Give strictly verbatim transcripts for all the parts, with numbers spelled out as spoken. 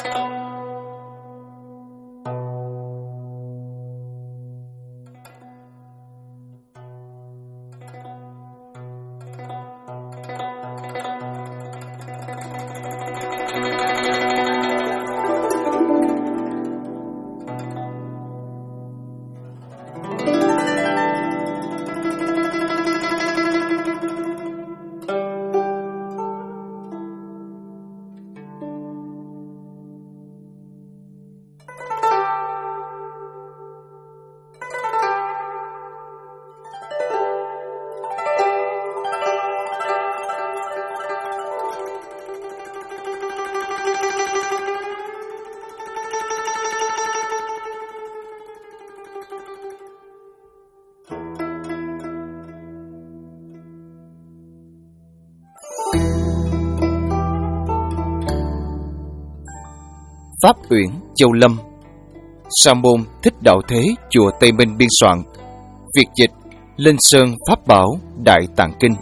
Pháp Uyển Châu Lâm. Sa môn Thích Đạo Thế chùa Tây Minh biên soạn. Việt dịch Linh Sơn Pháp Bảo Đại Tạng Kinh.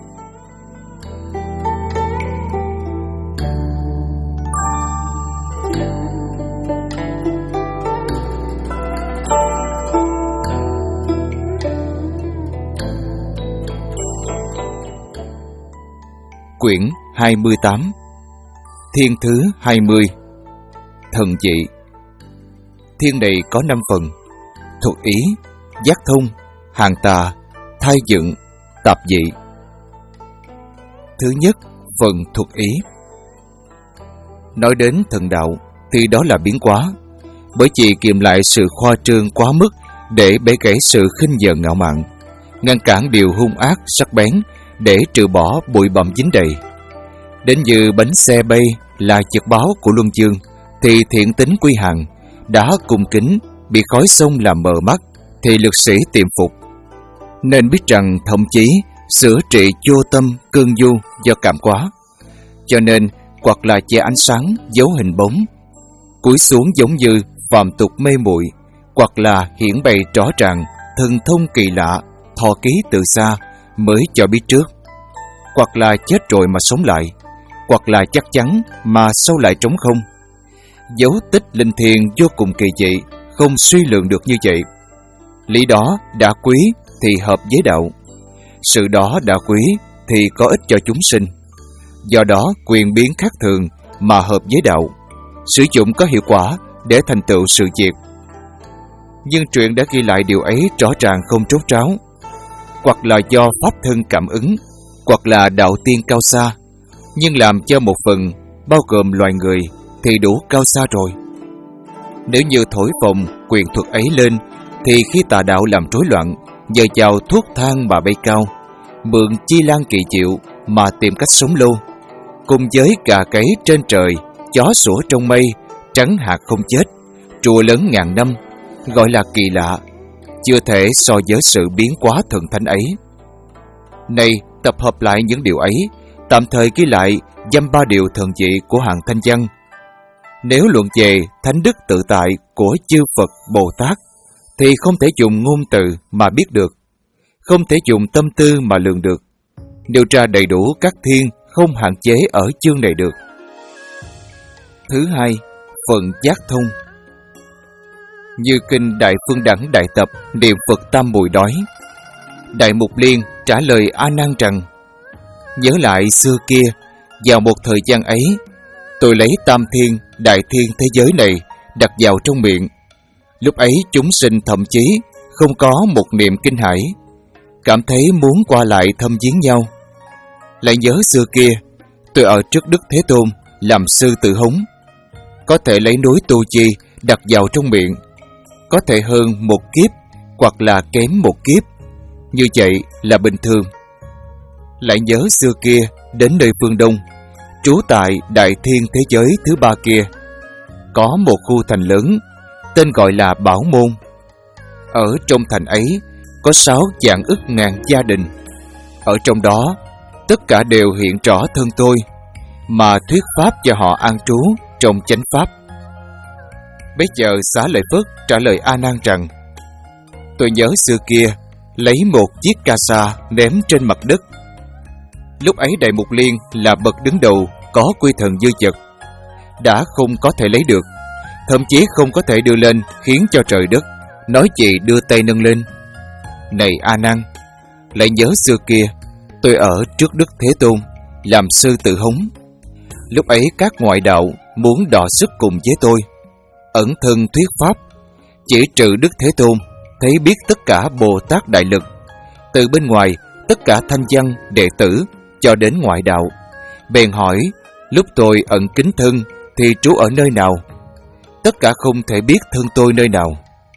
Quyển hai mươi tám. Thiên thứ hai mươi. Thần dị. Thiên này có năm phần: thuộc ý, giác thông, hàng tà, thai dựng, tạp dị. Thứ nhất, phần thuộc ý. Nói đến thần đạo thì đó là biến hóa, bởi chỉ kiềm lại sự khoa trương quá mức để bẻ gãy sự khinh giờ ngạo mạn, ngăn cản điều hung ác sắc bén để trừ bỏ bụi bặm dính đầy. Đến như bánh xe bay là chợt báo của Luân Dương, thì thiện tính quy hàng đã cung kính bị khói sông làm mờ mắt, thì lực sĩ tiềm phục. Nên biết rằng thậm chí sửa trị vô tâm cương du do cảm quá, cho nên hoặc là che ánh sáng giấu hình bóng, cúi xuống giống như phàm tục mê muội, hoặc là hiển bày rõ ràng thần thông kỳ lạ thò ký từ xa mới cho biết trước, hoặc là chết rồi mà sống lại, hoặc là chắc chắn mà sau lại trống không. Dấu tích linh thiêng vô cùng kỳ dị, không suy lượng được như vậy. Lý đó đã quý thì hợp với đạo, sự đó đã quý thì có ích cho chúng sinh. Do đó quyền biến khác thường mà hợp với đạo, sử dụng có hiệu quả để thành tựu sự việc. Nhưng truyện đã ghi lại điều ấy rõ ràng không trốt tráo, hoặc là do pháp thân cảm ứng, hoặc là đạo tiên cao xa, nhưng làm cho một phần bao gồm loài người thì đủ cao xa rồi. Nếu như thổi phồng quyền thuật ấy lên, thì khi tà đạo làm rối loạn, nhờ vào thuốc thang mà bay cao, mượn chi lan kỳ diệu mà tìm cách sống lâu, cùng với gà cấy trên trời, chó sủa trong mây, trắng hạt không chết, trùa lớn ngàn năm, gọi là kỳ lạ, chưa thể so với sự biến hóa thần thánh ấy. Nay tập hợp lại những điều ấy, tạm thời ghi lại dăm ba điều thần dị của hàng thanh văn. Nếu luận về thánh đức tự tại của chư Phật Bồ Tát, thì không thể dùng ngôn từ mà biết được, không thể dùng tâm tư mà lường được, nêu ra đầy đủ các thiên không hạn chế ở chương này được. Thứ hai, phần giác thông. Như kinh Đại Phương Đẳng Đại Tập niệm Phật Tam Muội nói, Đại Mục Liên trả lời A Nan rằng: nhớ lại xưa kia, vào một thời gian ấy, tôi lấy tam thiên, đại thiên thế giới này đặt vào trong miệng. Lúc ấy chúng sinh thậm chí không có một niềm kinh hãi, cảm thấy muốn qua lại thăm viếng nhau. Lại nhớ xưa kia, tôi ở trước Đức Thế Tôn làm sư tự hống, có thể lấy núi Tu Chi đặt vào trong miệng, có thể hơn một kiếp hoặc là kém một kiếp, như vậy là bình thường. Lại nhớ xưa kia đến nơi phương Đông, trú tại đại thiên thế giới thứ ba kia, có một khu thành lớn tên gọi là Bảo Môn. Ở trong thành ấy có sáu vạn ức ngàn gia đình. Ở trong đó tất cả đều hiện rõ thân tôi, mà thuyết pháp cho họ an trú trong chánh pháp. Bây giờ Xá Lợi Phất trả lời A Nan rằng: tôi nhớ xưa kia lấy một chiếc ca sa ném trên mặt đất. Lúc ấy Đại Mục Liên là bậc đứng đầu có quy thần dư dật, đã không có thể lấy được, thậm chí không có thể đưa lên khiến cho trời đất nói gì đưa tay nâng lên. Này A Nan, lại nhớ xưa kia tôi ở trước Đức Thế Tôn làm sư tự hống. Lúc ấy các ngoại đạo muốn đọ sức cùng với tôi, ẩn thân thuyết pháp, chỉ trừ Đức Thế Tôn thấy biết tất cả Bồ Tát Đại Lực, từ bên ngoài tất cả thanh văn đệ tử cho đến ngoại đạo, bèn hỏi lúc tôi ẩn kính thân thì trú ở nơi nào. Tất cả không thể biết thân tôi nơi nào.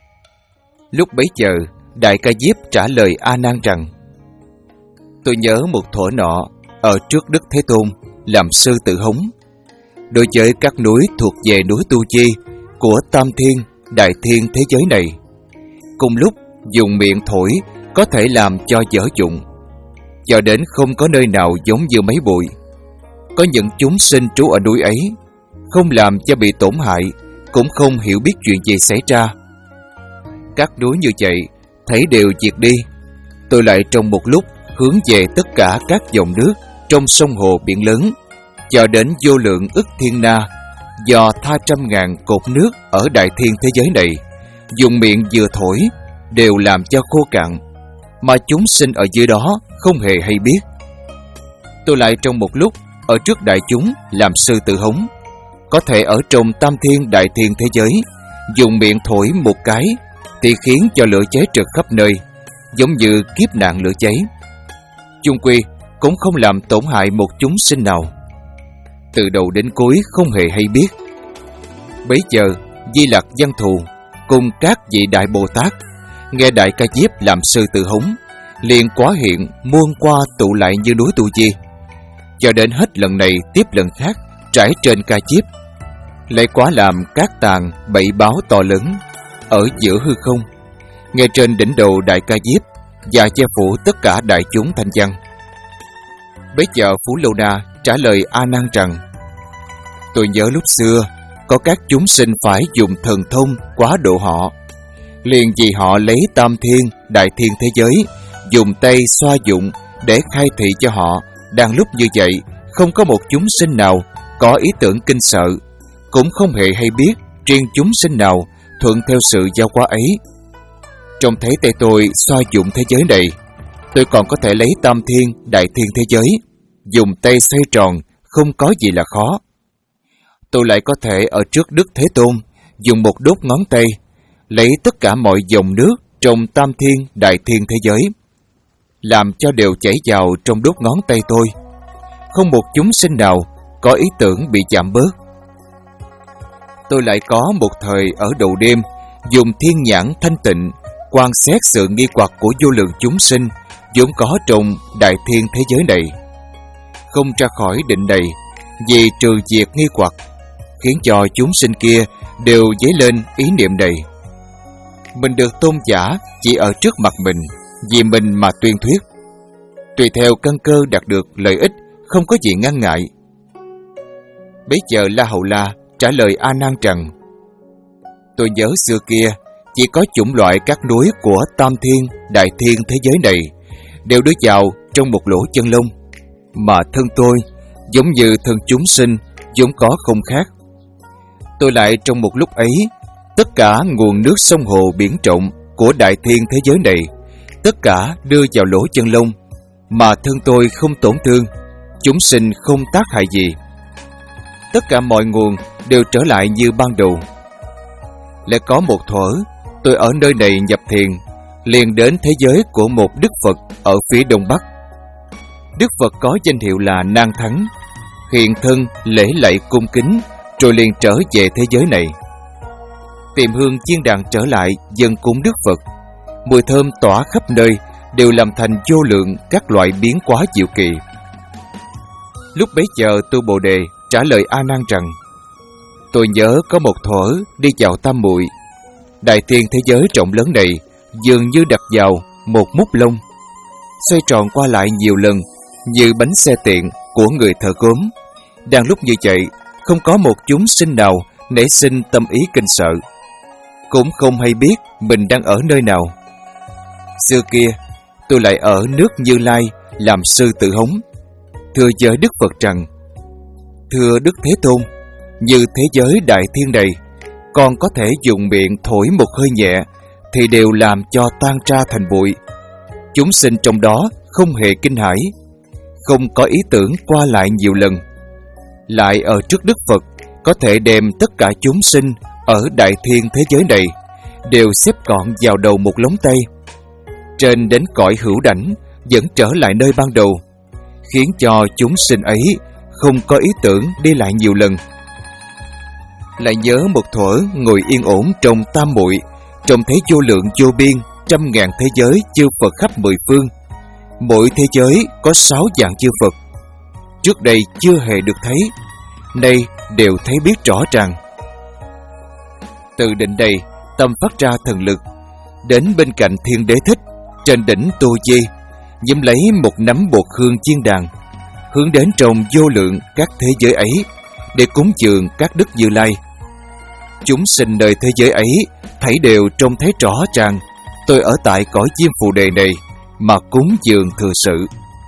Lúc bấy giờ Đại Ca Diếp trả lời A Nan rằng: tôi nhớ một thuở nọ ở trước Đức Thế Tôn làm sư tự hống, đối với các núi thuộc về núi Tu Chi của Tam Thiên Đại Thiên thế giới này, cùng lúc dùng miệng thổi có thể làm cho dở dụng, cho đến không có nơi nào giống như mấy bụi. Có những chúng sinh trú ở núi ấy, không làm cho bị tổn hại, cũng không hiểu biết chuyện gì xảy ra. Các núi như vậy thấy đều diệt đi. Tôi lại trong một lúc hướng về tất cả các dòng nước trong sông hồ biển lớn, cho đến vô lượng ức thiên na, do tha trăm ngàn cột nước ở đại thiên thế giới này, dùng miệng vừa thổi đều làm cho khô cạn, mà chúng sinh ở dưới đó không hề hay biết. Tôi lại trong một lúc ở trước đại chúng làm sư tự hống, có thể ở trong tam thiên đại thiên thế giới, dùng miệng thổi một cái thì khiến cho lửa cháy trực khắp nơi, giống như kiếp nạn lửa cháy. Chung quy cũng không làm tổn hại một chúng sinh nào, từ đầu đến cuối không hề hay biết. Bấy giờ Di Lặc Văn Thù cùng các vị đại Bồ Tát nghe Đại Ca Diếp làm sư tự hống, liền quá hiện muôn qua tụ lại như núi Tu Chi, cho đến hết lần này tiếp lần khác trải trên Ca Diếp, lại quá làm các tàn bảy báo to lớn ở giữa hư không, ngay trên đỉnh đầu Đại Ca Diếp, và che phủ tất cả đại chúng thanh văn. Bấy giờ Phú Lâu Na trả lời A Nan rằng: tôi nhớ lúc xưa có các chúng sinh phải dùng thần thông quá độ họ, liền vì họ lấy tam thiên đại thiên thế giới dùng tay xoa dụng để khai thị cho họ. Đang lúc như vậy, không có một chúng sinh nào có ý tưởng kinh sợ, cũng không hề hay biết riêng chúng sinh nào thuận theo sự giao hóa ấy. Trong thấy tay tôi xoa dụng thế giới này, tôi còn có thể lấy tam thiên đại thiên thế giới dùng tay xoay tròn, không có gì là khó. Tôi lại có thể ở trước Đức Thế Tôn dùng một đốt ngón tay lấy tất cả mọi dòng nước trong tam thiên đại thiên thế giới, làm cho đều chảy vào trong đốt ngón tay tôi, không một chúng sinh nào có ý tưởng bị chạm bớt. Tôi lại có một thời ở đầu đêm dùng thiên nhãn thanh tịnh quan xét sự nghi hoặc của vô lượng chúng sinh vốn có trong đại thiên thế giới này, không ra khỏi định này, vì trừ diệt nghi hoặc, khiến cho chúng sinh kia đều dấy lên ý niệm này: mình được tôn giả chỉ ở trước mặt mình, vì mình mà tuyên thuyết, tùy theo căn cơ đạt được lợi ích, không có gì ngăn ngại. Bấy giờ La Hầu La trả lời A Nan rằng: tôi nhớ xưa kia chỉ có chủng loại các núi của tam thiên đại thiên thế giới này đều đưa vào trong một lỗ chân lông, mà thân tôi giống như thân chúng sinh vốn có không khác. Tôi lại trong một lúc ấy, tất cả nguồn nước sông hồ biển rộng của đại thiên thế giới này, tất cả đưa vào lỗ chân lông, mà thân tôi không tổn thương, chúng sinh không tác hại gì. Tất cả mọi nguồn đều trở lại như ban đầu. Lại có một thuở, tôi ở nơi này nhập thiền, liền đến thế giới của một Đức Phật ở phía đông bắc. Đức Phật có danh hiệu là Nan Thắng, hiện thân lễ lạy cung kính, rồi liền trở về thế giới này. Tìm hương chiên đàn trở lại dâng cúng Đức Phật, mùi thơm tỏa khắp nơi, đều làm thành vô lượng các loại biến hóa diệu kỳ. Lúc bấy giờ Tu Bồ Đề trả lời A Nan rằng: tôi nhớ có một thuở đi vào Tam Muội, đại thiên thế giới rộng lớn này dường như đặt vào một mút lông, xoay tròn qua lại nhiều lần như bánh xe tiện của người thợ gốm. Đang lúc như vậy, không có một chúng sinh nào nảy sinh tâm ý kinh sợ, cũng không hay biết mình đang ở nơi nào. Xưa kia, tôi lại ở nước Như Lai làm sư tự hống, thưa với Đức Phật rằng: thưa Đức Thế Tôn, như thế giới đại thiên này, còn có thể dùng miệng thổi một hơi nhẹ thì đều làm cho tan ra thành bụi. Chúng sinh trong đó không hề kinh hãi, không có ý tưởng qua lại nhiều lần. Lại ở trước Đức Phật có thể đem tất cả chúng sinh ở đại thiên thế giới này đều xếp gọn vào đầu một lóng tay. Trên đến cõi hữu đảnh vẫn trở lại nơi ban đầu, khiến cho chúng sinh ấy không có ý tưởng đi lại nhiều lần. Lại nhớ một thuở ngồi yên ổn trong tam muội, trông thấy vô lượng vô biên trăm ngàn thế giới chư Phật khắp mười phương. Mỗi thế giới có sáu dạng chư Phật. Trước đây chưa hề được thấy, nay đều thấy biết rõ ràng. Từ định đây, tâm phát ra thần lực, đến bên cạnh Thiên Đế Thích, trên đỉnh Tô Di, nhâm lấy một nắm bột hương chiên đàn, hướng đến trong vô lượng các thế giới ấy để cúng dường các đức Như Lai. Chúng sinh nơi thế giới ấy thấy đều trông thấy rõ ràng tôi ở tại cõi Diêm Phù Đề này mà cúng dường thừa sự.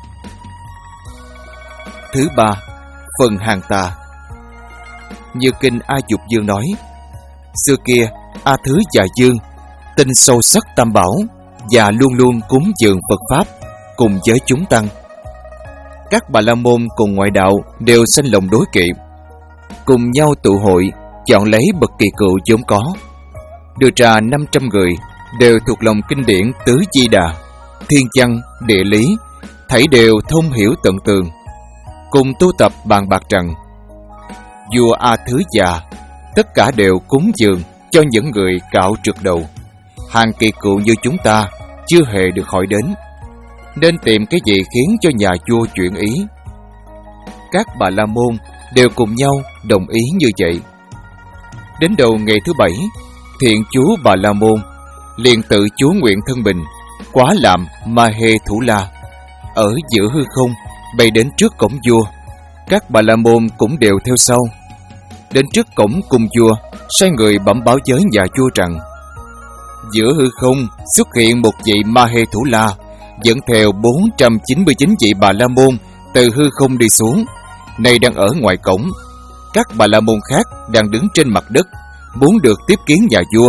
Thứ ba, phần hàng tà. Như kinh A Dục Dương nói, xưa kia A Thứ và Dương tin sâu sắc Tam Bảo và luôn luôn cúng dường Phật Pháp cùng với chúng tăng. Các Bà La Môn cùng ngoại đạo đều sanh lòng đối kỵ, cùng nhau tụ hội chọn lấy bậc kỳ cựu vốn có, đưa ra năm trăm người đều thuộc lòng kinh điển Tứ Di Đà, thiên văn, địa lý, thảy đều thông hiểu tận tường, cùng tu tập bàn bạc rằng vua A Thứ già tất cả đều cúng dường cho những người cạo trượt đầu. Hàng kỳ cựu như chúng ta chưa hề được hỏi đến, nên tìm cái gì khiến cho nhà vua chuyển ý. Các Bà La Môn đều cùng nhau đồng ý như vậy. Đến đầu ngày thứ bảy, thiện chú Bà La Môn liền tự chú nguyện thân mình quá làm Ma Hê Thủ La, ở giữa hư không bay đến trước cổng vua. Các Bà La Môn cũng đều theo sau. Đến trước cổng cung vua, sai người bẩm báo với nhà vua rằng giữa hư không xuất hiện một vị Ma Hê Thủ La dẫn theo bốn trăm chín mươi chín vị Bà La Môn từ hư không đi xuống, nay đang ở ngoài cổng. Các Bà La Môn khác đang đứng trên mặt đất, muốn được tiếp kiến nhà vua.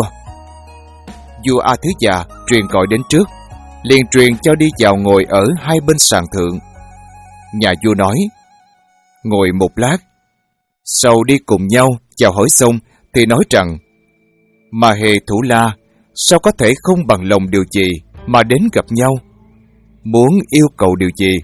Vua A Thứ già truyền gọi đến trước, liền truyền cho đi vào ngồi ở hai bên sàn thượng. Nhà vua nói, ngồi một lát. Sau đi cùng nhau chào hỏi xong thì nói rằng, Ma Hê Thủ La sao có thể không bằng lòng điều gì mà đến gặp nhau, muốn yêu cầu điều gì?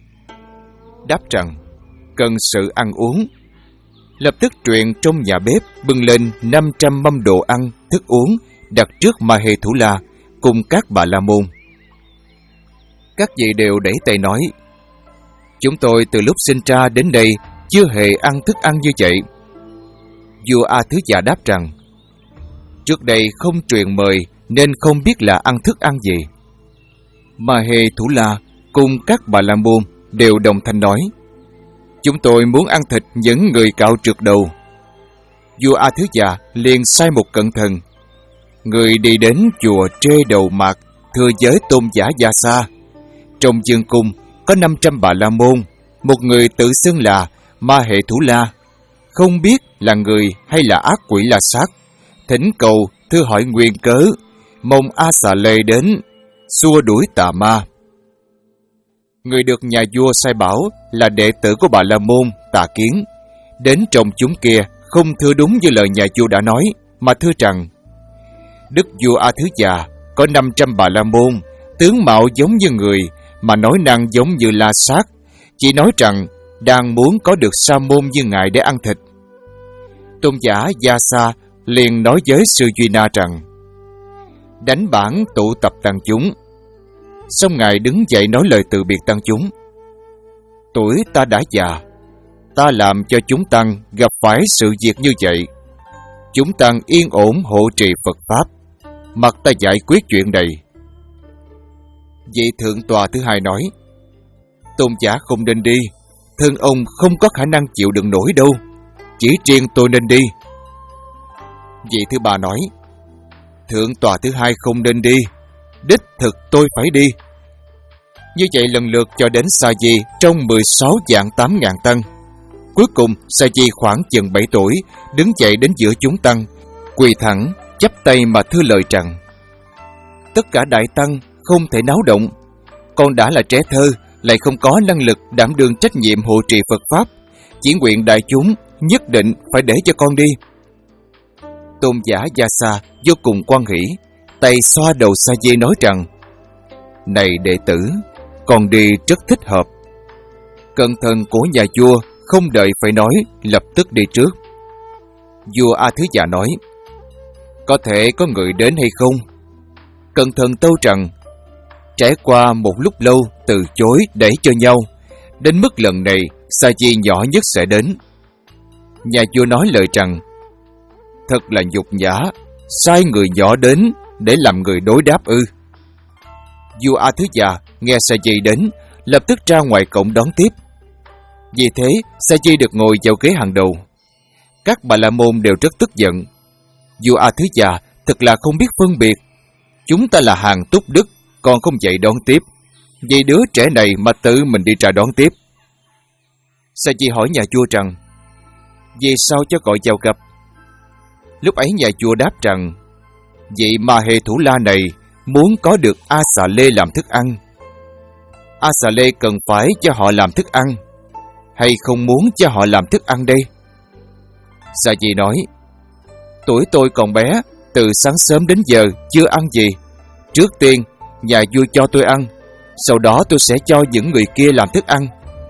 Đáp rằng cần sự ăn uống. Lập tức truyền trong nhà bếp bưng lên năm trăm mâm đồ ăn, thức uống đặt trước Ma Hê Thủ La cùng các Bà La Môn. Các vị đều đẩy tay nói, chúng tôi từ lúc sinh ra đến đây chưa hề ăn thức ăn như vậy. Vua A Thứ già đáp rằng, trước đây không truyền mời nên không biết là ăn thức ăn gì. Ma Hê Thủ La cùng các Bà La Môn đều đồng thanh nói, chúng tôi muốn ăn thịt những người cạo trượt đầu. Vua A Thứ già liền sai một cận thần, người đi đến chùa Trê Đầu Mạc thưa với tôn giả Gia Sa. Trong dương cung có năm trăm Bà La Môn, một người tự xưng là Ma Hê Thủ La, không biết là người hay là ác quỷ La Sát, thỉnh cầu thưa hỏi nguyên cớ, mong A Xà Lê đến xua đuổi tà ma. Người được nhà vua sai bảo là đệ tử của Bà La Môn Tà Kiến, đến trong chúng kia không thưa đúng như lời nhà vua đã nói, mà thưa rằng đức vua A Thứ già có năm trăm Bà La Môn, tướng mạo giống như người mà nói năng giống như La Sát, chỉ nói rằng đang muốn có được sa môn như ngài để ăn thịt. Tôn giả Gia Sa liền nói với sư Duy Na rằng đánh bản tụ tập tăng chúng. Xong ngài đứng dậy nói lời từ biệt tăng chúng. Tuổi ta đã già, ta làm cho chúng tăng gặp phải sự việc như vậy. Chúng tăng yên ổn hộ trì Phật Pháp, mặc ta giải quyết chuyện này. Vị thượng tòa thứ hai nói, tôn giả không nên đi, thân ông không có khả năng chịu đựng nổi đâu, chỉ riêng tôi nên đi. Vị thứ ba nói, thượng tòa thứ hai không nên đi, đích thực tôi phải đi. Như vậy lần lượt cho đến Sa Di trong mười sáu vạn tám ngàn tăng. Cuối cùng Sa Di khoảng chừng bảy tuổi đứng dậy đến giữa chúng tăng, quỳ thẳng, chắp tay mà thưa lời rằng: tất cả đại tăng không thể náo động. Con đã là trẻ thơ, lại không có năng lực đảm đương trách nhiệm hộ trì Phật Pháp. Chỉ nguyện đại chúng nhất định phải để cho con đi. Tôn giả Gia Sa vô cùng hoan hỉ, tay xoa đầu Sa Di nói rằng: này đệ tử, con đi rất thích hợp. Cẩn thận của nhà vua không đợi phải nói, lập tức đi trước. Vua A Thứ Già nói: có thể có người đến hay không? Cẩn thận tâu rằng: trải qua một lúc lâu từ chối để cho nhau, đến mức lần này Sa Di nhỏ nhất sẽ đến. Nhà vua nói lời rằng: thật là nhục nhã, sai người nhỏ đến để làm người đối đáp ư? Vua A Thứ Già nghe Sa Di đến, lập tức ra ngoài cổng đón tiếp. Vì thế Sa Di được ngồi vào ghế hàng đầu. Các Bà La Môn đều rất tức giận. Vua A Thứ Già thật là không biết phân biệt. Chúng ta là hàng túc đức, còn không dậy đón tiếp, vì đứa trẻ này mà tự mình đi ra đón tiếp. Sa Di hỏi nhà vua rằng: vì sao cho gọi vào gặp? Lúc ấy nhà vua đáp rằng: vị Ma Hê Thủ La này muốn có được A Xà Lê làm thức ăn. A Xà Lê cần phải cho họ làm thức ăn, hay không muốn cho họ làm thức ăn đây? Sa Di nói: tuổi tôi còn bé, từ sáng sớm đến giờ chưa ăn gì. Trước tiên nhà vua cho tôi ăn, sau đó tôi sẽ cho những người kia làm thức ăn.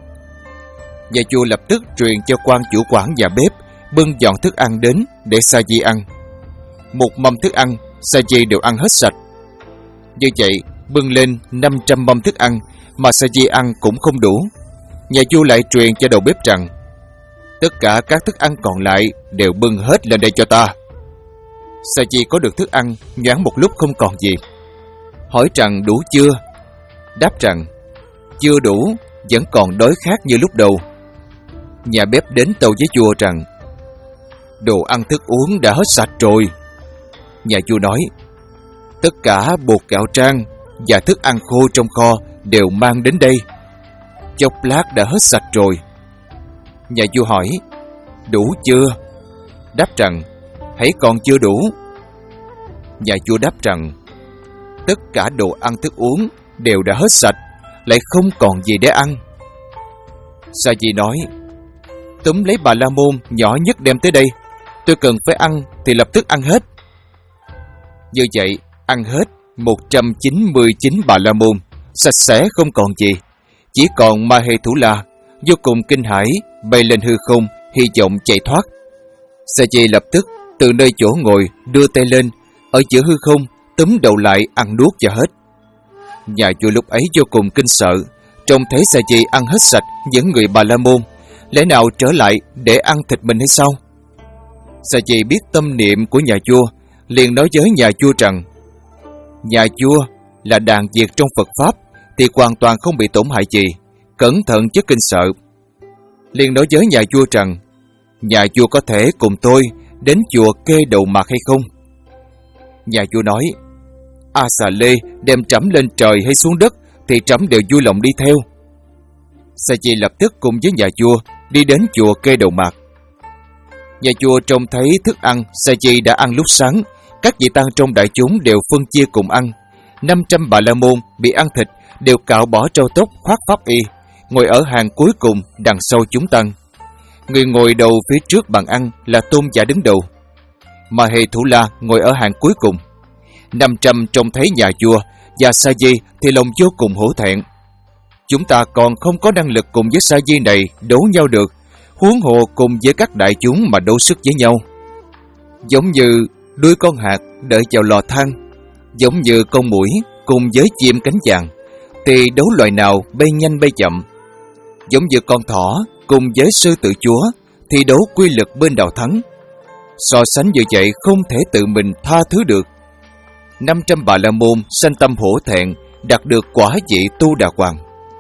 Nhà vua lập tức truyền cho quan chủ quản nhà bếp bưng dọn thức ăn đến để Sa Di ăn. Một mâm thức ăn Sa Di đều ăn hết sạch. Như vậy bưng lên năm trăm mâm thức ăn mà Sa Di ăn cũng không đủ. Nhà vua lại truyền cho đầu bếp rằng: tất cả các thức ăn còn lại đều bưng hết lên đây cho ta. Sa Di có được thức ăn nhoáng một lúc không còn gì, hỏi rằng đủ chưa? Đáp rằng: chưa đủ, vẫn còn đói khát như lúc đầu. Nhà bếp đến tâu với vua rằng: đồ ăn thức uống đã hết sạch rồi. Nhà vua nói: tất cả bột gạo tráng và thức ăn khô trong kho đều mang đến đây. Chốc lát đã hết sạch rồi. Nhà vua hỏi: đủ chưa? Đáp rằng: hãy còn chưa đủ. Nhà vua đáp rằng: tất cả đồ ăn thức uống đều đã hết sạch, lại không còn gì để ăn. Sa Di nói: túm lấy Bà La Môn nhỏ nhất đem tới đây, tôi cần phải ăn thì lập tức ăn hết. Như vậy ăn hết một trăm chín mươi chín Bà La Môn, sạch sẽ không còn gì. Chỉ còn Ma Hê Thủ La vô cùng kinh hãi, bay lên hư không, hy vọng chạy thoát. Sa Di lập tức từ nơi chỗ ngồi đưa tay lên, ở giữa hư không túm đầu lại ăn nuốt cho hết. Nhà vua lúc ấy vô cùng kinh sợ, trông thấy Sa Di ăn hết sạch những người Bà La Môn, lẽ nào trở lại để ăn thịt mình hay sao? Sa Di biết tâm niệm của nhà vua, liền nói với nhà vua rằng: nhà vua là đàn diệt trong Phật Pháp thì hoàn toàn không bị tổn hại gì, cẩn thận chứ kinh sợ. Liền nói với nhà vua rằng: nhà vua có thể cùng tôi đến chùa kê đầu mạc hay không? Nhà vua nói: A Xà Lê đem trẫm lên trời hay xuống đất thì trẫm đều vui lòng đi theo. Sa Di lập tức cùng với nhà vua đi đến chùa kê đầu mạc. Nhà vua trông thấy thức ăn Sa Di đã ăn lúc sáng, các vị tăng trong đại chúng đều phân chia cùng ăn. năm trăm Bà La Môn bị ăn thịt đều cạo bỏ râu tóc, khoác pháp y, ngồi ở hàng cuối cùng đằng sau chúng tăng. Người ngồi đầu phía trước bàn ăn là Tôn giả đứng đầu, Ma Hê Thủ La ngồi ở hàng cuối cùng. năm trăm trông thấy nhà vua và Sa Di thì lòng vô cùng hổ thẹn. Chúng ta còn không có năng lực cùng với Sa Di này đấu nhau được, huống hồ cùng với các đại chúng mà đấu sức với nhau. Giống như đuôi con hạt đợi vào lò than, giống như con muỗi cùng với chim cánh vàng, thì đấu loài nào bay nhanh bay chậm. Giống như con thỏ cùng với sư tử chúa, thì đấu quy lực bên nào thắng. So sánh như vậy không thể tự mình tha thứ được. năm trăm Bà La Môn sanh tâm hổ thẹn, đạt được quả vị tu đà hoàng.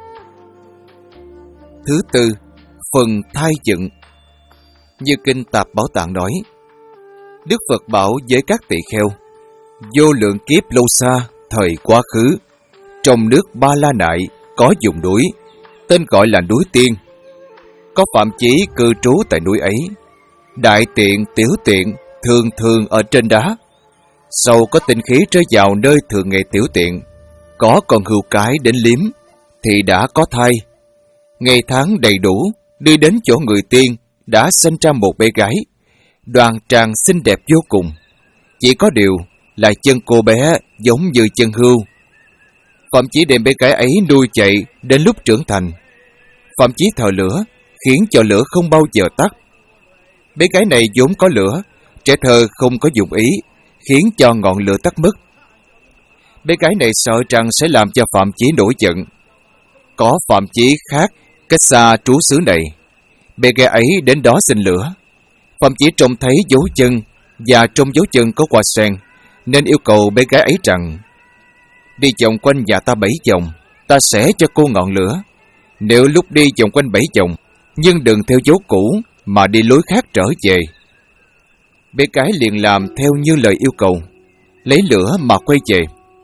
Thứ tư, phần thai dựng. Như kinh Tạp Bảo Tạng nói, Đức Phật bảo với các tỳ kheo: vô lượng kiếp lâu xa, thời quá khứ, trong nước Ba La Nại có vùng núi, tên gọi là núi Tiên. Có Phạm Chí cư trú tại núi ấy. Đại tiện, tiểu tiện thường thường ở trên đá. Sau có tinh khí rơi vào nơi thường ngày tiểu tiện, có con hươu cái đến liếm, thì đã có thai. Ngày tháng đầy đủ, đi đến chỗ người tiên, đã sinh ra một bé gái, đoan trang xinh đẹp vô cùng. Chỉ có điều là chân cô bé giống như chân hươu. Phạm Chí đem bé gái ấy nuôi chạy đến lúc trưởng thành. Phạm Chí thờ lửa, khiến cho lửa không bao giờ tắt. Bé gái này vốn có lửa, trẻ thơ không có dụng ý, khiến cho ngọn lửa tắt mất. Bé gái này sợ rằng sẽ làm cho Phạm Chí nổi giận. Có Phạm Chí khác cách xa trú xứ này, bé gái ấy đến đó xin lửa. Phạm Chí trông thấy dấu chân, và trong dấu chân có hoa sen, nên yêu cầu bé gái ấy rằng: đi vòng quanh nhà ta bảy vòng, ta sẽ cho cô ngọn lửa. Nếu lúc đi vòng quanh bảy vòng, nhưng đừng theo dấu cũ mà đi lối khác trở về. Bé gái liền làm theo như lời yêu cầu, lấy lửa mà quay về.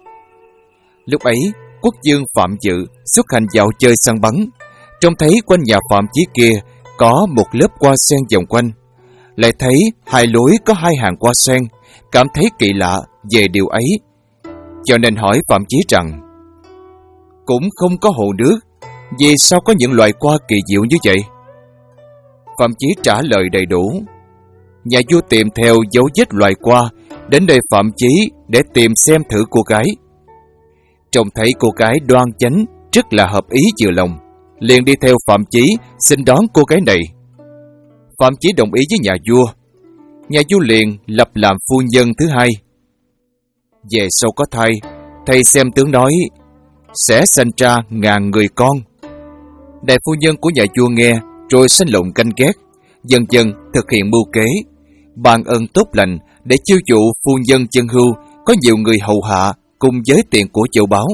Lúc ấy, quốc vương Phạm Dự xuất hành dạo chơi săn bắn, trông thấy quanh nhà Phạm Chí kia có một lớp hoa sen vòng quanh, lại thấy hai lối có hai hàng hoa sen, cảm thấy kỳ lạ về điều ấy, cho nên hỏi Phạm Chí rằng: cũng không có hồ nước, vì sao có những loại hoa kỳ diệu như vậy? Phạm Chí trả lời đầy đủ. Nhà vua tìm theo dấu vết loài hoa đến nơi Phạm Chí để tìm xem thử cô gái. Trông thấy cô gái đoan chánh, rất là hợp ý vừa lòng, liền đi theo Phạm Chí xin đón cô gái này. Phạm Chí đồng ý với nhà vua. Nhà vua liền lập làm phu nhân thứ hai. Về sau có thai, thầy xem tướng nói sẽ sanh ra ngàn người con. Đại phu nhân của nhà vua nghe rồi sanh lòng canh ghét, dần dần thực hiện mưu kế, ban ơn tốt lành để chiêu dụ phu nhân chân hươu có nhiều người hầu hạ cùng với tiền của châu báu.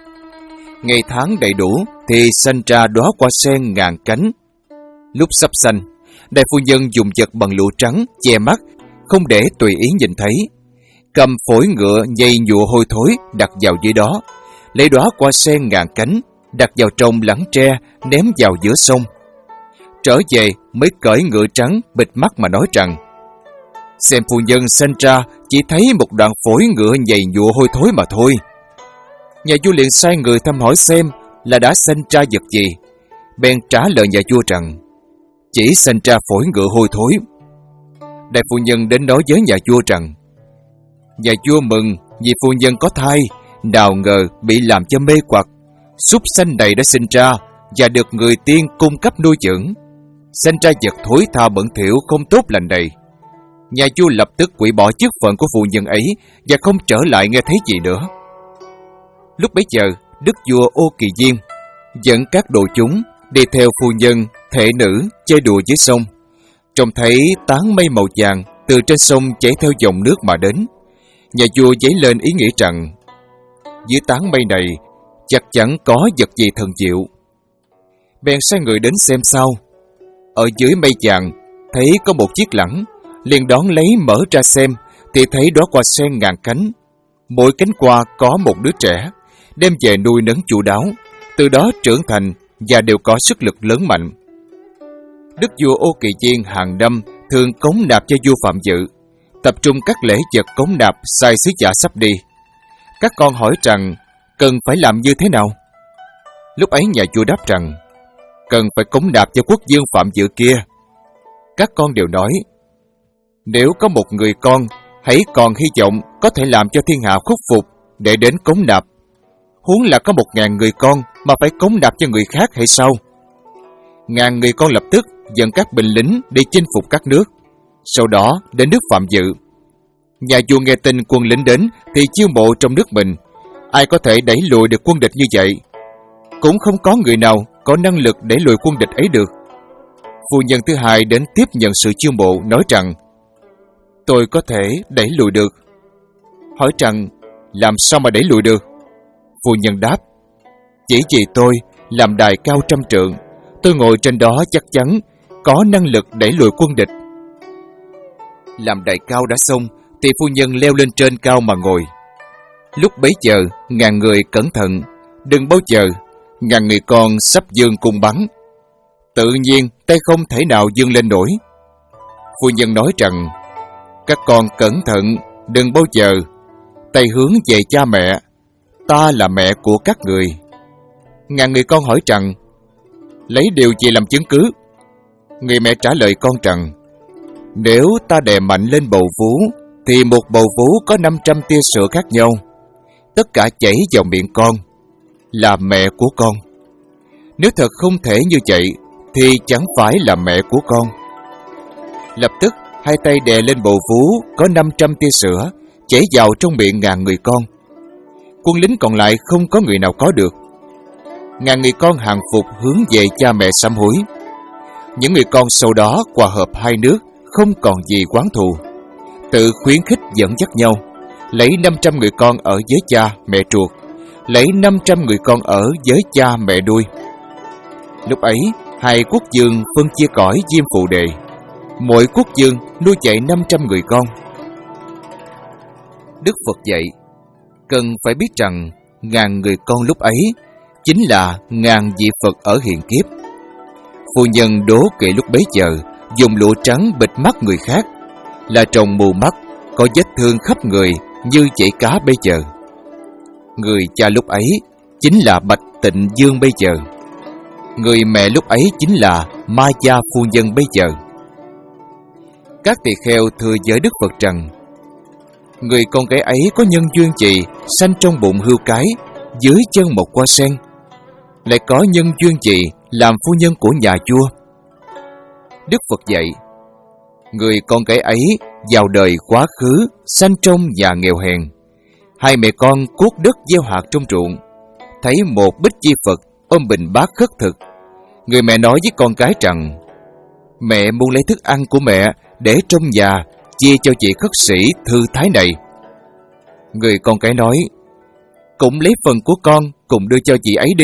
Ngày tháng đầy đủ thì sanh ra đóa hoa sen ngàn cánh. Lúc sắp sanh, đại phu nhân dùng vật bằng lụa trắng che mắt, không để tùy ý nhìn thấy, cầm phổi ngựa nhây nhụa hôi thối đặt vào dưới đó, lấy đóa hoa sen ngàn cánh đặt vào trong lẵng tre ném vào giữa sông. Trở về mới cởi ngựa trắng bịt mắt mà nói rằng: xem phu nhân sanh ra chỉ thấy một đoạn phổi ngựa nhầy nhụa hôi thối mà thôi. Nhà vua liền sai người thăm hỏi xem là đã sanh ra vật gì, bèn trả lời nhà vua rằng chỉ sanh ra phổi ngựa hôi thối. Đại phu nhân đến nói với nhà vua rằng: nhà vua mừng vì phu nhân có thai, nào ngờ bị làm cho mê hoặc. Súc sanh này đã sinh ra và được người tiên cung cấp nuôi dưỡng, sanh ra vật thối tha bẩn thỉu không tốt lành này. Nhà vua lập tức hủy bỏ chức phận của phu nhân ấy và không trở lại nghe thấy gì nữa. Lúc bấy giờ, đức vua Ô Kỳ Viên dẫn các đồ chúng đi theo phu nhân, thể nữ chơi đùa dưới sông. Trông thấy tán mây màu vàng từ trên sông chảy theo dòng nước mà đến. Nhà vua dấy lên ý nghĩ rằng dưới tán mây này chắc chắn có vật gì thần diệu. Bèn sai người đến xem sao. Ở dưới mây vàng thấy có một chiếc lẵng, liền đón lấy mở ra xem, thì thấy đóa hoa sen ngàn cánh. Mỗi cánh hoa có một đứa trẻ, đem về nuôi nấng chu đáo, từ đó trưởng thành và đều có sức lực lớn mạnh. Đức vua Ô Kỳ Viên hàng năm thường cống nạp cho vua Phạm Dự, tập trung các lễ vật cống nạp sai sứ giả sắp đi. Các con hỏi rằng cần phải làm như thế nào? Lúc ấy nhà vua đáp rằng cần phải cống nạp cho quốc vương Phạm Dự kia. Các con đều nói: nếu có một người con, hãy còn hy vọng có thể làm cho thiên hạ khuất phục để đến cống nạp. Huống là có một ngàn người con mà phải cống nạp cho người khác hay sao? Ngàn người con lập tức dẫn các binh lính đi chinh phục các nước, sau đó đến nước Phạm Dự. Nhà vua nghe tin quân lính đến thì chiêu mộ trong nước mình. Ai có thể đẩy lùi được quân địch như vậy? Cũng không có người nào có năng lực để lùi quân địch ấy được. Phu nhân thứ hai đến tiếp nhận sự chiêu mộ, nói rằng tôi có thể đẩy lùi được. Hỏi rằng làm sao mà đẩy lùi được? Phu nhân đáp: chỉ vì tôi làm đài cao trăm trượng, tôi ngồi trên đó chắc chắn có năng lực đẩy lùi quân địch. Làm đài cao đã xong thì phu nhân leo lên trên cao mà ngồi. Lúc bấy giờ ngàn người cẩn thận, đừng bao giờ ngàn người con sắp giương cung bắn, tự nhiên tay không thể nào giương lên nổi. Phu nhân nói rằng Các con cẩn thận, đừng bao giờ tay hướng về cha mẹ. Ta là mẹ của các người. Ngàn người con hỏi rằng: lấy điều gì làm chứng cứ? Người mẹ trả lời con rằng: nếu ta đè mạnh lên bầu vú, thì một bầu vú có năm trăm tia sữa khác nhau. Tất cả chảy vào miệng con, là mẹ của con. Nếu thật không thể như vậy, thì chẳng phải là mẹ của con. Lập tức, hai tay đè lên bầu vú có năm trăm tia sữa chảy vào trong miệng ngàn người con. Quân lính còn lại không có người nào có được. Ngàn người con hàng phục hướng về cha mẹ sám hối. Những người con sau đó hòa hợp hai nước, không còn gì oán thù, tự khuyến khích dẫn dắt nhau, lấy năm trăm người con ở với cha mẹ ruột, lấy năm trăm người con ở với cha mẹ nuôi. Lúc ấy, hai quốc vương phân chia cõi diêm phụ đề. Mỗi quốc vương nuôi dạy năm trăm người con. Đức Phật dạy, cần phải biết rằng ngàn người con lúc ấy chính là ngàn vị Phật ở hiện kiếp. Phu nhân Đố Kỵ lúc bấy giờ dùng lụa trắng bịt mắt người khác, là trồng mù mắt, có vết thương khắp người như chảy cá bây giờ. Người cha lúc ấy chính là Bạch Tịnh Dương bây giờ. Người mẹ lúc ấy chính là Ma Gia phu nhân bây giờ. Các tỳ kheo thưa với Đức Phật rằng: người con gái ấy có nhân duyên gì sanh trong bụng hươu cái, dưới chân một hoa sen, lại có nhân duyên gì làm phu nhân của nhà vua? Đức Phật dạy, người con gái ấy vào đời quá khứ sanh trong nhà nghèo hèn. Hai mẹ con cuốc đất gieo hạt trong ruộng, thấy một Bích Chi Phật ôm bình bát khất thực. Người mẹ nói với con cái rằng: mẹ muốn lấy thức ăn của mẹ để trong nhà chia cho chị khất sĩ thư thái này. Người con cái nói: cũng lấy phần của con cùng đưa cho chị ấy đi.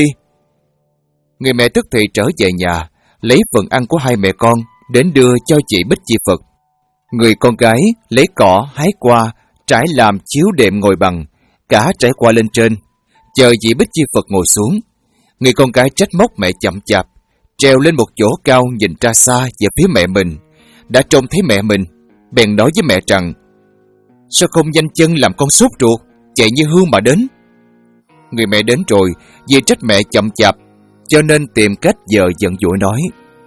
Người mẹ tức thì trở về nhà, lấy phần ăn của hai mẹ con đến đưa cho chị Bích Chi Phật. Người con gái lấy cỏ hái qua, trải làm chiếu đệm ngồi bằng, cả trải qua lên trên, chờ chị Bích Chi Phật ngồi xuống. Người con gái trách móc mẹ chậm chạp, trèo lên một chỗ cao nhìn ra xa về phía mẹ mình. Đã trông thấy mẹ mình, bèn nói với mẹ rằng: sao không nhanh chân làm con sốt ruột, chạy như hươu mà đến? Người mẹ đến rồi, vì trách mẹ chậm chạp, cho nên tìm cách giờ giận dỗi nói: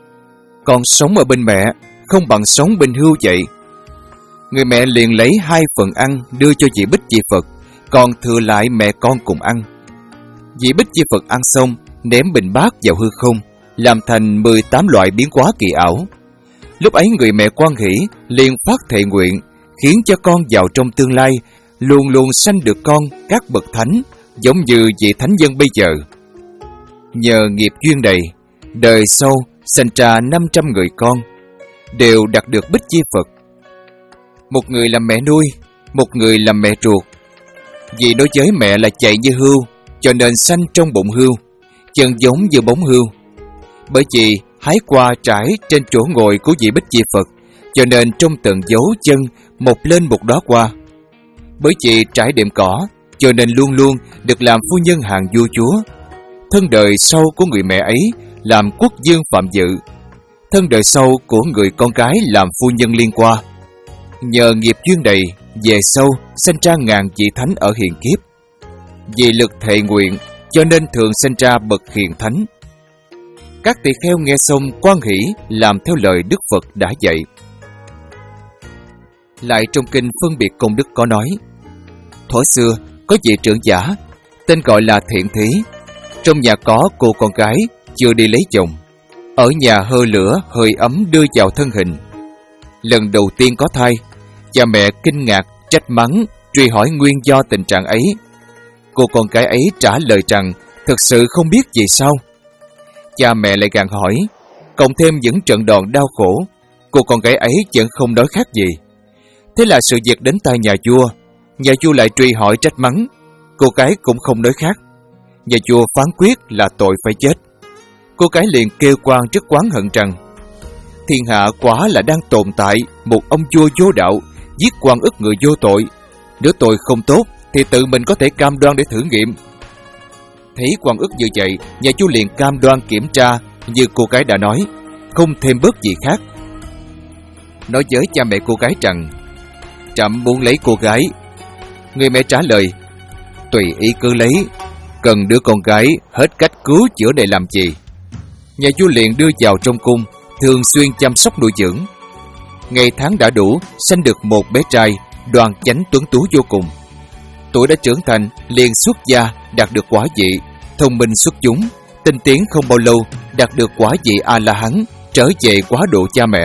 con sống ở bên mẹ, không bằng sống bên hươu vậy. Người mẹ liền lấy hai phần ăn đưa cho chị Bích Chi Phật, còn thừa lại mẹ con cùng ăn. Chị Bích Chi Phật ăn xong, ném bình bát vào hư không, làm thành mười tám loại biến hóa kỳ ảo. Lúc ấy người mẹ quan hỷ liền phát thệ nguyện, khiến cho con vào trong tương lai luôn luôn sanh được con các bậc thánh, giống như vị thánh dân bây giờ. Nhờ nghiệp duyên này, đời sau sanh ra năm trăm người con, đều đạt được Bích Chi Phật. Một người làm mẹ nuôi, một người làm mẹ ruột. Vì đối với mẹ là chạy như hươu, cho nên sanh trong bụng hươu, chân giống như bóng hươu. Bởi vì hái qua trải trên chỗ ngồi của vị Bích Chi Phật, cho nên trong tầng dấu chân mọc lên một đóa hoa. Bởi vì trải đệm cỏ, cho nên luôn luôn được làm phu nhân hàng vua chúa. Thân đời sau của người mẹ ấy làm quốc vương Phạm Dự, thân đời sau của người con gái làm phu nhân Liên Qua. Nhờ nghiệp duyên này, về sau sanh ra ngàn vị thánh ở hiện kiếp. Vì lực thệ nguyện, cho nên thường sanh ra bậc hiền thánh. Các tỳ kheo nghe xong quan hỷ, làm theo lời Đức Phật đã dạy. Lại trong kinh Phân biệt Công Đức có nói: thuở xưa có vị trưởng giả tên gọi là Thiện Thí. Trong nhà có cô con gái chưa đi lấy chồng, ở nhà hơi lửa hơi ấm đưa vào thân hình. Lần đầu tiên có thai, cha mẹ kinh ngạc trách mắng, truy hỏi nguyên do tình trạng ấy. Cô con gái ấy trả lời rằng thực sự không biết vì sao. Cha mẹ lại gặng hỏi, cộng thêm những trận đòn đau khổ, cô con gái ấy vẫn không nói khác gì. Thế là sự việc đến tai nhà vua. Nhà vua lại truy hỏi trách mắng, cô gái cũng không nói khác. Nhà vua phán quyết là tội phải chết. Cô gái liền kêu quan rất oán hận rằng: thiên hạ quả là đang tồn tại một ông vua vô đạo, giết oan ức người vô tội. Nếu tội không tốt thì tự mình có thể cam đoan để thử nghiệm. Thấy oan ức như vậy, nhà vua liền cam đoan kiểm tra như cô gái đã nói, không thêm bớt gì khác. Nói với cha mẹ cô gái rằng: trẫm muốn lấy cô gái. Người mẹ trả lời: Tùy ý cứ lấy, cần đứa con gái hết cách cứu chữa để làm gì. Nhà vua liền đưa vào trong cung, thường xuyên chăm sóc nuôi dưỡng. Ngày tháng đã đủ, sanh được một bé trai đoan chánh tuấn tú vô cùng. Tuổi đã trưởng thành, liền xuất gia, đạt được quả vị, thông minh xuất chúng, tinh tiến không bao lâu, đạt được quả vị A-la-hán, trở về quá độ cha mẹ.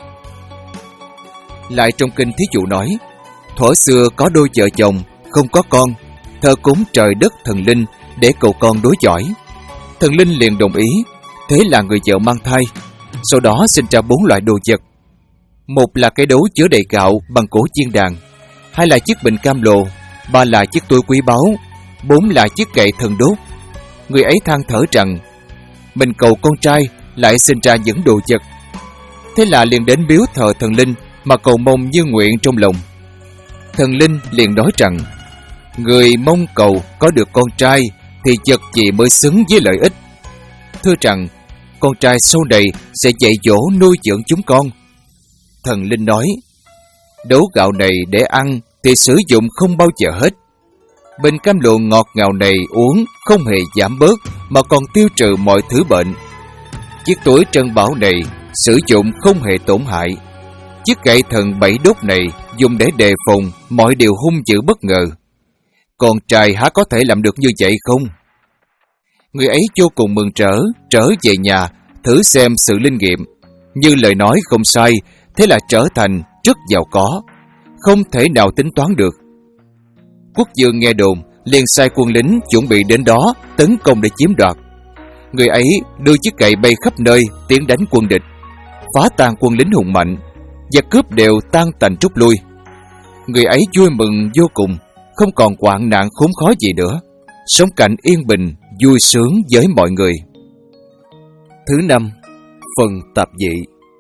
Lại trong kinh thí dụ nói: thuở xưa có đôi vợ chồng không có con, thờ cúng trời đất thần linh để cầu con đối chọi. Thần linh liền đồng ý, thế là người vợ mang thai. Sau đó sinh ra bốn loại đồ vật. Một là cái đấu chứa đầy gạo bằng cổ chiên đàn, hai là chiếc bình cam lồ, ba là chiếc túi quý báu, bốn là chiếc kệ thần đốt. Người ấy than thở rằng mình cầu con trai lại sinh ra những đồ vật. Thế là liền đến biếu thờ thần linh mà cầu mong như nguyện trong lòng. Thần linh liền nói rằng người mong cầu có được con trai thì vật gì mới xứng với lợi ích. Thưa rằng con trai sau này sẽ dạy dỗ nuôi dưỡng chúng con. Thần linh nói: đấu gạo này để ăn thì sử dụng không bao giờ hết. Bình cam lồ ngọt ngào này uống không hề giảm bớt mà còn tiêu trừ mọi thứ bệnh. Chiếc túi trân bảo này sử dụng không hề tổn hại. Chiếc gậy thần bảy đốt này dùng để đề phòng mọi điều hung dữ bất ngờ. Con trai há có thể làm được như vậy không? Người ấy vô cùng mừng rỡ, trở về nhà thử xem sự linh nghiệm. Như lời nói không sai, thế là trở thành rất giàu có, không thể nào tính toán được. Quốc vương nghe đồn liền sai quân lính chuẩn bị đến đó tấn công để chiếm đoạt. Người ấy đưa chiếc gậy bay khắp nơi tiến đánh quân địch, phá tan quân lính hùng mạnh, và cướp đều tan tành rút lui. Người ấy vui mừng vô cùng, không còn hoạn nạn khốn khó gì nữa, sống cảnh yên bình, vui sướng với mọi người. Thứ năm, phần tạp dị.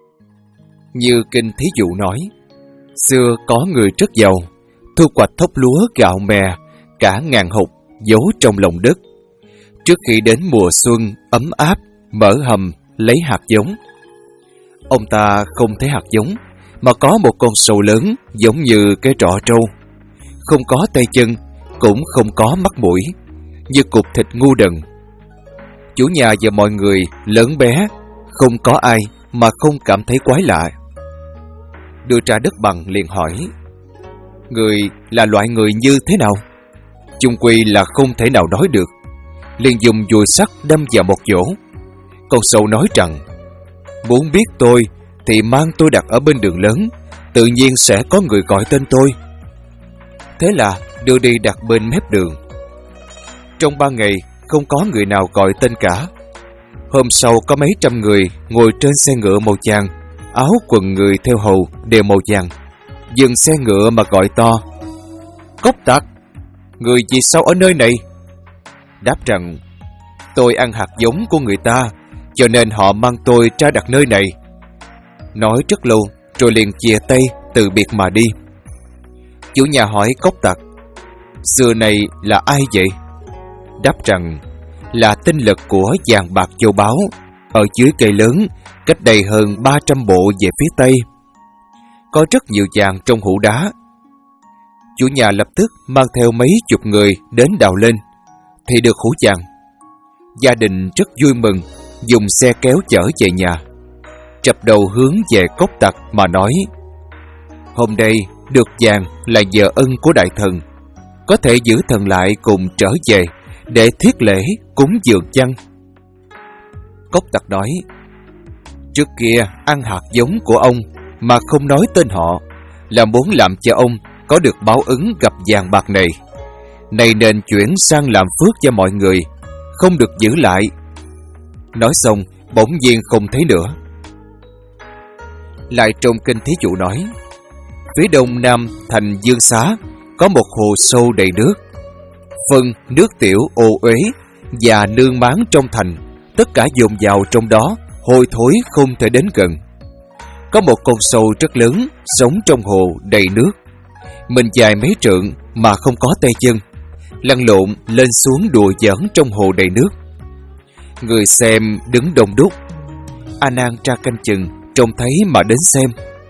Như kinh thí dụ nói: xưa có người rất giàu, thu hoạch thóc lúa gạo mè cả ngàn hột giấu trong lòng đất. Trước khi đến mùa xuân ấm áp, mở hầm lấy hạt giống. Ông ta không thấy hạt giống, mà có một con sâu lớn giống như cái trọ trâu, không có tay chân, cũng không có mắt mũi, như cục thịt ngu đần. Chủ nhà và mọi người lớn bé, không có ai mà không cảm thấy quái lạ. Đưa ra đất bằng liền hỏi: người là loại người như thế nào? Chung quy là không thể nào nói được, liền dùng dùi sắt đâm vào một chỗ. Con sâu nói rằng: muốn biết tôi thì mang tôi đặt ở bên đường lớn, tự nhiên sẽ có người gọi tên tôi. Thế là đưa đi đặt bên mép đường. Trong ba ngày không có người nào gọi tên cả. Hôm sau có mấy trăm người ngồi trên xe ngựa màu vàng, áo quần người theo hầu đều màu vàng, dừng xe ngựa mà gọi to: cốc tặc, người vì sao ở nơi này? Đáp rằng: tôi ăn hạt giống của người ta, cho nên họ mang tôi ra đặt nơi này. Nói rất lâu rồi liền chìa tay từ biệt mà đi. Chủ nhà hỏi cốc tặc: xưa này là ai vậy? Đáp rằng: là tinh lực của vàng bạc châu báu, ở dưới cây lớn, cách đây hơn ba trăm bộ về phía tây. Có rất nhiều vàng trong hũ đá. Chủ nhà lập tức mang theo mấy chục người đến đào lên, thì được hũ vàng. Gia đình rất vui mừng, dùng xe kéo chở về nhà. Chập đầu hướng về cốc tặc mà nói: hôm nay được vàng là nhờ ân của đại thần, có thể giữ thần lại cùng trở về để thiết lễ cúng dường chăng? Cốc tặc nói: trước kia ăn hạt giống của ông mà không nói tên họ, là muốn làm cho ông có được báo ứng gặp vàng bạc này. Này nên chuyển sang làm phước cho mọi người, không được giữ lại. Nói xong bỗng nhiên không thấy nữa. Lại trong kinh thí dụ nói: phía đông nam thành Dương Xá có một hồ sâu đầy nước, phân nước tiểu ô uế và nương máng trong thành, tất cả dồn vào trong đó, hôi thối không thể đến gần. Có một con sâu rất lớn sống trong hồ đầy nước, mình dài mấy trượng mà không có tay chân, lăn lộn lên xuống đùa giỡn trong hồ đầy nước. Người xem đứng đông đúc. A Nan tra canh chừng, trông thấy mà đến xem.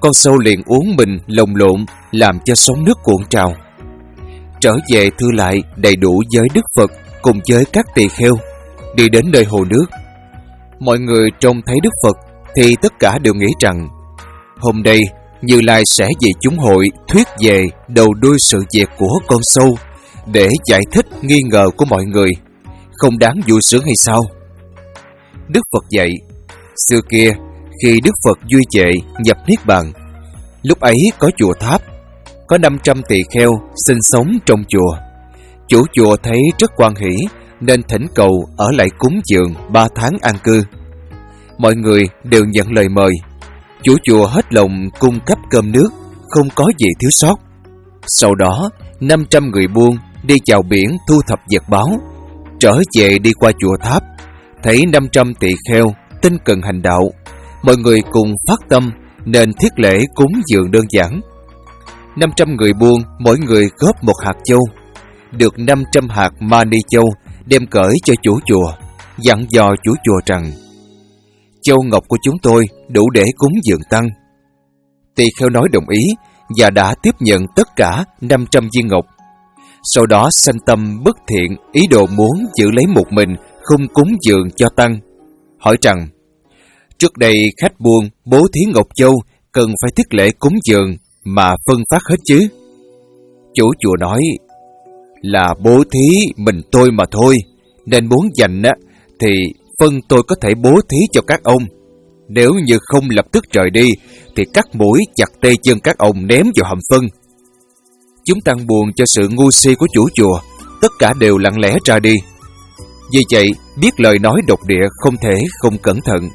con sâu liền uống mình lồng lộn, làm cho sóng nước cuộn trào. Trở về thưa lại đầy đủ với Đức Phật cùng với các tỳ kheo, đi đến nơi hồ nước. Mọi người trông thấy Đức Phật thì tất cả đều nghĩ rằng hôm nay Như Lai sẽ về chúng hội thuyết về đầu đuôi sự việc của con sâu để giải thích nghi ngờ của mọi người, không đáng vui sướng hay sao? Đức Phật dạy, xưa kia khi Đức Phật duy trệ nhập niết bàn, lúc ấy có chùa Tháp, có năm trăm tỳ kheo sinh sống trong chùa. Chủ chùa thấy rất hoan hỷ nên thỉnh cầu ở lại cúng dường ba tháng an cư. Mọi người đều nhận lời mời. Chủ chùa hết lòng cung cấp cơm nước, không có gì thiếu sót. Sau đó năm trăm người buôn đi chào biển thu thập vật báo, trở về đi qua chùa Tháp, thấy năm trăm tỳ kheo tinh cần hành đạo. Mọi người cùng phát tâm nên thiết lễ cúng dường đơn giản. năm trăm người buôn mỗi người góp một hạt châu, được năm trăm hạt mani châu đem cởi cho chủ chùa, dặn dò chủ chùa rằng châu ngọc của chúng tôi đủ để cúng dường tăng. Tỳ kheo nói đồng ý và đã tiếp nhận tất cả năm trăm viên ngọc. Sau đó sanh tâm bất thiện, ý đồ muốn giữ lấy một mình, không cúng dường cho tăng. Hỏi rằng, trước đây khách buôn bố thí ngọc châu cần phải thiết lễ cúng dường mà phân phát hết chứ? Chủ chùa nói, là bố thí mình tôi mà thôi, nên muốn dành á thì phân tôi có thể bố thí cho các ông. Nếu như không lập tức rời đi thì cắt mũi chặt tay chân các ông ném vào hầm phân. Chúng tăng buồn cho sự ngu si của chủ chùa, tất cả đều lặng lẽ ra đi. Vì vậy biết lời nói độc địa không thể không cẩn thận.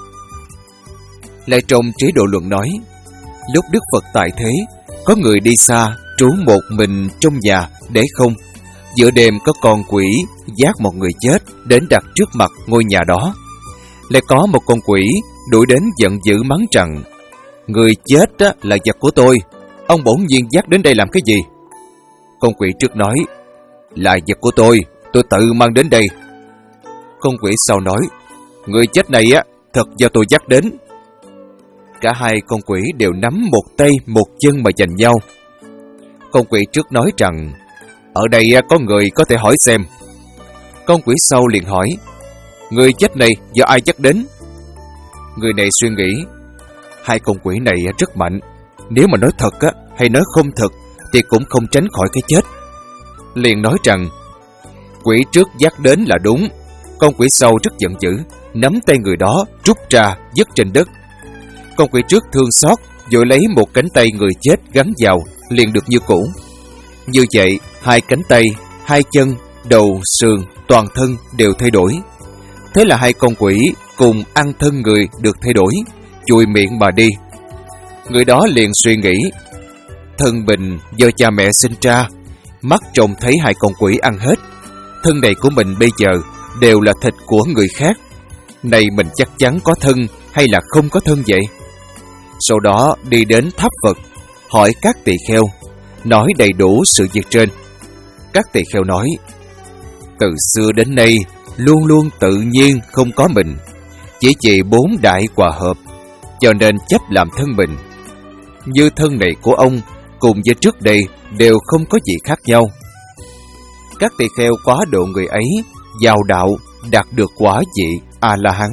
Lại trong chế độ luận nói, lúc Đức Phật tại thế, có người đi xa trú một mình trong nhà để không. Giữa đêm có con quỷ dắt một người chết đến đặt trước mặt ngôi nhà đó. Lại có một con quỷ đuổi đến giận dữ mắng rằng, người chết á, là vật của tôi, ông bỗng nhiên dắt đến đây làm cái gì? Con quỷ trước nói, là vật của tôi, tôi tự mang đến đây. Con quỷ sau nói, người chết này á thật do tôi dắt đến. Cả hai con quỷ đều nắm một tay một chân mà giành nhau. Con quỷ trước nói rằng, ở đây có người có thể hỏi xem. Con quỷ sau liền hỏi, người chết này do ai dắt đến? Người này suy nghĩ, hai con quỷ này rất mạnh, nếu mà nói thật á, hay nói không thật thì cũng không tránh khỏi cái chết. Liền nói rằng, quỷ trước dắt đến là đúng. Con quỷ sau rất giận dữ, nắm tay người đó rút ra vứt trên đất. Con quỷ trước thương xót, vội lấy một cánh tay người chết gắn vào, liền được như cũ. Như vậy, hai cánh tay, hai chân, đầu, sườn, toàn thân đều thay đổi. Thế là hai con quỷ cùng ăn thân người được thay đổi, chùi miệng mà đi. Người đó liền suy nghĩ, thân mình do cha mẹ sinh ra, mắt trông thấy hai con quỷ ăn hết. Thân này của mình bây giờ đều là thịt của người khác. Này mình chắc chắn có thân hay là không có thân vậy? Sau đó đi đến tháp Phật, hỏi các tỳ kheo, nói đầy đủ sự việc trên. Các tỳ kheo nói, từ xưa đến nay luôn luôn tự nhiên không có mình, chỉ vì bốn đại hòa hợp, cho nên chấp làm thân mình. Như thân này của ông cùng với trước đây đều không có gì khác nhau. Các tỳ kheo quá độ người ấy vào đạo, đạt được quả vị A-la-hán.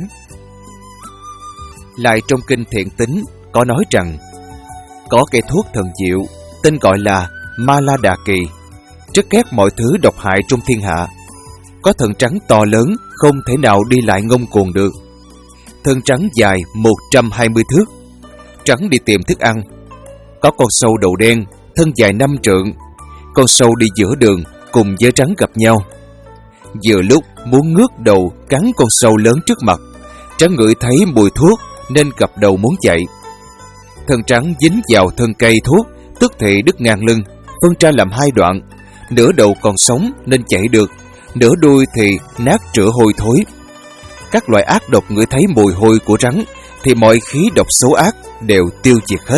Lại trong kinh Thiện Tín có nói rằng, có cây thuốc thần diệu tên gọi là Ma La Đà Kỳ, rất ghét mọi thứ độc hại trong thiên hạ. Có thân trắng to lớn, không thể nào đi lại ngông cuồng được. Thân trắng dài một trăm hai mươi thước, trắng đi tìm thức ăn. Có con sâu đầu đen, thân dài năm trượng. Con sâu đi giữa đường cùng với trắng gặp nhau. Vừa lúc muốn ngước đầu cắn con sâu lớn trước mặt, trắng ngửi thấy mùi thuốc nên gập đầu muốn chạy. Thân trắng dính vào thân cây thuốc, tức thì đứt ngang lưng, phân ra làm hai đoạn. Nửa đầu còn sống nên chạy được, nửa đuôi thì nát rữa hôi thối. Các loại ác độc ngửi thấy mùi hôi của rắn thì mọi khí độc xấu ác đều tiêu diệt hết.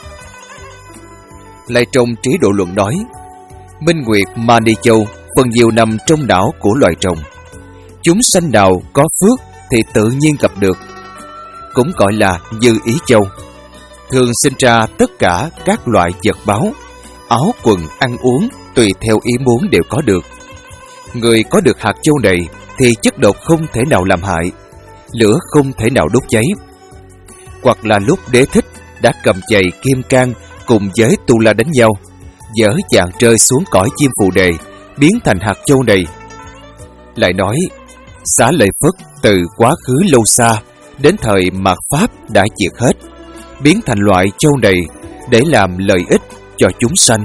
Lại trong Trí Độ Luận nói, Minh Nguyệt Mani Châu phần nhiều nằm trong não của loài trồng. Chúng sanh nào có phước thì tự nhiên gặp được, cũng gọi là Như Ý Châu. thường sinh ra tất cả các loại vật báu, áo quần ăn uống tùy theo ý muốn đều có được. Người có được hạt châu này thì chất độc không thể nào làm hại, lửa không thể nào đốt cháy. Hoặc là lúc Đế Thích đã cầm chày kim cang cùng với Tu La đánh nhau, dở dạng rơi xuống cõi chim phù đề, biến thành hạt châu này. Lại nói, Xá Lợi Phất từ quá khứ lâu xa đến thời mạt Pháp đã diệt hết, biến thành loại châu này để làm lợi ích cho chúng sanh.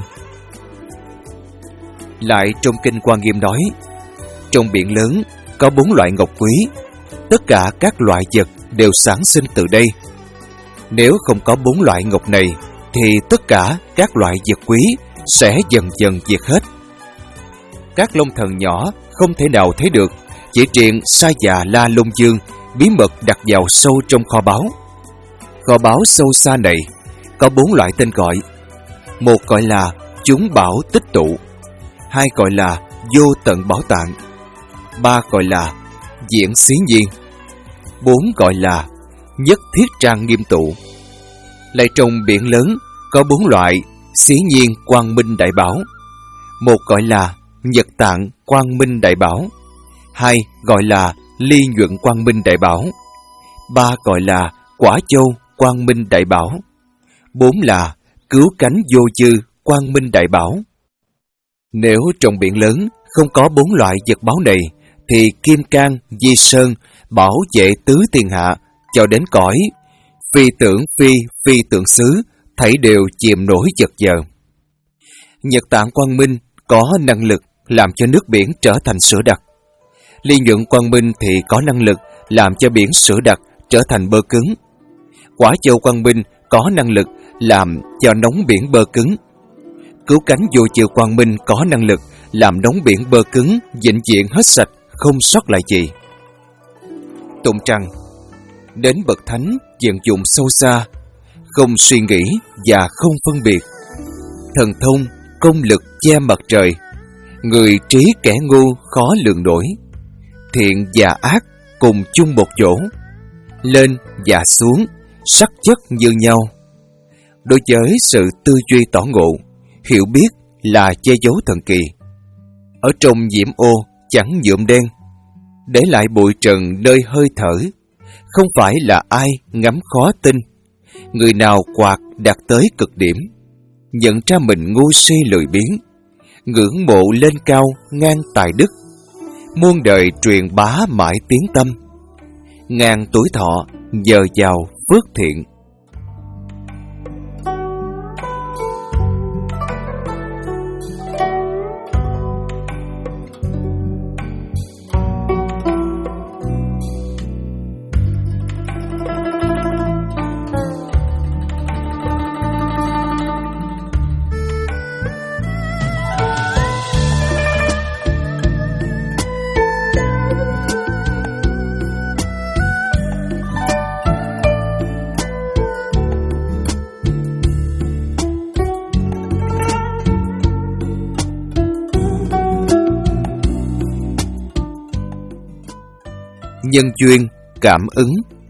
Lại trong kinh Quan Nghiêm nói, trong biển lớn có bốn loại ngọc quý, tất cả các loại vật đều sản sinh từ đây. Nếu không có bốn loại ngọc này thì tất cả các loại vật quý sẽ dần dần diệt hết. Các long thần nhỏ không thể nào thấy được, chỉ riêng Sa Già La Long Dương bí mật đặt vào sâu trong kho báu. Kho báu sâu xa này có bốn loại tên gọi. Một gọi là chúng bảo tích tụ, hai gọi là vô tận bảo tàng, ba gọi là diễn xí nhiên, bốn gọi là nhất thiết trang nghiêm tụ. Lại trong biển lớn có bốn loại xí nhiên quang minh đại bảo. Một gọi là nhật tạng quang minh đại bảo, hai gọi là ly nhuận quang minh đại bảo, ba gọi là quả châu quang minh đại bảo, bốn là cứu cánh vô chư quang minh đại bảo. Nếu trong biển lớn không có bốn loại vật báu này thì kim cang, di sơn bảo vệ tứ thiên hạ cho đến cõi phi tưởng phi phi tưởng xứ thảy đều chìm nổi chật giờ. Nhật tạng quang minh có năng lực làm cho nước biển trở thành sữa đặc. Ly nhuận quang minh thì có năng lực làm cho biển sữa đặc trở thành bơ cứng. Quả châu quang minh có năng lực làm cho nóng biển bơ cứng. Cứu cánh vô chư quang minh có năng lực làm nóng biển bơ cứng, vĩnh viễn hết sạch, không sót lại gì. Tụng trăng đến bậc thánh vận dụng sâu xa, không suy nghĩ và không phân biệt. Thần thông, công lực che mặt trời, người trí kẻ ngu khó lường nổi. Thiện và ác cùng chung một chỗ, lên và xuống, sắc chất như nhau. Đối với sự tư duy tỏ ngộ, hiểu biết là che giấu thần kỳ. Ở trong nhiễm ô chẳng nhuộm đen, để lại bụi trần nơi hơi thở. Không phải là ai ngắm khó tin. Người nào quạt đạt tới cực điểm, nhận ra mình ngu si lười biếng, ngưỡng mộ lên cao ngang tài đức. Muôn đời truyền bá mãi tiếng tâm, ngàn tuổi thọ nhờ vào phước thiện. Nhân duyên, cảm ứng.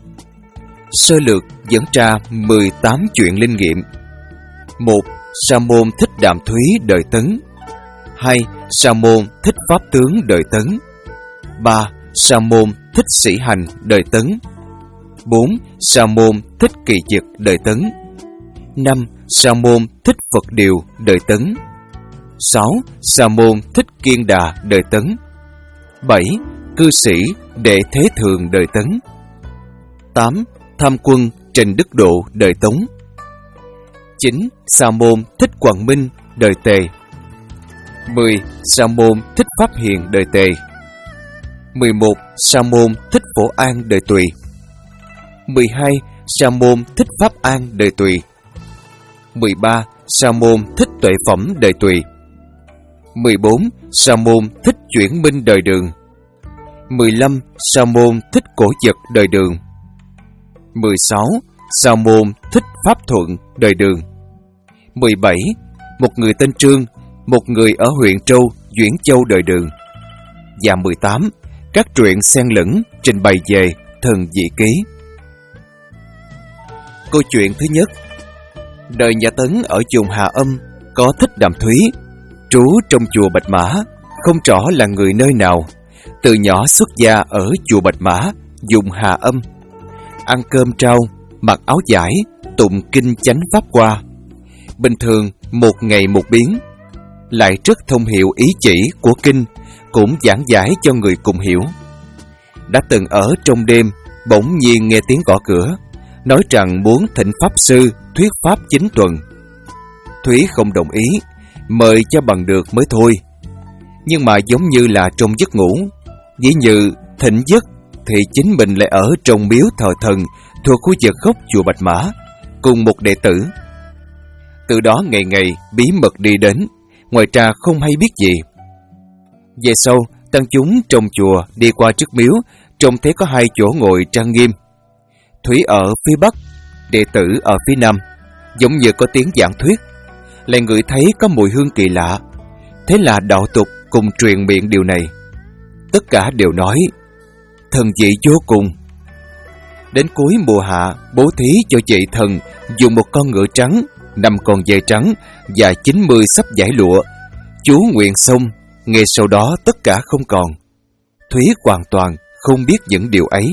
Sơ lược dẫn ra mười tám chuyện linh nghiệm. Một. Sa môn Thích Đạm Thúy đời Tấn. Hai. Sa môn Thích Pháp Tướng đời Tấn. Ba. Sa môn Thích Sĩ Hành đời Tấn. Bốn. Sa môn Thích Kỳ Dực đời Tấn. Năm. Sa môn Thích Phật Điều đời Tấn. Sáu. Sa môn Thích Kiên Đà đời Tấn. Bảy. Cư sĩ Đệ Thế Thường đời Tấn. Tám. Tham quân Trình Đức Độ đời Tống. Chín. Sa môn Thích Quảng Minh đời Tề. Mười. Sa môn Thích Pháp Hiền đời Tề. Mười một. Sa môn Thích Phổ An đời Tùy. Mười hai. Sa môn Thích Pháp An đời Tùy. Mười ba. Sa môn Thích Tuệ Phẩm đời Tùy. Mười bốn. Sa môn Thích Chuyển Minh đời Đường. Mười lăm. Sa môn Thích Cổ Vật đời Đường. Mười sáu. Sa môn Thích Pháp Thuận đời Đường. Mười bảy. Một người tên Trương, một người ở huyện Trâu, Duyển Châu đời Đường. Và mười tám. Các truyện xen lẫn trình bày về Thần Dị Ký. Câu chuyện thứ nhất, Đời nhà Tấn ở vùng Hà Âm có Thích Đàm Thúy, trú trong chùa Bạch Mã, không rõ là người nơi nào. Từ nhỏ xuất gia ở chùa Bạch Mã, vùng Hà Âm. Ăn cơm trao, mặc áo vải, tụng kinh chánh pháp qua. Bình thường một ngày một biến, lại rất thông hiểu ý chỉ của kinh, cũng giảng giải cho người cùng hiểu. Đã từng ở trong đêm, bỗng nhiên nghe tiếng gõ cửa, nói rằng muốn thỉnh pháp sư thuyết pháp chín tuần. Thúy không đồng ý, mời cho bằng được mới thôi. Nhưng mà giống như là trong giấc ngủ, dĩ như thỉnh giấc thì chính mình lại ở trong miếu thờ thần thuộc khu vực gốc chùa Bạch Mã, cùng một đệ tử. Từ đó ngày ngày bí mật đi đến, ngoài ra không hay biết gì. Về sau, tăng chúng trong chùa đi qua trước miếu, trông thấy có hai chỗ ngồi trang nghiêm. Thúy ở phía bắc, đệ tử ở phía nam, giống như có tiếng giảng thuyết. Lại ngửi thấy có mùi hương kỳ lạ. Thế là đạo tục cùng truyền miệng điều này. Tất cả đều nói thần dị vô cùng. Đến cuối mùa hạ, bố thí cho chị thần dùng một con ngựa trắng, năm con dê trắng và chín mươi sắp vải lụa. Chú nguyện xong, ngay sau đó tất cả không còn. Thúy hoàn toàn không biết những điều ấy.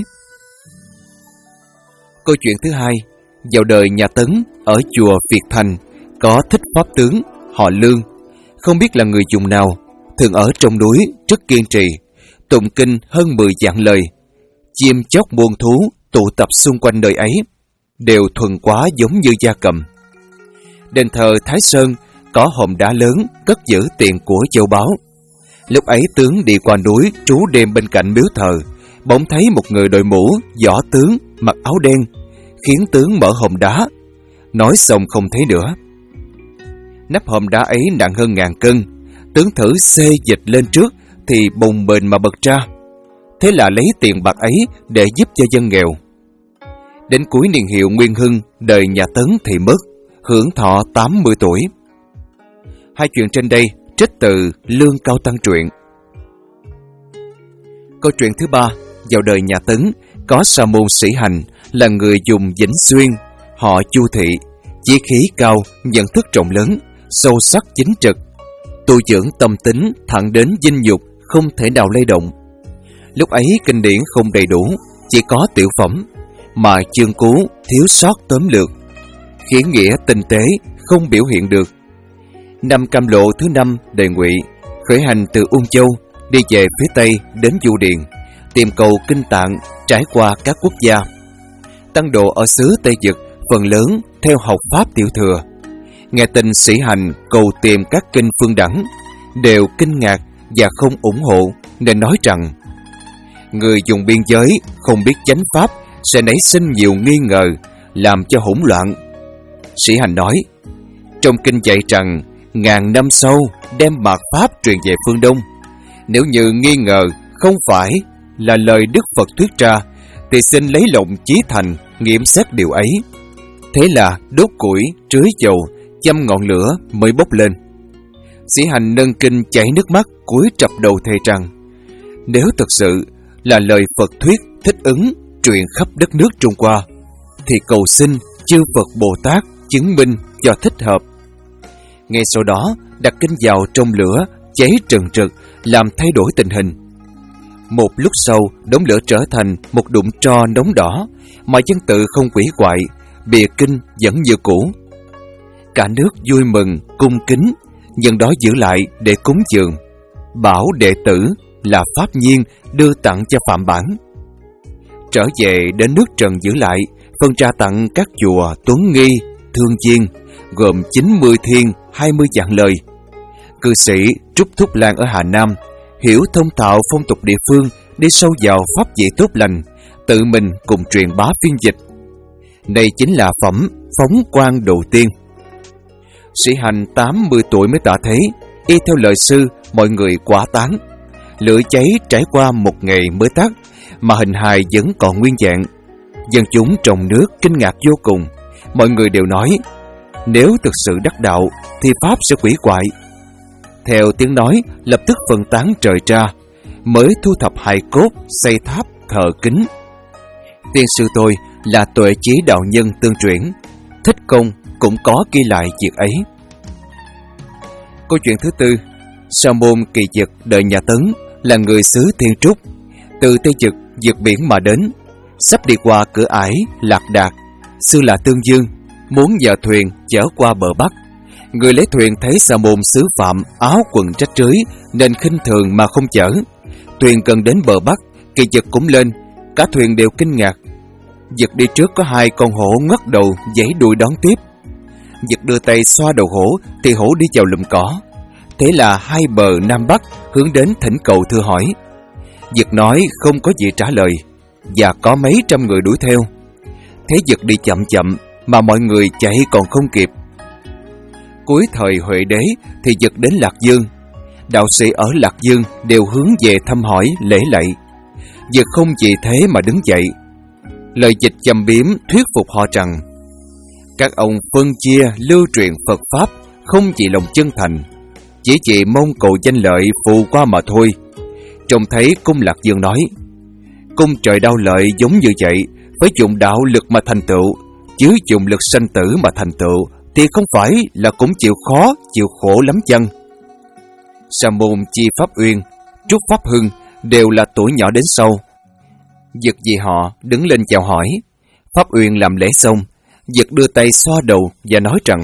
Câu chuyện thứ hai, vào đời nhà Tấn ở chùa Việt Thành có thích pháp tướng họ Lương, không biết là người vùng nào, thường ở trong núi rất kiên trì, tụng kinh hơn mười vạn lời. Chim chóc muôn thú tụ tập xung quanh nơi ấy, đều thuần quá giống như gia cầm. Đền thờ Thái Sơn có hòn đá lớn cất giữ tiền của châu báu. Lúc ấy tướng đi qua núi trú đêm bên cạnh miếu thờ, bỗng thấy một người đội mũ, võ tướng, mặc áo đen, khiến tướng mở hòm đá. Nói xong không thấy nữa. Nắp hòm đá ấy nặng hơn ngàn cân, tướng thử xê dịch lên trước thì bùng bềnh mà bật ra. Thế là lấy tiền bạc ấy để giúp cho dân nghèo. Đến cuối niên hiệu Nguyên Hưng, đời nhà Tấn thì mất, hưởng thọ tám mươi tuổi. Hai chuyện trên đây trích từ Lương Cao Tăng truyện. Câu chuyện thứ ba, vào đời nhà Tấn có sa môn Sĩ Hành, là người dùng Vĩnh Xuyên, họ Chu Thị, chí khí cao, nhận thức rộng lớn, sâu sắc chính trực, tu dưỡng tâm tính thẳng đến dinh dục, không thể nào lay động. Lúc ấy kinh điển không đầy đủ, chỉ có tiểu phẩm, mà chương cú thiếu sót tóm lược, khiến nghĩa tinh tế không biểu hiện được. Năm Cam Lộ thứ năm đời Ngụy, khởi hành từ Ung Châu đi về phía tây đến Du Điền, tìm cầu kinh tạng trải qua các quốc gia. Tăng độ ở xứ Tây Dực phần lớn theo học pháp tiểu thừa, nghe tin Sĩ Hành cầu tìm các kinh phương đẳng, đều kinh ngạc và không ủng hộ, nên nói rằng người dùng biên giới không biết chánh pháp sẽ nảy sinh nhiều nghi ngờ, làm cho hỗn loạn. Sĩ Hành nói, trong kinh dạy rằng ngàn năm sau đem mạt pháp truyền về phương Đông. Nếu như nghi ngờ không phải là lời Đức Phật thuyết ra, thì xin lấy lòng chí thành nghiệm xét điều ấy. Thế là đốt củi, trưới dầu, châm ngọn lửa mới bốc lên. Sĩ Hành nâng kinh chảy nước mắt, cúi trập đầu thề rằng, nếu thật sự là lời Phật thuyết thích ứng truyền khắp đất nước Trung Hoa, thì cầu xin chư Phật Bồ Tát chứng minh cho thích hợp. Ngay sau đó đặt kinh vào trong lửa cháy trần trực, làm thay đổi tình hình. Một lúc sau, đống lửa trở thành một đụng tro nóng đỏ, mà dân tự không quỷ quại, bìa kinh vẫn như cũ. Cả nước vui mừng, cung kính, nhân đó giữ lại để cúng dường, bảo đệ tử là pháp nhiên đưa tặng cho Phạm Bản. Trở về đến nước Trần giữ lại, phân ra tặng các chùa Tuấn Nghi, Thương Diên, gồm chín mươi thiên, hai mươi vạn lời. Cư sĩ Trúc Thúc Lan ở Hà Nam hiểu thông thạo phong tục địa phương, đi sâu vào pháp vị tốt lành, tự mình cùng truyền bá phiên dịch. Đây chính là phẩm Phóng Quang đầu tiên. Sĩ Hành tám mươi tuổi mới tạ thế, y theo lời sư, mọi người quả tán. Lửa cháy trải qua một ngày mới tắt, mà hình hài vẫn còn nguyên vẹn. Dân chúng trong nước kinh ngạc vô cùng. Mọi người đều nói, nếu thực sự đắc đạo thì pháp sẽ quỷ quại. Theo tiếng nói, lập tức phân tán trời ra, mới thu thập hài cốt, xây tháp, thờ kính. Tiên sư tôi là tuệ chí đạo nhân tương truyền, thích công, cũng có ghi lại việc ấy. Câu chuyện thứ tư, Sa môn Kỳ Dực đời nhà Tấn là người xứ Thiên Trúc, từ Tây Dực vượt biển mà đến, sắp đi qua cửa ải Lạc Đạt, xưa là Tương Dương, muốn nhờ thuyền chở qua bờ Bắc. Người lấy thuyền thấy Sa môn xứ Phạm áo quần rách rưới nên khinh thường mà không chở. Thuyền gần đến bờ Bắc, Kỳ Dực cũng lên, cả thuyền đều kinh ngạc. Dực đi trước có hai con hổ ngất đầu giãy đuôi đón tiếp. Dực đưa tay xoa đầu hổ thì hổ đi vào lùm cỏ. Thế là hai bờ Nam Bắc hướng đến thỉnh cầu thưa hỏi. Dực nói không có gì trả lời, và có mấy trăm người đuổi theo. Thế Dực đi chậm chậm mà mọi người chạy còn không kịp. Cuối thời Huệ Đế thì Dực đến Lạc Dương. Đạo sĩ ở Lạc Dương đều hướng về thăm hỏi lễ lạy. Dực không vì thế mà đứng dậy. Lời dịch châm biếm thuyết phục họ rằng các ông phân chia lưu truyền Phật Pháp không chỉ lòng chân thành, chỉ chỉ mong cầu danh lợi phù qua mà thôi. Trông thấy cung Lạc Dương nói, cung trời đau lợi giống như vậy, phải dùng đạo lực mà thành tựu, chứ dùng lực sanh tử mà thành tựu thì không phải là cũng chịu khó, chịu khổ lắm chăng? Sa môn Chi Pháp Uyên, Trúc Pháp Hưng đều là tuổi nhỏ đến sau. Dực vì họ đứng lên chào hỏi. Pháp Uyên làm lễ xong, Dực đưa tay xoa đầu và nói rằng,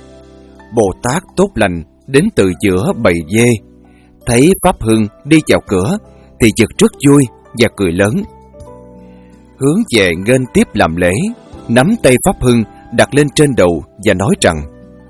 Bồ Tát tốt lành đến từ giữa bầy dê. Thấy Pháp Hưng đi vào cửa thì Dực rất vui và cười lớn. Hướng về nghênh tiếp làm lễ, nắm tay Pháp Hưng đặt lên trên đầu và nói rằng,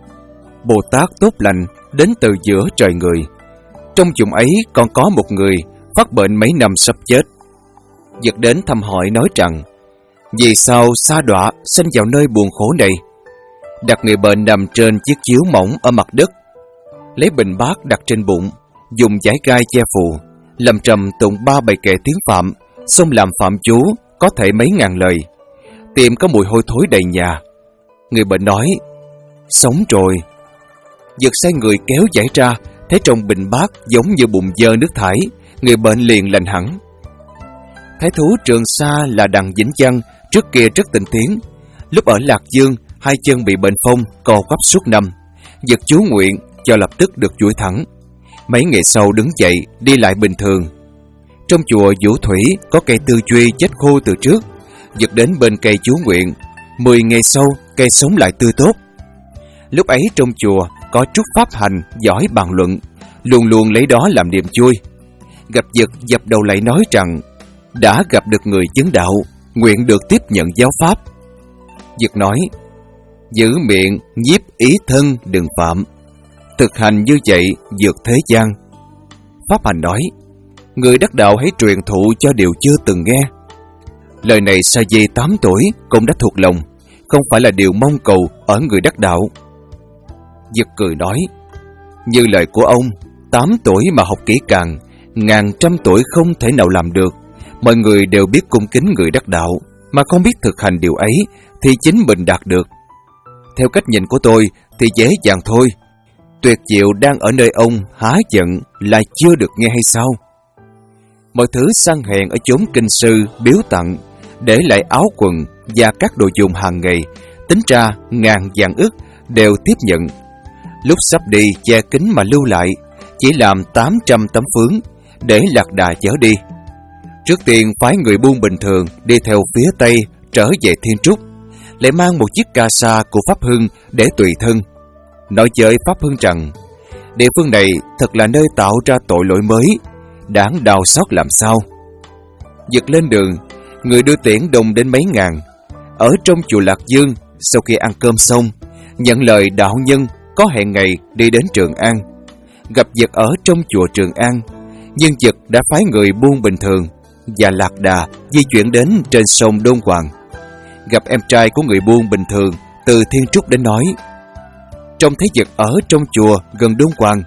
Bồ Tát tốt lành đến từ giữa trời người. Trong vùng ấy còn có một người phát bệnh mấy năm sắp chết. Dực đến thăm hỏi nói rằng, vì sao sa đọa sinh vào nơi buồn khổ này? Đặt người bệnh nằm trên chiếc chiếu mỏng ở mặt đất, lấy bình bát đặt trên bụng, dùng dải gai che phù, lầm trầm tụng ba bài kệ tiếng Phạm, xong làm phạm chú có thể mấy ngàn lời. Tiệm có mùi hôi thối đầy nhà. Người bệnh nói, sống rồi. Dực sai người kéo dải ra, thấy trong bình bát giống như bùn dơ nước thải. Người bệnh liền lành hẳn. Thái thú Trường Sa là Đặng Vĩnh Văn trước kia rất tinh tiến. Lúc ở Lạc Dương, hai chân bị bệnh phong, co quắp suốt năm. Dực chú nguyện cho lập tức được duỗi thẳng. Mấy ngày sau đứng dậy, đi lại bình thường. Trong chùa Vũ Thủy có cây tư duy chết khô từ trước. Dực đến bên cây chú nguyện. Mười ngày sau, cây sống lại tươi tốt. Lúc ấy trong chùa có Trúc Pháp Hành giỏi bàn luận, luôn luôn lấy đó làm niềm vui. Gặp Dực dập đầu lại nói rằng, đã gặp được người chứng đạo, nguyện được tiếp nhận giáo pháp. Dực nói, giữ miệng nhiếp ý thân đừng phạm, thực hành như vậy vượt thế gian. Pháp Hành nói, người đắc đạo hãy truyền thụ cho điều chưa từng nghe. Lời này Sa Di tám tuổi cũng đã thuộc lòng, không phải là điều mong cầu ở người đắc đạo. Dực cười nói, như lời của ông, tám tuổi mà học kỹ càng, ngàn trăm tuổi không thể nào làm được. Mọi người đều biết cung kính người đắc đạo, mà không biết thực hành điều ấy thì chính mình đạt được. Theo cách nhìn của tôi thì dễ dàng thôi. Tuyệt diệu đang ở nơi ông, há giận là chưa được nghe hay sao? Mọi thứ sang hèn ở chốn kinh sư biếu tặng, để lại áo quần và các đồ dùng hàng ngày, tính ra ngàn vạn ức đều tiếp nhận. Lúc sắp đi che kính mà lưu lại, chỉ làm tám trăm tấm phướng để lạc đà chở đi. Trước tiên phái người buôn bình thường đi theo phía Tây trở về Thiên Trúc, lại mang một chiếc ca sa của Pháp Hưng để tùy thân. Nói với Pháp Hưng rằng, địa phương này thật là nơi tạo ra tội lỗi mới, đáng đau xót làm sao. Dực lên đường, người đưa tiễn đông đến mấy ngàn. Ở trong chùa Lạc Dương, sau khi ăn cơm xong, nhận lời đạo nhân có hẹn ngày đi đến Trường An. Gặp Dực ở trong chùa Trường An, nhưng Dực đã phái người buôn bình thường và lạc đà di chuyển đến trên sông Đôn Hoàng. Gặp em trai của người buôn bình thường từ Thiên Trúc đến nói, trông thấy Dực ở trong chùa gần Đôn Hoàng.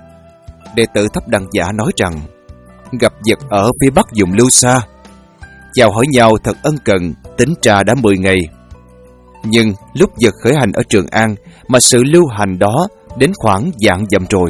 Đệ tử Thấp Đằng Dạ nói rằng, gặp Dực ở phía bắc vùng Lưu Sa. Chào hỏi nhau thật ân cần, tính ra đã mười ngày. Nhưng lúc Dực khởi hành ở Trường An mà sự lưu hành đó đến khoảng vạn dặm rồi.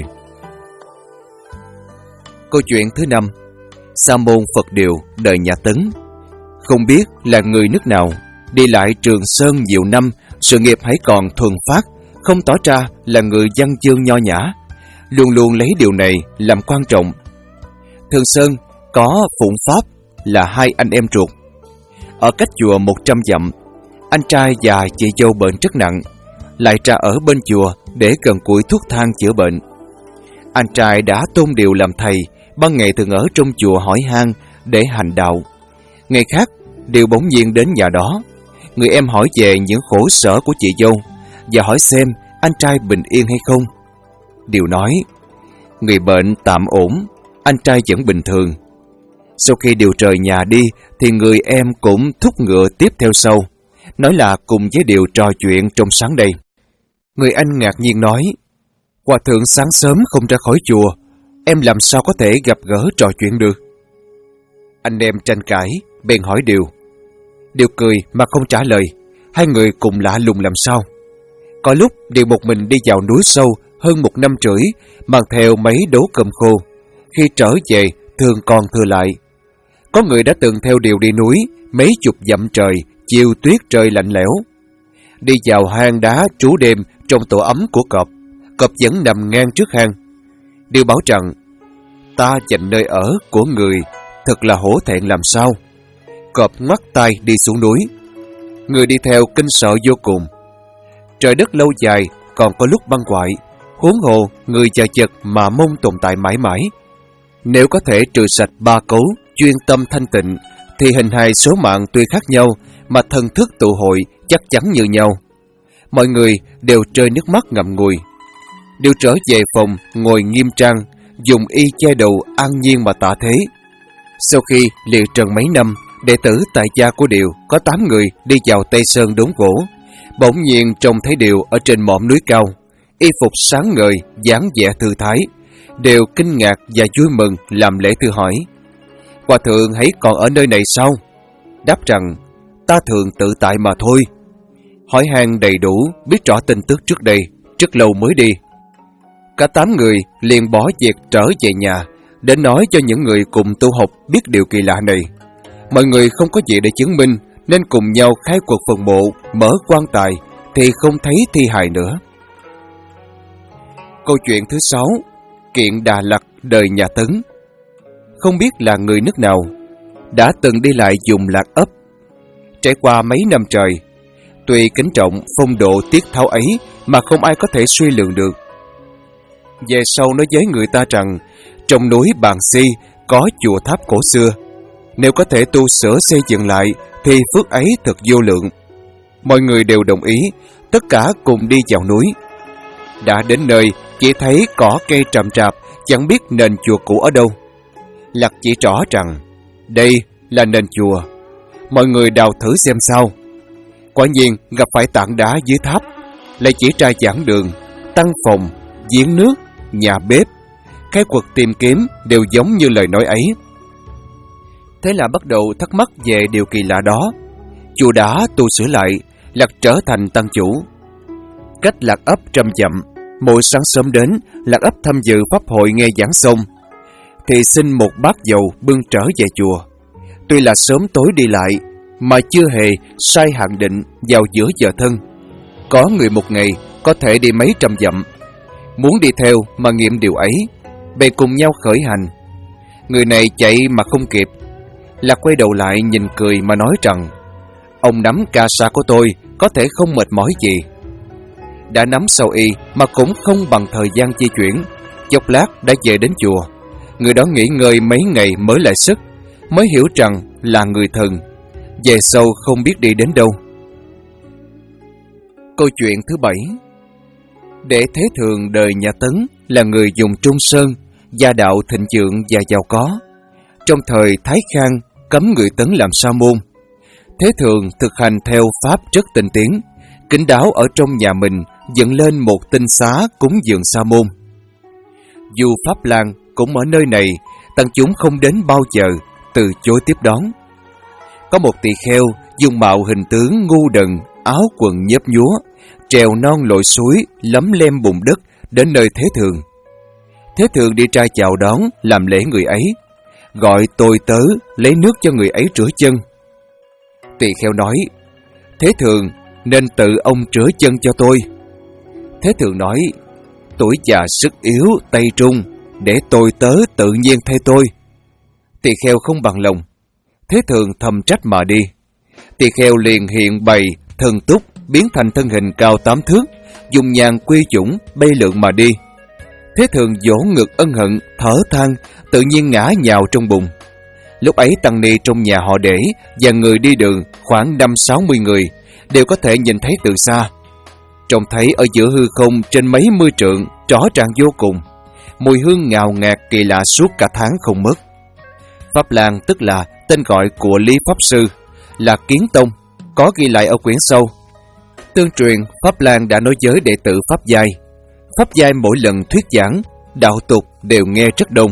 Câu chuyện thứ năm, Sa môn Phật Điều đời nhà Tấn. Không biết là người nước nào, đi lại Trường Sơn nhiều năm sự nghiệp hãy còn thuần phát, không tỏ ra là người văn chương nho nhã, luôn luôn lấy điều này làm quan trọng. Thường Sơn có Phụng Pháp là hai anh em ruột. Ở cách chùa một trăm dặm, anh trai và chị dâu bệnh rất nặng, lại ra ở bên chùa để cần cụi thuốc thang chữa bệnh. Anh trai đã tôn điều làm thầy, ban ngày thường ở trong chùa hỏi han để hành đạo. Ngày khác, Điều bỗng nhiên đến nhà đó. Người em hỏi về những khổ sở của chị dâu và hỏi xem anh trai bình yên hay không. Điều nói, người bệnh tạm ổn, anh trai vẫn bình thường. Sau khi Điều rời nhà đi thì người em cũng thúc ngựa tiếp theo sau, nói là cùng với Điều trò chuyện trong sáng đây. Người anh ngạc nhiên nói, hòa thượng sáng sớm không ra khỏi chùa, em làm sao có thể gặp gỡ trò chuyện được? Anh em tranh cãi, bèn hỏi Điều. Điều cười mà không trả lời. Hai người cùng lạ lùng làm sao. Có lúc Điều một mình đi vào núi sâu hơn một năm rưỡi, mang theo mấy đố cơm khô. Khi trở về thường còn thừa lại. Có người đã từng theo Điều đi núi mấy chục dặm trời, chiều tuyết trời lạnh lẽo, đi vào hang đá trú đêm trong tổ ấm của cọp. Cọp vẫn nằm ngang trước hang. Điều bảo rằng, ta dành nơi ở của người, thật là hổ thẹn làm sao. Cọp ngoắt tay đi xuống núi. Người đi theo kinh sợ vô cùng. Trời đất lâu dài còn có lúc băng hoại, huống hồ người chờ chật mà mong tồn tại mãi mãi. Nếu có thể trừ sạch ba cấu, chuyên tâm thanh tịnh, thì hình hài số mạng tuy khác nhau mà thần thức tụ hội chắc chắn như nhau. Mọi người đều rơi nước mắt ngậm ngùi. Điều trở về phòng ngồi nghiêm trang, dùng y che đầu an nhiên mà tạ thế. Sau khi liệu trần mấy năm, đệ tử tại gia của Điều có tám người đi vào Tây Sơn đốn gỗ. Bỗng nhiên trông thấy Điều ở trên mỏm núi cao, y phục sáng ngời, dáng vẻ thư thái. Đều kinh ngạc và vui mừng làm lễ thưa hỏi, hòa thượng hãy còn ở nơi này sao? Đáp rằng, ta thường tự tại mà thôi. Hỏi han đầy đủ, biết rõ tin tức trước đây, rất lâu mới đi. Cả tám người liền bỏ việc trở về nhà, để nói cho những người cùng tu học biết điều kỳ lạ này. Mọi người không có gì để chứng minh, nên cùng nhau khai quật phần mộ, mở quan tài, thì không thấy thi hài nữa. Câu chuyện thứ sáu, kiện Đà Lạt đời nhà Tấn. Không biết là người nước nào đã từng đi lại vùng Lạc Ấp. Trải qua mấy năm trời, tuy kính trọng phong độ tiết tháo ấy mà không ai có thể suy lượng được. Về sau nói với người ta rằng, trong núi Bàn Si có chùa tháp cổ xưa, nếu có thể tu sửa xây dựng lại thì phước ấy thật vô lượng. Mọi người đều đồng ý, tất cả cùng đi vào núi. Đã đến nơi, chỉ thấy cỏ cây rậm rạp, chẳng biết nền chùa cũ ở đâu. Lạc chỉ rõ rằng, đây là nền chùa. Mọi người đào thử xem sao. Quả nhiên gặp phải tảng đá dưới tháp, lại chỉ ra giảng đường, tăng phòng, giếng nước, nhà bếp. Khai quật tìm kiếm đều giống như lời nói ấy. Thế là bắt đầu thắc mắc về điều kỳ lạ đó. Chùa đã tu sửa lại, Lạc trở thành tăng chủ. Cách Lạc Ấp trăm dặm, mỗi sáng sớm đến, Lạc Ấp tham dự pháp hội nghe giảng xong, thì xin một bát dầu bưng trở về chùa. Tuy là sớm tối đi lại, mà chưa hề sai hạn định vào giữa giờ thân. Có người một ngày có thể đi mấy trăm dặm. Muốn đi theo mà nghiệm điều ấy, bèn cùng nhau khởi hành. Người này chạy mà không kịp. Lạc quay đầu lại nhìn cười mà nói rằng, ông nắm ca sa của tôi có thể không mệt mỏi gì. Đã nắm sau y mà cũng không bằng thời gian di chuyển. Chốc lát đã về đến chùa. Người đó nghỉ ngơi mấy ngày mới lại sức, mới hiểu rằng là người thần. Về sau không biết đi đến đâu. Câu chuyện thứ bảy. Đệ Thế Thường đời nhà Tấn là người dùng Trung Sơn, gia đạo thịnh vượng và giàu có. Trong thời Thái Khang cấm người Tấn làm sa môn. Thế Thường thực hành theo pháp rất tinh tiến, kín đáo ở trong nhà mình dựng lên một tinh xá cúng dường sa môn. Dù Pháp Lang cũng ở nơi này, tăng chúng không đến bao giờ, từ chối tiếp đón. Có một tỳ kheo dùng mạo hình tướng ngu đần, áo quần nhớp nhúa, trèo non lội suối, lấm lem bùn đất đến nơi Thế Thường. Thế Thường đi ra chào đón, làm lễ người ấy, gọi tôi tớ lấy nước cho người ấy rửa chân. Tỳ kheo nói, Thế Thường, nên tự ông rửa chân cho tôi. Thế Thường nói, tuổi già sức yếu, tay trung, để tôi tớ tự nhiên thay tôi. Tỳ kheo không bằng lòng. Thế Thường thầm trách mà đi. Tỳ kheo liền hiện bày thần túc, biến thành thân hình cao tám thước, dùng nhàn quy chủng bay lượn mà đi. Thế Thường vỗ ngực ân hận, thở than, tự nhiên ngã nhào trong bùn. Lúc ấy tăng ni trong nhà họ Để và người đi đường khoảng năm sáu mươi người đều có thể nhìn thấy từ xa. Trông thấy ở giữa hư không trên mấy mươi trượng, rõ ràng vô cùng. Mùi hương ngào ngạt kỳ lạ suốt cả tháng không mất. Pháp Lan tức là tên gọi của Lý Pháp Sư, là Kiến Tông, có ghi lại ở quyển sâu. Tương truyền Pháp Lan đã nói với đệ tử Pháp Giai. Pháp Giai mỗi lần thuyết giảng, đạo tục đều nghe rất đông.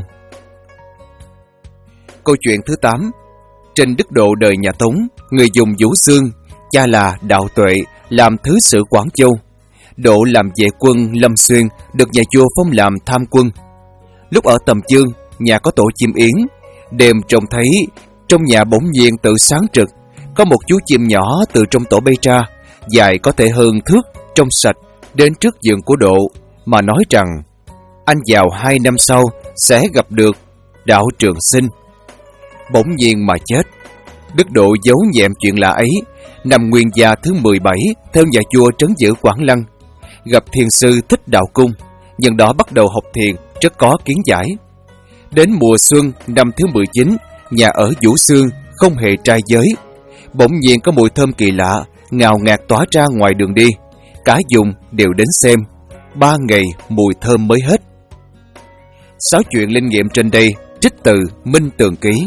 Câu chuyện thứ tám. Trên Đức Độ đời nhà Tống, người dùng Vũ Xương, cha là Đạo Tuệ, làm thứ sử Quảng Châu. Độ làm vệ quân Lâm Xuyên, được nhà vua phong làm tham quân. Lúc ở Tầm Chương, nhà có tổ chim yến. Đêm trông thấy trong nhà bỗng nhiên tự sáng trực, có một chú chim nhỏ từ trong tổ bay ra, dài có thể hơn thước, trong sạch, đến trước giường của Độ mà nói rằng: anh vào hai năm sau sẽ gặp được Đạo Trường Sinh. Bỗng nhiên mà chết. Đức Độ giấu nhẹm chuyện lạ ấy, năm Nguyên Gia thứ mười bảy theo nhà vua trấn giữ Quảng Lăng, gặp thiền sư Thích Đạo Cung, nhân đó bắt đầu học thiền, rất có kiến giải. Đến mùa xuân năm thứ mười chín, nhà ở Vũ Xương không hề trai giới. Bỗng nhiên có mùi thơm kỳ lạ ngào ngạt tỏa ra ngoài đường đi, cả vùng đều đến xem. Ba ngày mùi thơm mới hết. Sáu chuyện linh nghiệm trên đây trích từ Minh Tường Ký.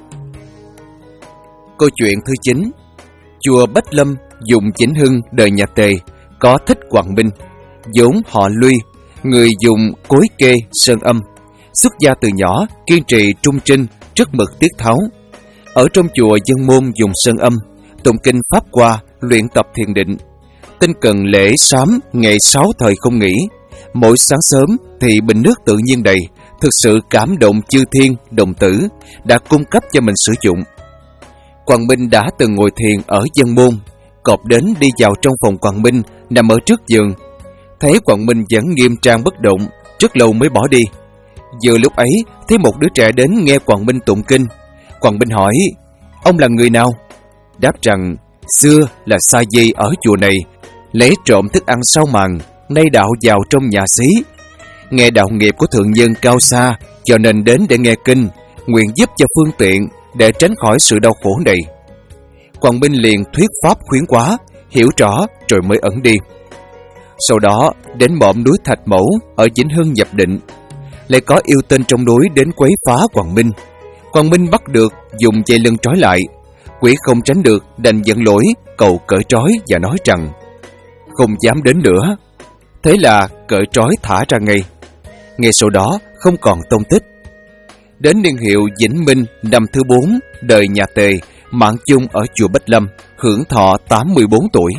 Câu chuyện thứ chín. Chùa Bách Lâm dùng Vĩnh Hưng đời nhà Tề có Thích Quảng Minh, vốn họ Luy, người dùng cối kê sơn âm, xuất gia từ nhỏ, kiên trì trung trinh, rất mực tiết tháo. Ở trong chùa dân môn dùng sơn âm, tụng kinh pháp hoa, luyện tập thiền định. Tinh cần lễ sám ngày sáu thời không nghỉ. Mỗi sáng sớm thì bình nước tự nhiên đầy, thực sự cảm động chư thiên đồng tử đã cung cấp cho mình sử dụng. Quảng Minh đã từng ngồi thiền ở dân môn, cọp đến đi vào trong phòng Quảng Minh nằm ở trước giường. Thấy Quảng Minh vẫn nghiêm trang bất động, rất lâu mới bỏ đi. Vừa lúc ấy thấy một đứa trẻ đến nghe Quảng Minh tụng kinh. Quảng Minh hỏi: ông là người nào? Đáp rằng: xưa là Sa Di ở chùa này, lấy trộm thức ăn sau màn, nay đạo vào trong nhà xí. Nghe đạo nghiệp của thượng nhân cao xa, cho nên đến để nghe kinh, nguyện giúp cho phương tiện để tránh khỏi sự đau khổ này. Quảng Minh liền thuyết pháp khuyến quá, hiểu rõ rồi mới ẩn đi. Sau đó đến mỏm núi Thạch Mẫu ở Vĩnh Hưng nhập định, lại có yêu tinh trong núi đến quấy phá Quảng Minh. Quảng Minh bắt được, dùng dây lưng trói lại. Quỷ không tránh được, đành giận lỗi, cầu cởi trói và nói rằng không dám đến nữa. Thế là cởi trói thả ra ngay. Ngay sau đó không còn tông tích. Đến niên hiệu Vĩnh Minh năm thứ bốn đời nhà Tề, mạng chung ở chùa Bách Lâm, hưởng thọ tám mươi bốn tuổi.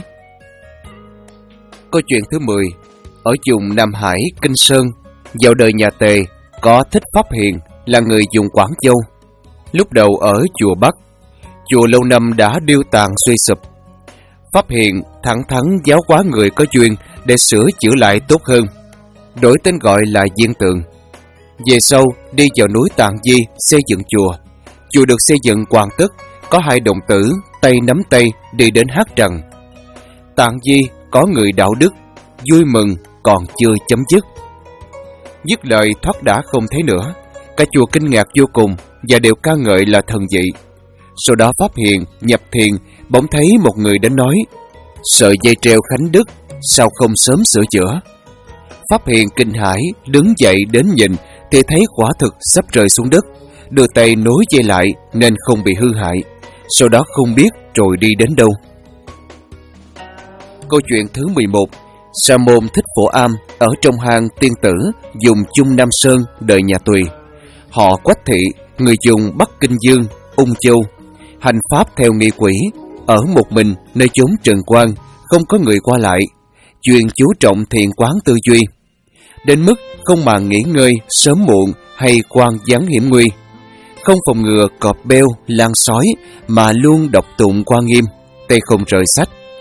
Câu chuyện thứ mười. Ở vùng Nam Hải, Kinh Sơn, vào đời nhà Tề có Thích Pháp Hiền, là người vùng Quảng Châu. Lúc đầu ở chùa Bắc, chùa lâu năm đã điêu tàn suy sụp. Pháp Hiền thẳng thắn giáo hóa người có duyên để sửa chữa lại tốt hơn, đổi tên gọi là Diên Tường. Về sau đi vào núi Tạng Di xây dựng chùa. Chùa được xây dựng hoàn tất, có hai đồng tử tay nắm tay đi đến hát rằng: Tạng Di có người đạo đức, vui mừng còn chưa chấm dứt. Dứt lời thoát đã không thấy nữa. Cả chùa kinh ngạc vô cùng và đều ca ngợi là thần dị. Sau đó Pháp Hiền nhập thiền, bỗng thấy một người đến nói: sợi dây treo Khánh Đức sao không sớm sửa chữa? Pháp Hiền kinh hãi đứng dậy đến nhìn thì thấy quả thực sắp rơi xuống đất, đưa tay nối dây lại nên không bị hư hại. Sau đó không biết rồi đi đến đâu. Câu chuyện thứ mười một. Sa môn Thích Phổ Am ở trong hang tiên tử dùng Chung Nam Sơn đời nhà Tùy. Họ Quách Thị, người dùng Bắc Kinh Dương, Ung Châu, hành pháp theo nghi quỷ, ở một mình nơi chốn trần quan, không có người qua lại, chuyên chú trọng thiền quán tư duy, đến mức không màng nghỉ ngơi sớm muộn hay quan gián hiểm nguy, không phòng ngừa cọp beo lan sói mà luôn đọc tụng Quan Nghiêm, tay không rời sách.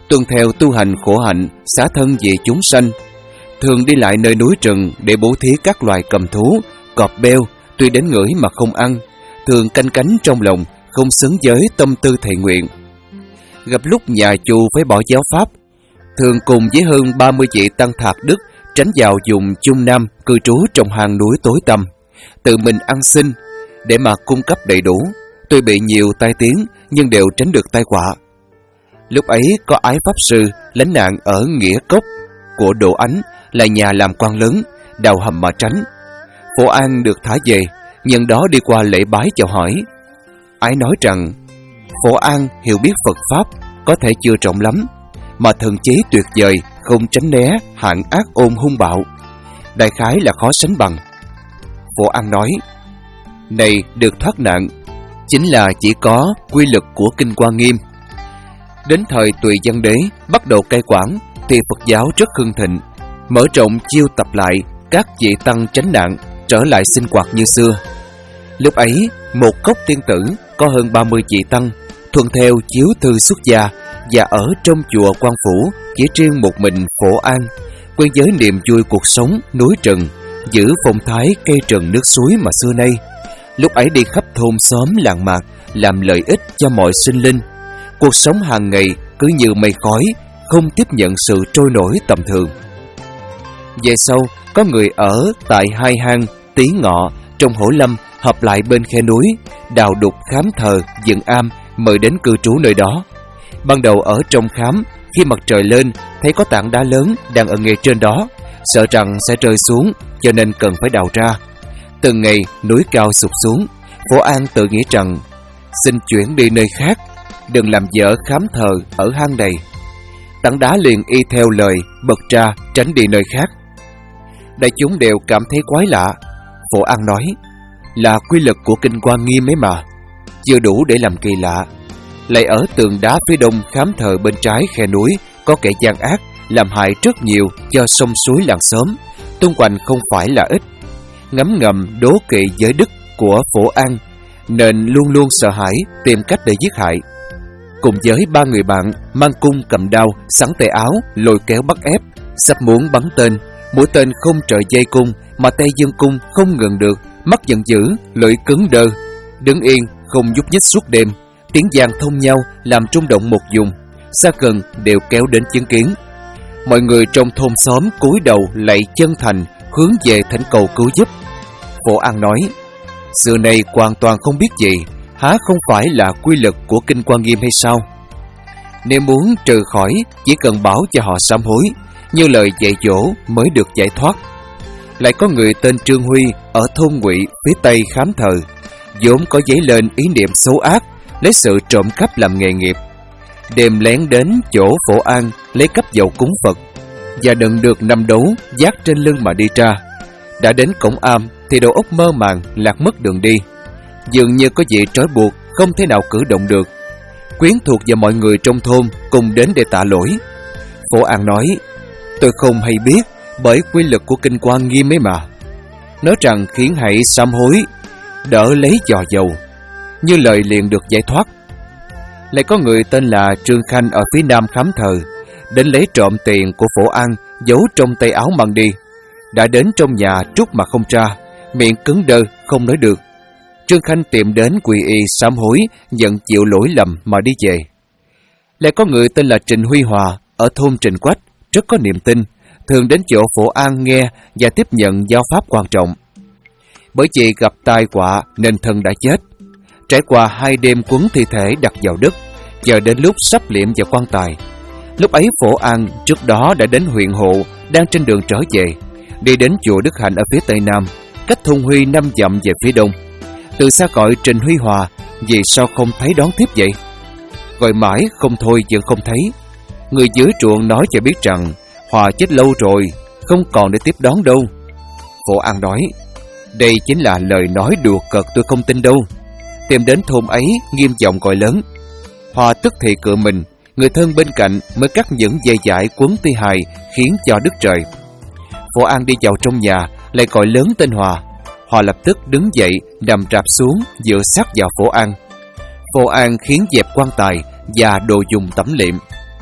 tuân theo tu hành khổ hạnh, xả thân vì chúng sanh. Thường đi lại nơi núi rừng để bố thí các loài cầm thú, cọp beo, tuy đến ngửi mà không ăn, thường canh cánh trong lòng, không xứng với tâm tư thệ nguyện. Gặp lúc nhà chù phải bỏ giáo pháp, thường cùng với hơn ba mươi vị tăng thạc đức tránh vào vùng Trung Nam cư trú trong hang núi tối tăm, tự mình ăn xin để mà cung cấp đầy đủ. Tuy bị nhiều tai tiếng nhưng đều tránh được tai họa. Lúc ấy có Ái Pháp Sư lánh nạn ở Nghĩa Cốc của Độ Ánh, là nhà làm quan lớn, đào hầm mà tránh. Phổ An được thả về, nhân đó đi qua lễ bái chào hỏi. Ái nói rằng Phổ An hiểu biết Phật Pháp có thể chưa rộng lắm, mà thần trí tuyệt vời, không tránh né hạng ác ôn hung bạo, đại khái là khó sánh bằng. Phổ An nói: này, được thoát nạn chính là chỉ có quy lực của Kinh Hoa Nghiêm. Đến thời Tùy Văn Đế bắt đầu cai quản thì Phật giáo rất hưng thịnh, mở rộng chiêu tập lại các vị tăng tránh nạn trở lại sinh hoạt như xưa. Lúc ấy, một cốc tiên tử có hơn ba mươi vị tăng thuận theo chiếu thư xuất gia, và ở trong chùa Quan Phủ chỉ riêng một mình Phổ An quen với niềm vui cuộc sống núi rừng, giữ phong thái cây rừng nước suối mà xưa nay. Lúc ấy đi khắp thôn xóm làng mạc làm lợi ích cho mọi sinh linh. Cuộc sống hàng ngày cứ như mây khói, không tiếp nhận sự trôi nổi tầm thường. Về sau, có người ở tại hai hang Tí Ngọ trong Hổ Lâm hợp lại bên khe núi, đào đục khám thờ, dựng am, mời đến cư trú nơi đó. Ban đầu ở trong khám, khi mặt trời lên thấy có tảng đá lớn đang ở ngay trên đó, sợ rằng sẽ rơi xuống cho nên cần phải đào ra. Từng ngày núi cao sụp xuống, Phổ An tự nghĩ rằng xin chuyển đi nơi khác, đừng làm dở khám thờ ở hang này. Tảng đá liền y theo lời bật ra tránh đi nơi khác. Đại chúng đều cảm thấy quái lạ. Phổ An nói: là quy lực của Kinh Hoa Nghiêm ấy mà, chưa đủ để làm kỳ lạ. Lại ở tường đá phía đông khám thờ bên trái khe núi có kẻ gian ác làm hại rất nhiều cho sông suối làng xóm, tung hoành không phải là ít. Ngấm ngầm đố kỵ giới đức của Phổ An nên luôn luôn sợ hãi tìm cách để giết hại. Cùng với ba người bạn mang cung cầm đao, sắn tay áo, lôi kéo bắt ép, sắp muốn bắn tên. Mũi tên không trợ dây cung mà tay dương cung không ngừng được, mắt giận dữ, lưỡi cứng đơ, đứng yên không nhúc nhích suốt đêm. Tiếng giang thông nhau làm rung động một vùng, xa gần đều kéo đến chứng kiến. Mọi người trong thôn xóm cúi đầu lạy chân thành, hướng về thỉnh cầu cứu giúp. Phổ An nói: sự này hoàn toàn không biết gì, há không phải là quy lực của Kinh Hoa Nghiêm hay sao? Nếu muốn trừ khỏi, chỉ cần bảo cho họ sám hối, như lời dạy dỗ mới được giải thoát. Lại có người tên Trương Huy ở thôn Ngụy phía tây khám thờ, vốn có dấy lên ý niệm xấu ác, lấy sự trộm cắp làm nghề nghiệp. Đêm lén đến chỗ Phổ An lấy cắp dầu cúng Phật, và đừng được nằm đấu vác trên lưng mà đi ra. Đã đến cổng am thì đầu óc mơ màng, lạc mất đường đi, dường như có gì trói buộc, không thể nào cử động được. Quyến thuộc và mọi người trong thôn cùng đến để tạ lỗi. Phổ An nói: tôi không hay biết, bởi quy lực của Kinh Hoa Nghiêm ấy mà. Nói rằng khiến hãy sám hối, đỡ lấy giò dầu, như lời liền được giải thoát. Lại có người tên là Trương Khanh ở phía nam khám thờ, đến lấy trộm tiền của Phổ An, giấu trong tay áo mang đi. Đã đến trong nhà trút mà không ra, miệng cứng đơ không nói được. Trương Khanh tìm đến quỳ y sám hối, nhận chịu lỗi lầm mà đi về. Lại có người tên là Trình Huy Hòa ở thôn Trình Quách, rất có niềm tin, thường đến chỗ Phổ An nghe và tiếp nhận giáo pháp quan trọng. Bởi vì gặp tai họa nên thân đã chết. Trải qua hai đêm quấn thi thể đặt vào đất, chờ đến lúc sắp liệm vào quan tài. Lúc ấy Phổ An trước đó đã đến huyện Hộ, đang trên đường trở về, đi đến chùa Đức Hạnh ở phía tây nam, cách thôn Huy năm dặm về phía đông. Từ xa gọi Trình Huy Hòa: vì sao không thấy đón tiếp vậy? Gọi mãi không thôi vẫn không thấy. Người dưới ruộng nói cho biết rằng Hòa chết lâu rồi, không còn để tiếp đón đâu. Phổ An nói: đây chính là lời nói đùa cợt, tôi không tin đâu. Tìm đến thôn ấy nghiêm giọng gọi lớn. Hòa tức thì cựa mình, người thân bên cạnh mới cắt những dây dải quấn thi hài, khiến cho đứt trời. Phổ An đi vào trong nhà, lại gọi lớn tên Hòa. Hòa lập tức đứng dậy, nằm rạp xuống, dựa sát vào Phổ An. Phổ An khiến dẹp quan tài và đồ dùng tẩm liệm.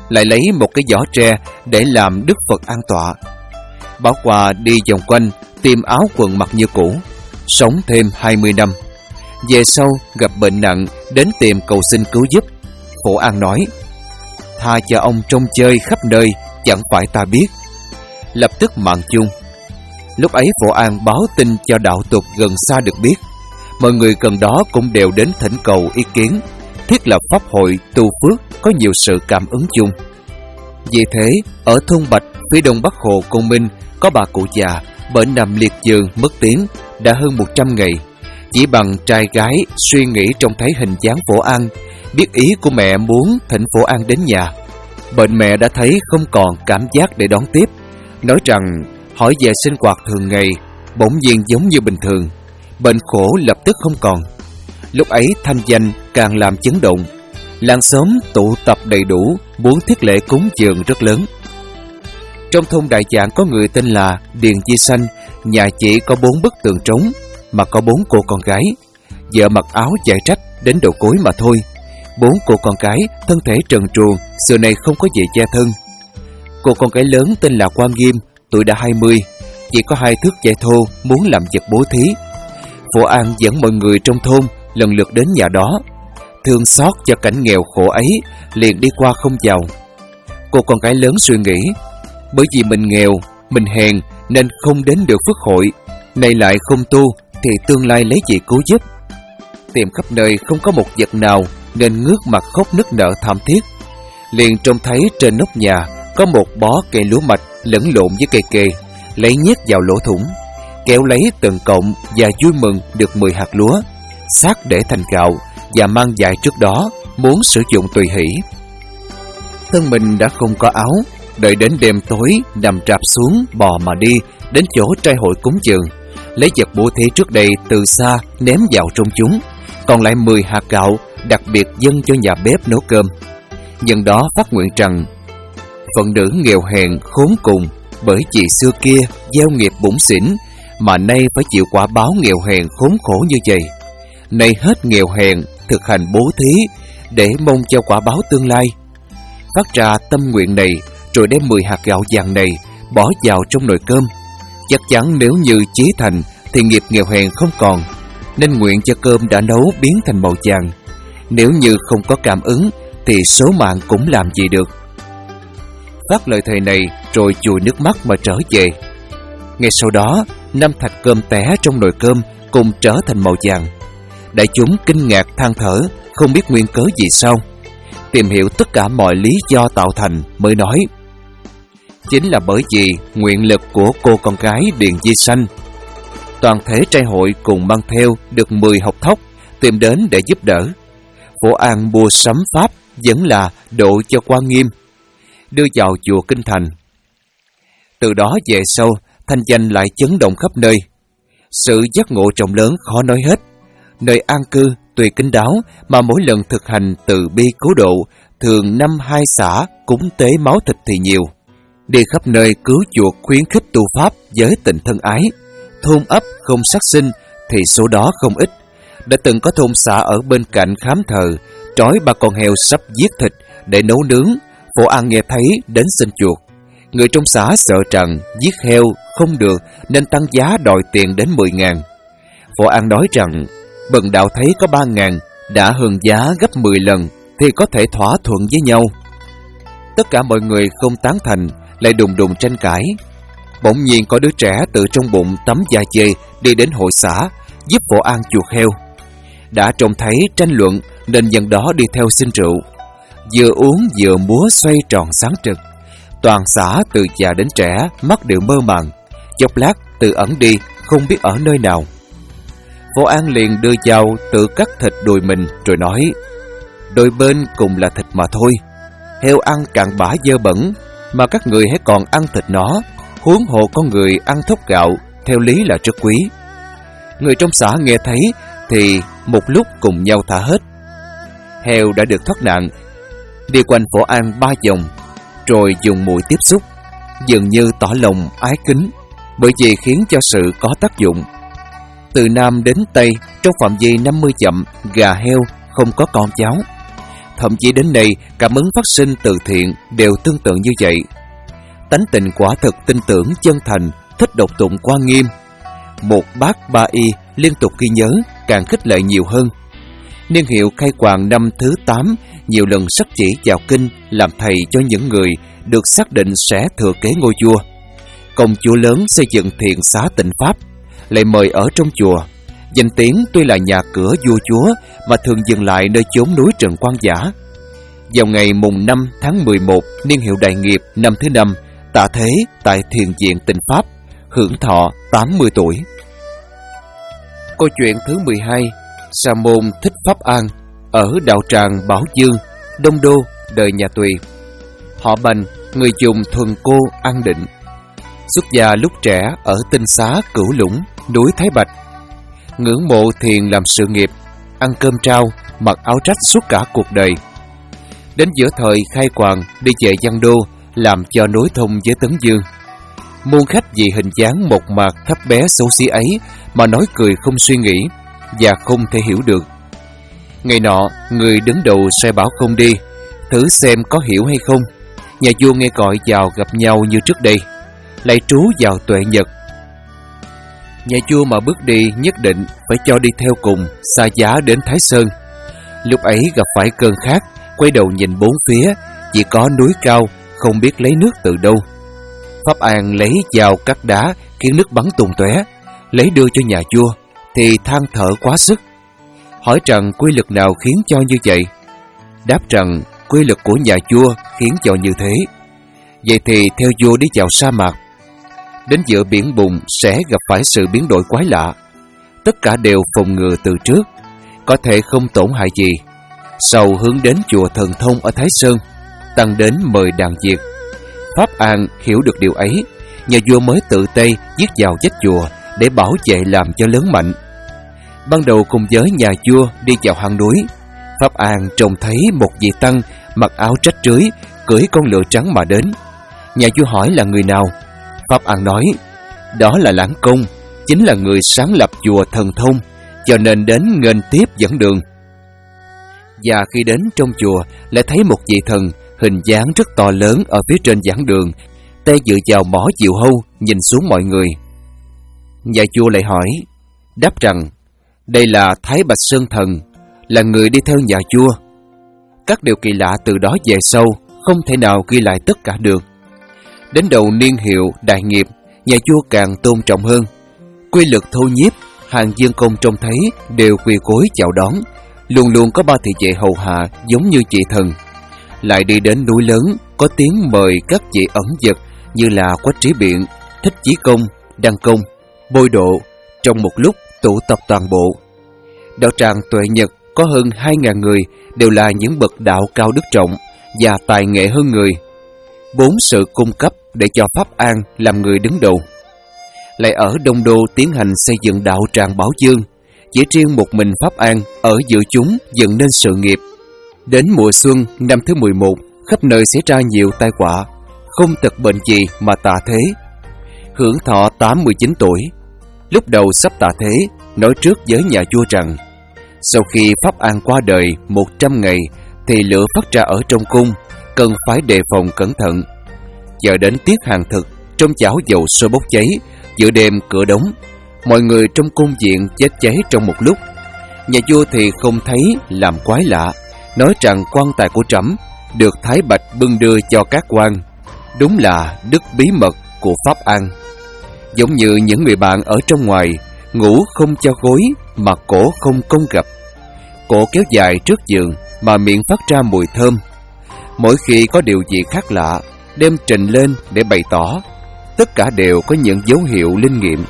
lại lấy một cái giỏ tre để làm đức Phật an tọa. Bảo Hòa đi vòng quanh, tìm áo quần mặc như cũ, sống thêm hai mươi năm. Về sau gặp bệnh nặng, đến tìm cầu xin cứu giúp. Phổ An nói: tha cho ông trông chơi khắp nơi, chẳng phải ta biết. Lập tức mạng chung. Lúc ấy Phổ An báo tin cho đạo tục gần xa được biết. Mọi người gần đó cũng đều đến thỉnh cầu ý kiến, thiết lập pháp hội tu phước, có nhiều sự cảm ứng chung. Vì thế, ở thôn Bạch, phía đông bắc hồ Côn Minh, có bà cụ già bệnh nằm liệt giường mất tiếng đã hơn một trăm ngày. Chỉ bằng trai gái suy nghĩ trông thấy hình dáng Phổ An, biết ý của mẹ muốn thỉnh Phổ An đến nhà. Bệnh mẹ đã thấy không còn cảm giác để đón tiếp, nói rằng hỏi về sinh hoạt thường ngày, bỗng nhiên giống như bình thường. Bệnh khổ lập tức không còn. Lúc ấy thanh danh càng làm chấn động. Làng xóm tụ tập đầy đủ, muốn thiết lễ cúng dường rất lớn. Trong thôn Đại Dạng có người tên là Điền Di Sanh, nhà chỉ có bốn bức tường trống, mà có bốn cô con gái. Vợ mặc áo dài rách đến đầu gối mà thôi. Bốn cô con gái thân thể trần truồng, xưa nay không có gì che thân. Cô con gái lớn tên là Quan Nghiêm, tuổi đã hai mươi, chỉ có hai thước vải thô, muốn làm vật bố thí. Phổ An dẫn mọi người trong thôn lần lượt đến nhà đó, thương xót cho cảnh nghèo khổ ấy, liền đi qua không vào. Cô con gái lớn suy nghĩ, bởi vì mình nghèo, mình hèn nên không đến được phước hội, nay lại không tu thì tương lai lấy gì cứu giúp. Tìm khắp nơi không có một vật nào, nên ngước mặt khóc nức nở thảm thiết. Liền trông thấy trên nóc nhà có một bó cây lúa mạch lẫn lộn với cây kê, lấy nhét vào lỗ thủng, kéo lấy từng cọng và vui mừng được mười hạt lúa, xác để thành gạo và mang dài trước đó, muốn sử dụng tùy hỷ. Thân mình đã không có áo, đợi đến đêm tối nằm rạp xuống bò mà đi đến chỗ trai hội cúng dường, lấy vật bố thí trước đây từ xa ném vào trong chúng, còn lại mười hạt gạo đặc biệt dâng cho nhà bếp nấu cơm. Nhân đó phát nguyện rằng phận nữ nghèo hèn khốn cùng, bởi vì xưa kia gieo nghiệp bủn xỉn, mà nay phải chịu quả báo nghèo hèn khốn khổ như vậy. Nay hết nghèo hèn, thực hành bố thí để mong cho quả báo tương lai. Phát ra tâm nguyện này, rồi đem mười hạt gạo vàng này bỏ vào trong nồi cơm. Chắc chắn nếu như chí thành thì nghiệp nghèo hèn không còn, nên nguyện cho cơm đã nấu biến thành màu vàng. Nếu như không có cảm ứng thì số mạng cũng làm gì được. Phát lời thầy này rồi chùi nước mắt mà trở về. Ngay sau đó, năm thạch cơm té trong nồi cơm cùng trở thành màu vàng. Đại chúng kinh ngạc than thở, không biết nguyên cớ gì sao. Tìm hiểu tất cả mọi lý do tạo thành mới nói, chính là bởi vì nguyện lực của cô con gái Điền Di Sanh. Toàn thể trai hội cùng mang theo được mười hộc thóc tìm đến để giúp đỡ. Phổ An mua sắm pháp vẫn là độ cho Quan Nghiêm, đưa vào chùa Kinh Thành. Từ đó về sau, thanh danh lại chấn động khắp nơi. Sự giác ngộ trọng lớn khó nói hết. Nơi an cư tùy kín đáo, mà mỗi lần thực hành từ bi cứu độ, thường năm hai xã cúng tế máu thịt thì nhiều. Đi khắp nơi cứu chuộc khuyến khích tu pháp với tình thân ái. Thôn ấp không sát sinh thì số đó không ít. Đã từng có thôn xã ở bên cạnh khám thờ, trói ba con heo sắp giết thịt để nấu nướng. Phổ An nghe thấy đến xin chuộc. Người trong xã sợ rằng giết heo không được nên tăng giá đòi tiền đến mười ngàn. Phổ An nói rằng bần đạo thấy có ba ngàn, đã hơn giá gấp mười lần thì có thể thỏa thuận với nhau. Tất cả mọi người không tán thành, lại đùng đùng tranh cãi. Bỗng nhiên có đứa trẻ từ trong bụng tấm da chê đi đến hội xã giúp Phổ An chuộc heo. Đã trông thấy tranh luận nên dân đó đi theo xin rượu. Vừa uống vừa múa xoay tròn sáng trực. Toàn xã từ già đến trẻ mắt đều mơ màng. Chốc lát tự ẩn đi, không biết ở nơi nào. Phổ An liền đưa dao tự cắt thịt đùi mình rồi nói, đôi bên cùng là thịt mà thôi. Heo ăn cạn bã dơ bẩn, mà các người hãy còn ăn thịt nó, huống hồ con người ăn thóc gạo, theo lý là rất quý. Người trong xã nghe thấy thì một lúc cùng nhau thả hết. Heo đã được thoát nạn, đi quanh Phổ An ba vòng, rồi dùng mũi tiếp xúc, dường như tỏ lòng ái kính, bởi vì khiến cho sự có tác dụng. Từ Nam đến Tây, trong phạm vi năm mươi dặm, gà heo không có con cháu. thậm chí đến nay cảm ứng phát sinh từ thiện đều tương tự như vậy. Tánh tình quả thực tin tưởng chân thành, thích đọc tụng Quan Nghiêm. Một bát ba y liên tục ghi nhớ càng khích lệ nhiều hơn. Niên hiệu khai hoàng năm thứ tám nhiều lần sắc chỉ vào kinh làm thầy cho những người được xác định sẽ thừa kế ngôi vua. Công chúa lớn xây dựng thiện xá Tịnh Pháp, lại mời ở trong chùa. Danh tiếng tuy là nhà cửa vua chúa mà thường dừng lại nơi chốn núi Trần Quan Giả. Vào ngày mùng năm tháng mười một niên hiệu Đại Nghiệp năm thứ năm, tạ thế tại thiền viện Tịnh Pháp, hưởng thọ tám mươi tuổi. Câu chuyện thứ mười hai, Sa môn Thích Pháp An ở đạo tràng Bảo Dương, Đông Đô, đời nhà Tùy. Họ Bành, người dùng thuần cô An Định. Xuất gia lúc trẻ ở Tinh Xá Cửu Lũng, núi Thái Bạch. Ngưỡng mộ thiền làm sự nghiệp, ăn cơm trao, mặc áo trách suốt cả cuộc đời. Đến giữa thời khai hoàng đi về Văn Đô, làm cho nối thông với Tấn Dương. Muôn khách vì hình dáng mộc mạc thấp bé xấu xí ấy mà nói cười không suy nghĩ và không thể hiểu được. Ngày nọ, người đứng đầu sai bảo không đi, thử xem có hiểu hay không. Nhà vua nghe gọi vào gặp nhau như trước đây, lại trú vào Tuệ Nhật. Nhà vua mà bước đi nhất định phải cho đi theo cùng, xa giá đến Thái Sơn. Lúc ấy gặp phải cơn khát, quay đầu nhìn bốn phía, chỉ có núi cao, không biết lấy nước từ đâu. Pháp An lấy dao cắt đá khiến nước bắn tung tóe, lấy đưa cho nhà vua thì than thở quá sức. Hỏi rằng quy lực nào khiến cho như vậy? Đáp rằng quy lực của nhà vua khiến cho như thế. Vậy thì theo vua đi vào sa mạc, đến giữa biển bùn sẽ gặp phải sự biến đổi quái lạ. Tất cả đều phòng ngừa từ trước, có thể không tổn hại gì. Sau hướng đến chùa Thần Thông ở Thái Sơn, tăng đến mời đàn diệt. Pháp An hiểu được điều ấy, nhà vua mới tự tay giết vào vách chùa để bảo vệ làm cho lớn mạnh. Ban đầu cùng với nhà vua đi vào hang núi, Pháp An trông thấy một vị tăng mặc áo rách rưới, cưỡi con lừa trắng mà đến. Nhà vua hỏi là người nào. Pháp An nói, đó là Lãng Công, chính là người sáng lập chùa Thần Thông, cho nên đến nghênh tiếp dẫn đường. Và khi đến trong chùa, lại thấy một vị thần hình dáng rất to lớn ở phía trên giảng đường, tay dựa vào mỏ diều hâu, nhìn xuống mọi người. Nhà vua lại hỏi, đáp rằng đây là Thái Bạch Sơn Thần, là người đi theo nhà vua. Các điều kỳ lạ từ đó về sau không thể nào ghi lại tất cả được. Đến đầu niên hiệu Đại Nghiệp, nhà vua càng tôn trọng hơn. Quy lực thô nhiếp, hàng dương công trông thấy đều quỳ gối chào đón, luôn luôn có ba thị vệ hầu hạ giống như chị thần. Lại đi đến núi lớn, có tiếng mời các vị ẩn dật như là Quách Trí Biện, Thích Chí Công, Đăng Công, Bôi Độ, trong một lúc tụ tập toàn bộ. Đạo tràng Tuệ Nhật có hơn hai ngàn người, đều là những bậc đạo cao đức trọng và tài nghệ hơn người. Bốn sự cung cấp để cho Pháp An làm người đứng đầu. Lại ở Đông Đô tiến hành xây dựng đạo tràng Bảo Dương, chỉ riêng một mình Pháp An ở giữa chúng dựng nên sự nghiệp. Đến mùa xuân năm thứ mười một, khắp nơi xảy ra nhiều tai họa, không tật bệnh gì mà tạ thế. Hưởng thọ tám mươi chín tuổi. Lúc đầu sắp tạ thế, nói trước với nhà vua rằng sau khi Pháp An qua đời một trăm ngày thì lửa phát ra ở trong cung, cần phải đề phòng cẩn thận. Chờ đến tiết hàng thực, trong chảo dầu sôi bốc cháy, giữa đêm cửa đóng, mọi người trong cung viện chết cháy trong một lúc. Nhà vua thì không thấy làm quái lạ, nói rằng quan tài của trẫm được Thái Bạch bưng đưa cho các quan, đúng là đức bí mật của Pháp An. Giống như những người bạn ở trong ngoài, ngủ không cho gối mà cổ không công gập. Cổ kéo dài trước giường mà miệng phát ra mùi thơm. Mỗi khi có điều gì khác lạ, đem trình lên để bày tỏ. Tất cả đều có những dấu hiệu linh nghiệm.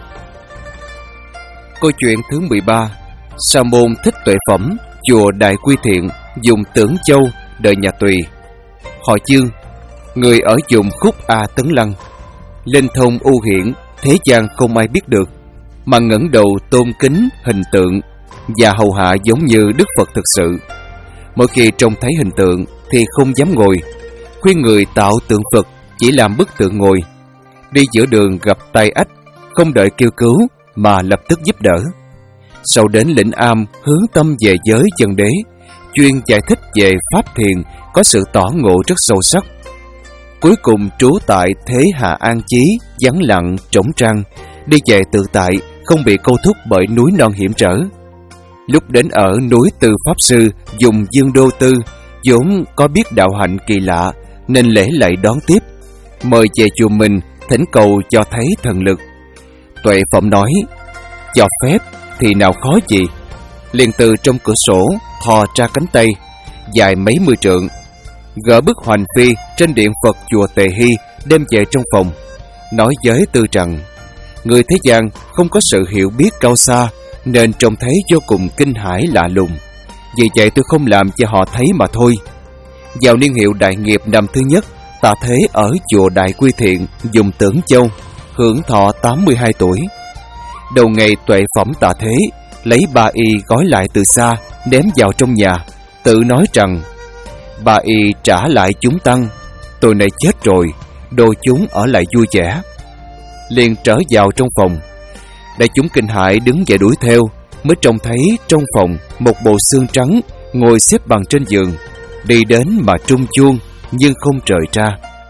Câu chuyện thứ mười ba, Sa môn Thích Tuệ Phẩm, chùa Đại Quy Thiện, vùng Tưởng Châu, đời nhà Tùy. Họ Chương, người ở vùng Khúc A Tấn Lăng. Linh thông ưu hiển, thế gian không ai biết được, mà ngẩng đầu tôn kính hình tượng và hầu hạ giống như Đức Phật thực sự. Mỗi khi trông thấy hình tượng thì không dám ngồi, khuyên người tạo tượng Phật chỉ làm bức tượng ngồi. Đi giữa đường gặp tai ách, không đợi kêu cứu mà lập tức giúp đỡ. Sau đến Lĩnh Am hướng tâm về giới chân đế, chuyên giải thích về pháp thiền có sự tỏ ngộ rất sâu sắc. Cuối cùng trú tại Thế Hà An Chí, vắng lặng, trống trăng, đi về tự tại, không bị câu thúc bởi núi non hiểm trở. Lúc đến ở núi Từ Pháp Sư, dùng Dương Đô Tư, vốn có biết đạo hạnh kỳ lạ, nên lễ lạy đón tiếp, mời về chùa mình, thỉnh cầu cho thấy thần lực. Tuệ Phẩm nói, cho phép thì nào khó gì. Liền từ trong cửa sổ thò ra cánh tay, dài mấy mươi trượng, gỡ bức hoành phi trên điện Phật chùa Tề Hy, đem về trong phòng, nói với Tư rằng, người thế gian không có sự hiểu biết cao xa, nên trông thấy vô cùng kinh hãi lạ lùng. Vì vậy tôi không làm cho họ thấy mà thôi. Vào niên hiệu đại nghiệp năm thứ nhất, Tạ Thế ở chùa Đại Quy Thiện, dùng Tưởng Châu, hưởng thọ tám mươi hai tuổi. Đầu ngày Tuệ Phẩm Tạ Thế lấy ba y gói lại từ xa, ném vào trong nhà, tự nói rằng, ba y trả lại chúng tăng, tôi này chết rồi, đồ chúng ở lại vui vẻ. Liền trở vào trong phòng. Đại chúng kinh hãi đứng dậy đuổi theo, mới trông thấy trong phòng một bộ xương trắng ngồi xếp bằng trên giường, đi đến mà trung chuông nhưng không rời ra.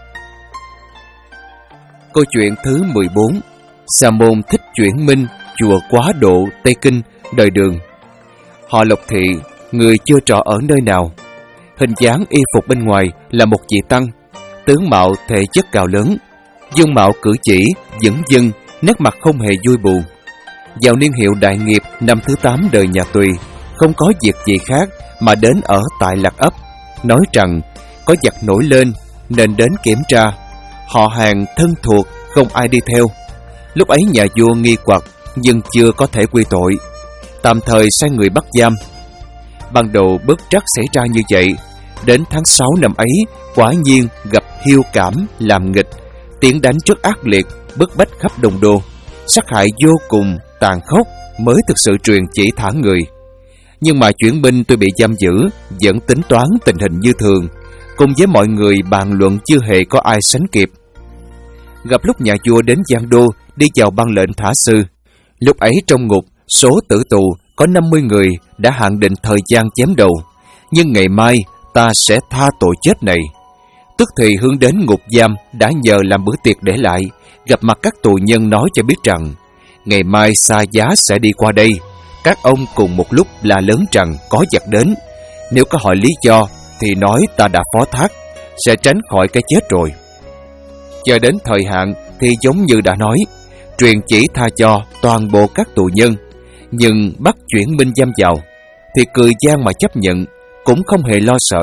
Câu chuyện thứ mười bốn. Sa môn Thích Chuyển Minh, chùa Quá Độ, Tây Kinh, đời Đường. Họ Lộc Thị, người chưa trọ ở nơi nào. Hình dáng y phục bên ngoài là một vị tăng, tướng mạo thể chất cao lớn, dung mạo cử chỉ dửng dưng, nét mặt không hề vui buồn. Vào niên hiệu đại nghiệp năm thứ tám đời nhà Tùy, không có việc gì khác mà đến ở tại Lạc Ấp, nói rằng có giặc nổi lên nên đến kiểm tra. Họ hàng thân thuộc không ai đi theo. Lúc ấy nhà vua nghi hoặc nhưng chưa có thể quy tội, tạm thời sai người bắt giam. Ban đầu bất trắc xảy ra như vậy. Đến tháng sáu năm ấy, quả nhiên gặp Hiêu Cảm làm nghịch, tiến đánh rất ác liệt, bức bách khắp Đông Đô, sát hại vô cùng tàn khốc, mới thực sự truyền chỉ thả người. Nhưng mà Chuyển Minh tuy bị giam giữ, vẫn tính toán tình hình như thường, cùng với mọi người bàn luận chưa hề có ai sánh kịp. Gặp lúc nhà vua đến Giang Đô, đi vào ban lệnh thả sư. Lúc ấy trong ngục, số tử tù có năm mươi người, đã hạn định thời gian chém đầu, nhưng ngày mai ta sẽ tha tội chết này. Tức thì hướng đến ngục giam đã nhờ làm bữa tiệc để lại, gặp mặt các tù nhân nói cho biết rằng, ngày mai Xa Giá sẽ đi qua đây, các ông cùng một lúc la lớn rằng có giặc đến. Nếu có hỏi lý do thì nói ta đã phó thác, sẽ tránh khỏi cái chết rồi. Chờ đến thời hạn thì giống như đã nói, truyền chỉ tha cho toàn bộ các tù nhân, nhưng bắt Chuyển Minh giam vào thì cười gian mà chấp nhận, cũng không hề lo sợ.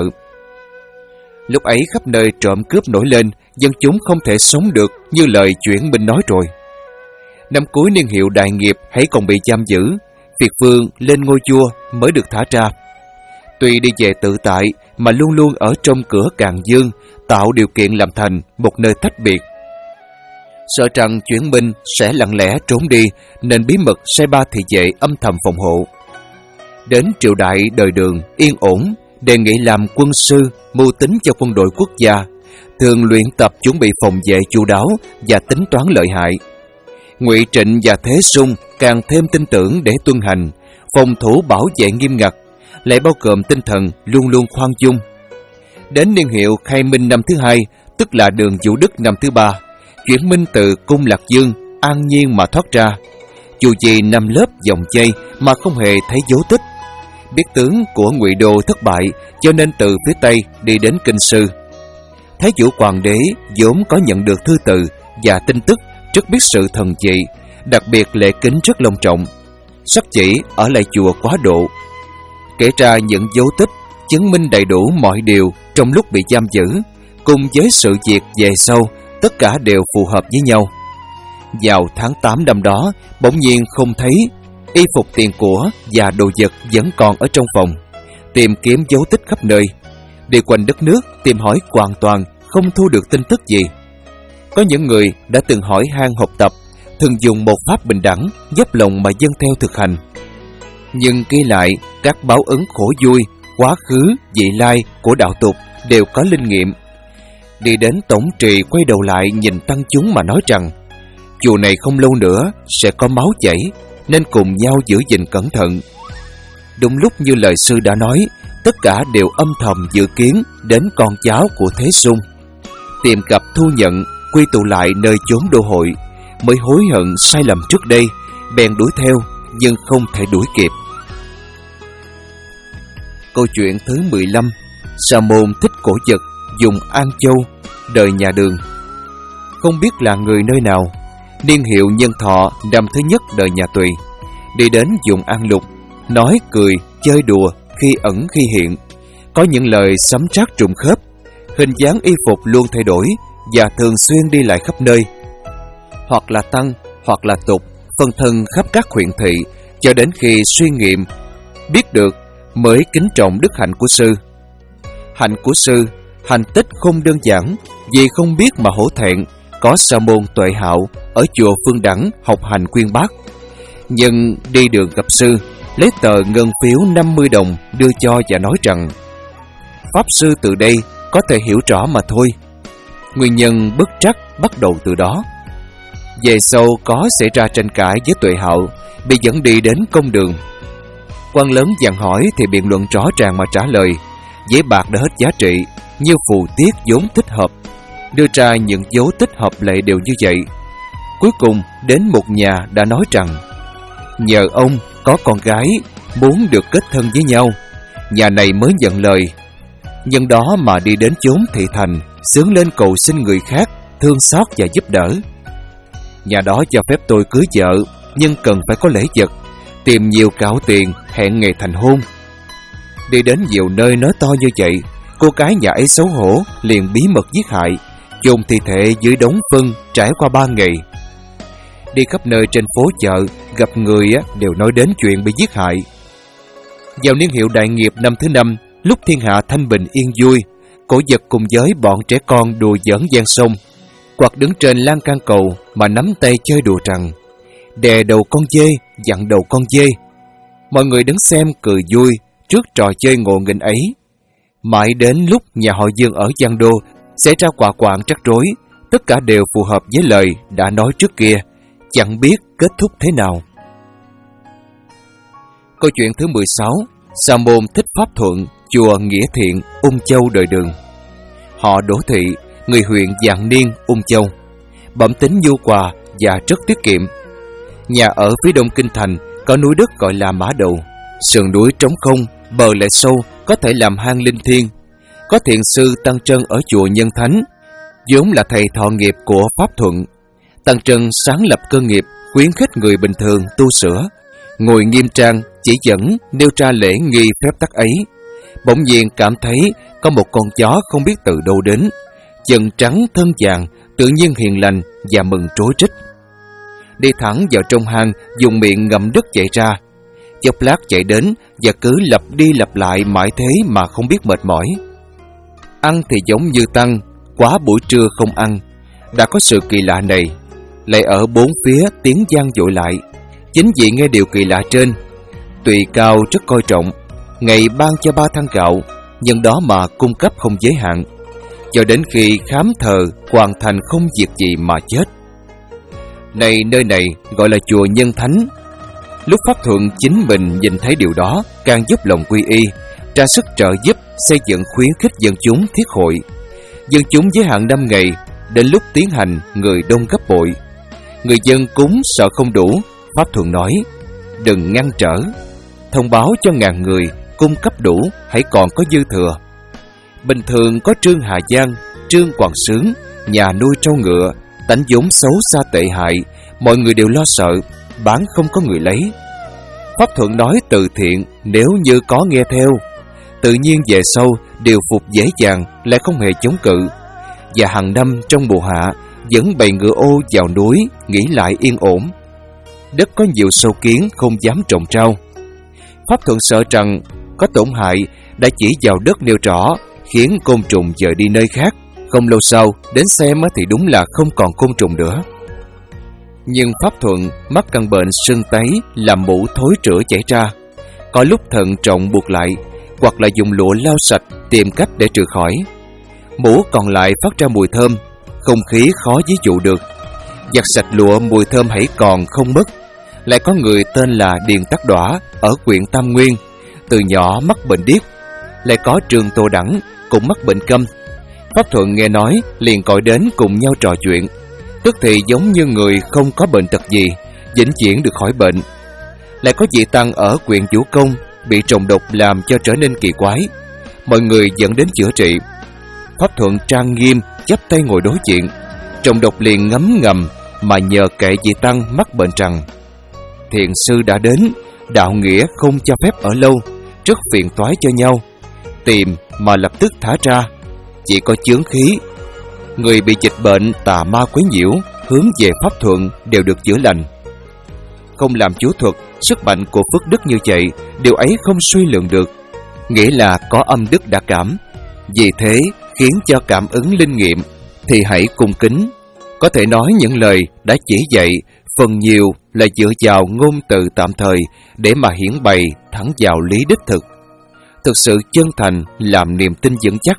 Lúc ấy khắp nơi trộm cướp nổi lên, dân chúng không thể sống được như lời Chuyển Minh nói rồi. Năm cuối niên hiệu đại nghiệp hãy còn bị giam giữ, Việt Vương lên ngôi vua mới được thả ra. Tuy đi về tự tại mà luôn luôn ở trong cửa Càn Dương, tạo điều kiện làm thành một nơi tách biệt. Sợ rằng Chuyển Minh sẽ lặng lẽ trốn đi, nên bí mật sai ba thị vệ âm thầm phòng hộ. Đến triều đại đời Đường yên ổn, đề nghị làm quân sư, mưu tính cho quân đội quốc gia, thường luyện tập chuẩn bị phòng vệ chu đáo và tính toán lợi hại. Ngụy Trịnh và Thế Sung càng thêm tin tưởng để tuân hành, phòng thủ bảo vệ nghiêm ngặt, lại bao gồm tinh thần luôn luôn khoan dung. Đến niên hiệu Khai Minh năm thứ hai, tức là Đường Vũ Đức năm thứ ba, Chuyển Minh từ cung Lạc Dương an nhiên mà thoát ra, dù gì nằm lớp vòng dây mà không hề thấy dấu tích. Biết tướng của Ngụy Đô thất bại, cho nên từ phía Tây đi đến Kinh Sư. Thái Vũ Hoàng đế vốn có nhận được thư từ và tin tức, rất biết sự thần trị, đặc biệt lễ kính rất long trọng, sắc chỉ ở lại chùa Quá Độ, kể ra những dấu tích chứng minh đầy đủ mọi điều trong lúc bị giam giữ, cùng với sự việc về sau, tất cả đều phù hợp với nhau. Vào tháng tám năm đó, bỗng nhiên không thấy, y phục tiền của và đồ vật vẫn còn ở trong phòng. Tìm kiếm dấu tích khắp nơi, đi quanh đất nước tìm hỏi hoàn toàn không thu được tin tức gì. Có những người đã từng hỏi han học tập, thường dùng một pháp bình đẳng, dốc lòng mà dâng theo thực hành. Nhưng ghi lại các báo ứng khổ vui, quá khứ, vị lai của đạo tục đều có linh nghiệm. Đi đến tổng trì quay đầu lại nhìn tăng chúng mà nói rằng, chùa này không lâu nữa sẽ có máu chảy, nên cùng nhau giữ gìn cẩn thận. Đúng lúc như lời sư đã nói, tất cả đều âm thầm dự kiến đến con cháu của Thế Sung. Tìm gặp thu nhận, quy tụ lại nơi chốn đô hội, mới hối hận sai lầm trước đây, bèn đuổi theo nhưng không thể đuổi kịp. Câu chuyện thứ mười lăm. Sa môn Thích Cổ Dật dùng An Châu, đời nhà Đường. Không biết là người nơi nào, niên hiệu Nhân Thọ năm thứ nhất đời nhà Tùy, đi đến vùng An Lục, nói cười, chơi đùa, khi ẩn khi hiện, có những lời sấm trát trùng khớp, hình dáng y phục luôn thay đổi và thường xuyên đi lại khắp nơi, hoặc là tăng, hoặc là tục, phân thân khắp các huyện thị, cho đến khi suy nghiệm biết được mới kính trọng đức hạnh của sư. Hạnh của sư, hành tích không đơn giản, vì không biết mà hổ thẹn, có sa môn Tuệ Hạo ở chùa Phương Đẳng học hành quyên bác. Nhưng đi đường gặp sư, lấy tờ ngân phiếu năm mươi đồng đưa cho và nói rằng pháp sư từ đây có thể hiểu rõ mà thôi. Nguyên nhân bất trắc bắt đầu từ đó. Về sau có xảy ra tranh cãi với Tuệ Hạo, bị dẫn đi đến công đường. Quan lớn dặn hỏi thì biện luận rõ ràng mà trả lời, giấy bạc đã hết giá trị, như phù tiết vốn thích hợp, đưa ra những dấu tích hợp lệ đều như vậy. Cuối cùng đến một nhà đã nói rằng nhờ ông có con gái muốn được kết thân với nhau, nhà này mới nhận lời. Nhân đó mà đi đến chốn thị thành, xướng lên cầu xin người khác thương xót và giúp đỡ. Nhà đó cho phép tôi cưới vợ, nhưng cần phải có lễ vật, tìm nhiều cạo tiền, hẹn ngày thành hôn. Đi đến nhiều nơi nói to như vậy, cô gái nhà ấy xấu hổ liền bí mật giết hại, chôn thi thể dưới đống phân trải qua ba ngày. Đi khắp nơi trên phố chợ, gặp người đều nói đến chuyện bị giết hại. Vào niên hiệu đại nghiệp năm thứ năm, lúc thiên hạ thanh bình yên vui, Cổ Dật cùng với bọn trẻ con đùa giỡn gian sông, hoặc đứng trên lan can cầu mà nắm tay chơi đùa rằng đè đầu con dê, dặn đầu con dê. Mọi người đứng xem cười vui trước trò chơi ngộ nghĩnh ấy. Mãi đến lúc nhà họ Dương ở Giang Đô xảy ra quả quạng rắc rối, tất cả đều phù hợp với lời đã nói trước kia, chẳng biết kết thúc thế nào. Câu chuyện thứ mười sáu. Sa môn Thích Pháp Thuận, chùa Nghĩa Thiện, Ung Châu đời Đường. Họ Đỗ Thị, người huyện Vạn Niên, Ung Châu, bẩm tính nhu hòa và rất tiết kiệm. Nhà ở phía đông kinh thành, có núi đất gọi là Mã Đầu, sườn núi trống không, bờ lại sâu, có thể làm hang linh thiêng. Có thiền sư Tăng Trân ở chùa Nhân Thánh, vốn là thầy thọ nghiệp của Pháp Thuận. Tăng Trân sáng lập cơ nghiệp, khuyến khích người bình thường tu sửa, ngồi nghiêm trang, chỉ dẫn nêu ra lễ nghi phép tắc ấy. Bỗng nhiên cảm thấy có một con chó không biết từ đâu đến, chân trắng thân vàng, tự nhiên hiền lành và mừng trối trích. Đi thẳng vào trong hang, dùng miệng ngậm đất chạy ra. Chốc lát chạy đến và cứ lặp đi lặp lại mãi thế mà không biết mệt mỏi. Ăn thì giống như Tăng, quá buổi trưa không ăn. Đã có sự kỳ lạ này, lại ở bốn phía tiếng vang dội lại. Chính vì nghe điều kỳ lạ trên, Tùy Cao rất coi trọng, ngày ban cho ba thăng gạo, nhân đó mà cung cấp không giới hạn, cho đến khi khám thờ hoàn thành không việc gì mà chết. Này nơi này gọi là chùa Nhân Thánh. Lúc Pháp Thuận chính mình nhìn thấy điều đó, càng giúp lòng quy y, ra sức trợ giúp xây dựng khuyến khích dân chúng thiết hội. Dân chúng giới hạn năm ngày, đến lúc tiến hành người đông gấp bội. Người dân cúng sợ không đủ, Pháp Thuận nói đừng ngăn trở, thông báo cho ngàn người cung cấp đủ, hãy còn có dư thừa. Bình thường có Trương Hà Giang, Trương Quảng Sướng, nhà nuôi trâu ngựa, tánh vốn xấu xa tệ hại, mọi người đều lo sợ, bán không có người lấy. Pháp Thuận nói từ thiện nếu như có nghe theo, tự nhiên về sau điều phục dễ dàng, lại không hề chống cự. Và hàng năm trong mùa hạ vẫn bày ngựa ô vào núi nghỉ lại yên ổn. Đất có nhiều sâu kiến không dám trồng rau. Pháp Thuận sợ rằng có tổn hại, đã chỉ vào đất nêu rõ, khiến côn trùng dời đi nơi khác. Không lâu sau đến xem thì đúng là không còn côn trùng nữa. Nhưng Pháp Thuận mắc căn bệnh sưng tấy, làm mũ thối rữa chảy ra. Có lúc thận trọng buộc lại, hoặc là dùng lụa lau sạch, tìm cách để trừ khỏi. Mũ còn lại phát ra mùi thơm, không khí khó ví dụ được. Giặt sạch lụa mùi thơm hãy còn không mất. Lại có người tên là Điền Tắc Đỏa ở huyện Tam Nguyên, từ nhỏ mắc bệnh điếc. lại có Trương Tô Đẳng cũng mắc bệnh câm. Pháp Thuận nghe nói liền gọi đến cùng nhau trò chuyện, tức thì giống như người không có bệnh tật gì, vĩnh viễn được khỏi bệnh. Lại có vị tăng ở huyện Vũ Công bị trùng độc làm cho trở nên kỳ quái, mọi người dẫn đến chữa trị. Pháp Thuận trang nghiêm chắp tay ngồi đối diện, trùng độc liền ngấm ngầm mà nhờ kệ vị tăng mắc bệnh rằng: thiện sư đã đến, đạo nghĩa không cho phép ở lâu, rất phiền toái cho nhau, tìm mà lập tức thả ra, chỉ có chướng khí. Người bị dịch bệnh tà ma quấy nhiễu hướng về Pháp Thuận đều được chữa lành. Không làm chú thuật, sức mạnh của phước đức như vậy, điều ấy không suy lượng được, nghĩa là có âm đức đã cảm. Vì thế khiến cho cảm ứng linh nghiệm thì hãy cung kính. Có thể nói những lời đã chỉ dạy, phần nhiều là dựa vào ngôn từ tạm thời để mà hiển bày thẳng vào lý đích thực. Thực sự chân thành làm niềm tin vững chắc.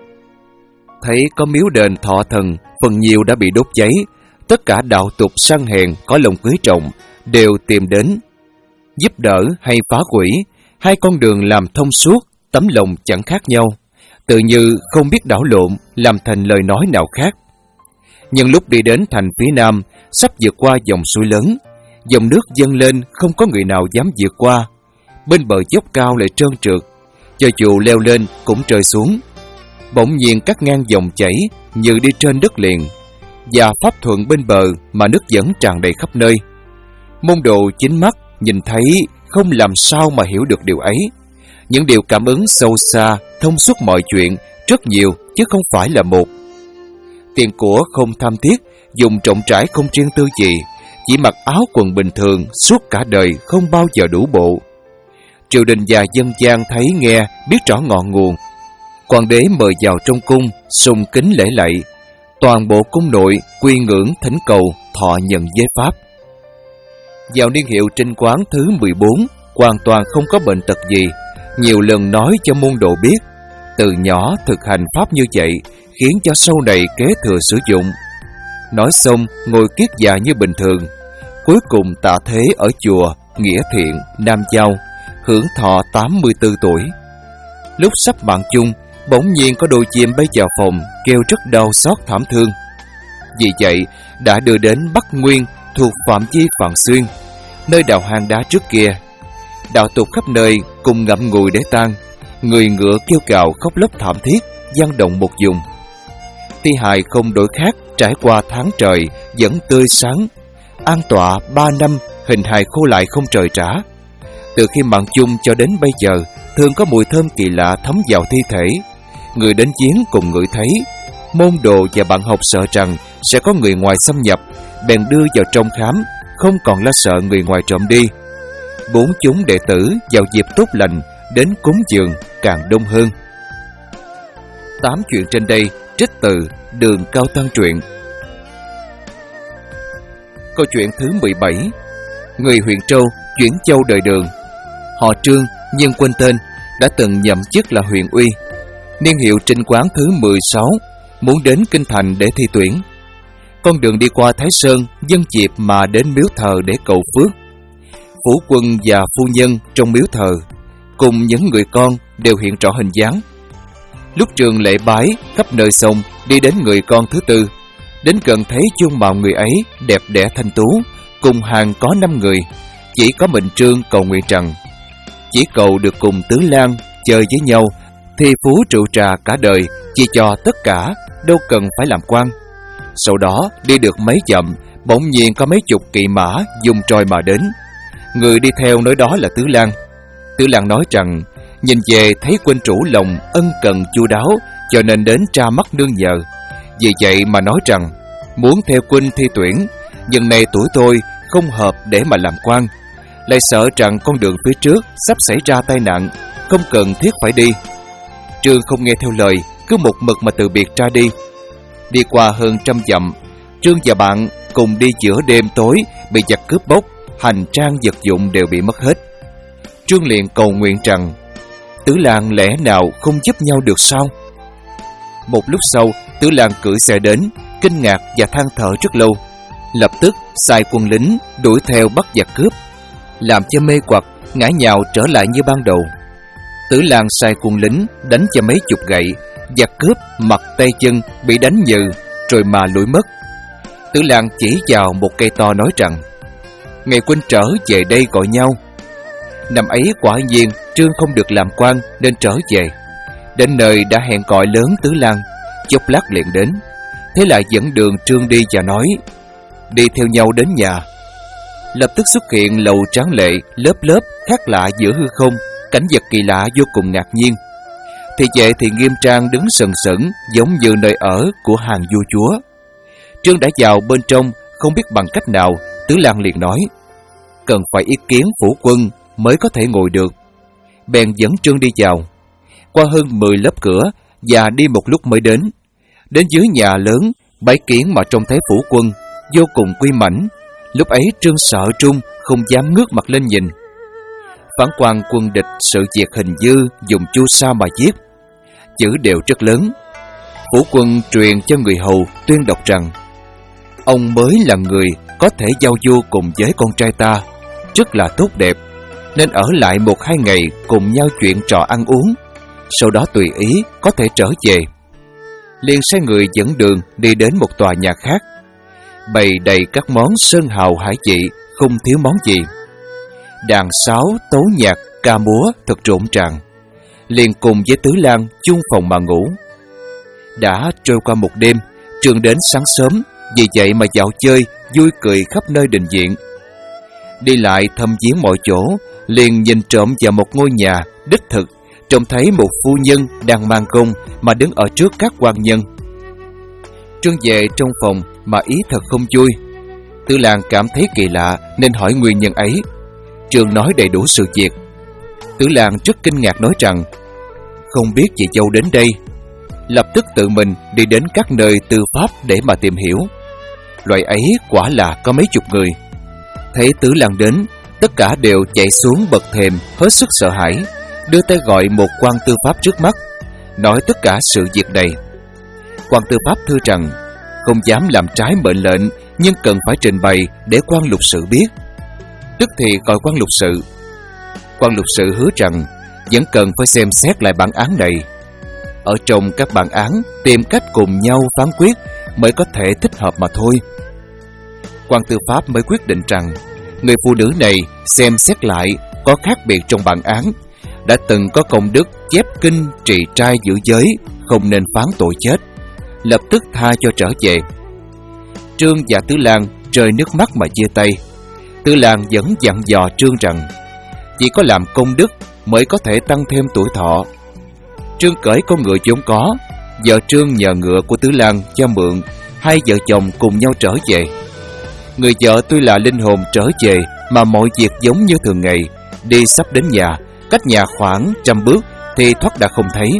Thấy có miếu đền thọ thần phần nhiều đã bị đốt cháy, tất cả đạo tục săn hèn có lòng quý trọng đều tìm đến giúp đỡ hay phá hủy. Hai con đường làm thông suốt, tấm lòng chẳng khác nhau, tự như không biết đảo lộn làm thành lời nói nào khác. Nhưng lúc đi đến thành phía nam, sắp vượt qua dòng suối lớn, dòng nước dâng lên không có người nào dám vượt qua. Bên bờ dốc cao lại trơn trượt, cho dù leo lên cũng rơi xuống. Bỗng nhiên cắt ngang dòng chảy như đi trên đất liền, và Pháp Thuận bên bờ mà nước vẫn tràn đầy khắp nơi. Môn đồ chính mắt nhìn thấy không làm sao mà hiểu được điều ấy. Những điều cảm ứng sâu xa, thông suốt mọi chuyện, rất nhiều chứ không phải là một. Tiền của không tham thiết, dùng trọng trải không riêng tư gì, chỉ mặc áo quần bình thường suốt cả đời không bao giờ đủ bộ. Triều đình và dân gian thấy nghe biết rõ ngọn nguồn. Hoàng đế mời vào trong cung, sùng kính lễ lạy. Toàn bộ cung nội quy ngưỡng thỉnh cầu thọ nhận giới pháp. Vào niên hiệu Trinh Quán thứ mười bốn, hoàn toàn không có bệnh tật gì, nhiều lần nói cho môn đồ biết. Từ nhỏ thực hành pháp như vậy, khiến cho sau này kế thừa sử dụng. Nói xong ngồi kiết già như bình thường. Cuối cùng tạ thế ở chùa Nghĩa Thiện, Nam Giao, hưởng thọ tám mươi tư tuổi. Lúc sắp mạng chung, bỗng nhiên có đôi chim bay vào phòng, kêu rất đau xót thảm thương. Vì vậy đã đưa đến Bắc Nguyên thuộc phạm vi Phạn Xuyên, nơi đào hang đá trước kia. Đạo tục khắp nơi cùng ngậm ngùi để tang, người ngựa kêu cào khóc lóc thảm thiết, vang động một vùng. Thi hài không đổi khác, trải qua tháng trời vẫn tươi sáng, an tọa ba năm, hình hài khô lại không trời trả. Từ khi mạng chung cho đến bây giờ, thường có mùi thơm kỳ lạ thấm vào thi thể. Người đến giếng cùng ngửi thấy. Môn đồ và bạn học sợ rằng sẽ có người ngoài xâm nhập, bèn đưa vào trong khám, không còn lo sợ người ngoài trộm đi. Bốn chúng đệ tử vào dịp tốt lành đến cúng dường càng đông hơn. Tám chuyện trên đây trích từ Đường Cao Tăng truyện. Câu chuyện thứ mười bảy. Người huyện Trâu chuyển châu đời Đường. Họ Trương nhưng quên tên, đã từng nhậm chức là huyện uy. Niên hiệu Trinh Quán thứ mười sáu, muốn đến kinh thành để thi tuyển. Con đường đi qua Thái Sơn, dân dịp mà đến miếu thờ để cầu phước. Phủ quân và phu nhân trong miếu thờ cùng những người con đều hiện rõ hình dáng. Lúc trường lễ bái khắp nơi xong, đi đến người con thứ tư, đến gần thấy dung mạo người ấy đẹp đẽ thanh tú, cùng hàng có năm người, chỉ có mình Trương cầu nguyện rằng chỉ cầu được cùng Tứ Lan chơi với nhau, thi phú rượu trà cả đời, chia cho tất cả, đâu cần phải làm quan. Sau đó đi được mấy dặm, bỗng nhiên có mấy chục kỵ mã dùng tròi mà đến. Người đi theo nói đó là Tứ Lan. Tứ Lan nói rằng nhìn về thấy quân chủ lòng ân cần chu đáo, cho nên đến tra mắt nương nhờ. Vì vậy mà nói rằng muốn theo quân thi tuyển, nhưng nay tuổi tôi không hợp để mà làm quan, lại sợ rằng con đường phía trước sắp xảy ra tai nạn, không cần thiết phải đi. Trương không nghe theo lời, cứ một mực mà từ biệt ra đi. Đi qua hơn trăm dặm, Trương và bạn cùng đi giữa đêm tối, bị giặc cướp bóc, hành trang vật dụng đều bị mất hết. Trương liền cầu nguyện rằng Tứ Lan lẽ nào không giúp nhau được sao? Một lúc sau, Tứ Lan cưỡi xe đến, kinh ngạc và than thở rất lâu. Lập tức sai quân lính đuổi theo bắt giặc cướp, làm cho mê quặc, ngã nhào trở lại như ban đầu. Tử Lang sai quân lính đánh cho mấy chục gậy, giặc cướp mặt tay chân bị đánh nhừ, rồi mà lủi mất. Tử Lang chỉ vào một cây to nói rằng: ngày huynh trở về đây gọi nhau. Năm ấy quả nhiên Trương không được làm quan nên trở về. Đến nơi đã hẹn gọi lớn Tử Lang, chốc lát liền đến. Thế lại dẫn đường Trương đi và nói: đi theo nhau đến nhà. Lập tức xuất hiện lầu tráng lệ lớp lớp khác lạ giữa hư không, cảnh vật kỳ lạ vô cùng ngạc nhiên. Thị vệ thì nghiêm trang đứng sừng sững, giống như nơi ở của hàng vua chúa. Trương đã vào bên trong, không biết bằng cách nào. Tử Lang liền nói: cần phải ý kiến phủ quân mới có thể ngồi được. Bèn dẫn Trương đi vào. Qua hơn mười lớp cửa và đi một lúc mới đến. Đến dưới nhà lớn, bái kiến mà trông thấy phủ quân vô cùng quy mãnh. Lúc ấy Trương sợ trung, không dám ngước mặt lên nhìn. Phán quan quân địch sự việc hình dư dùng chu sa mà viết, chữ đều rất lớn. Phủ quân truyền cho người hầu tuyên đọc rằng: ông mới là người có thể giao du cùng với con trai ta, rất là tốt đẹp, nên ở lại một hai ngày cùng nhau chuyện trò ăn uống, sau đó tùy ý có thể trở về. Liền sai người dẫn đường đi đến một tòa nhà khác, bày đầy các món sơn hào hải vị, không thiếu món gì. Đàn sáo, tấu nhạc, ca múa thật rộn ràng. Liền cùng với Tử Lang chung phòng mà ngủ. Đã trôi qua một đêm, Trương đến sáng sớm, vì vậy mà dạo chơi vui cười khắp nơi đình viện. Đi lại thăm viếng mọi chỗ, liền nhìn trộm vào một ngôi nhà đích thực, trông thấy một phu nhân đang mang công mà đứng ở trước các quan nhân. Trương về trong phòng mà ý thật không vui. Tử Lang cảm thấy kỳ lạ nên hỏi nguyên nhân ấy. Trương nói đầy đủ sự việc. Tử Lang rất kinh ngạc nói rằng: không biết chị dâu đến đây. Lập tức tự mình đi đến các nơi tư pháp để mà tìm hiểu. Loại ấy quả là có mấy chục người. Thấy Tử Lang đến, tất cả đều chạy xuống bậc thềm hết sức sợ hãi, đưa tay gọi một quan tư pháp trước mắt, nói tất cả sự việc này. Quan tư pháp thưa rằng không dám làm trái mệnh lệnh, nhưng cần phải trình bày để quan lục sự biết. Tức thì gọi quan lục sự. Quan lục sự hứa rằng vẫn cần phải xem xét lại bản án này. Ở trong các bản án tìm cách cùng nhau phán quyết mới có thể thích hợp mà thôi. Quan tư pháp mới quyết định rằng người phụ nữ này xem xét lại có khác biệt trong bản án, đã từng có công đức chép kinh trì trai giữ giới, không nên phán tội chết, lập tức tha cho trở về. Trương và Tử Lang rơi nước mắt mà chia tay. Tử Lang vẫn dặn dò Trương rằng chỉ có làm công đức mới có thể tăng thêm tuổi thọ. Trương cởi con ngựa vốn có, vợ Trương nhờ ngựa của Tử Lang cho mượn, hai vợ chồng cùng nhau trở về. Người vợ tuy là linh hồn trở về mà mọi việc giống như thường ngày. Đi sắp đến nhà, cách nhà khoảng trăm bước thì thoát đã không thấy.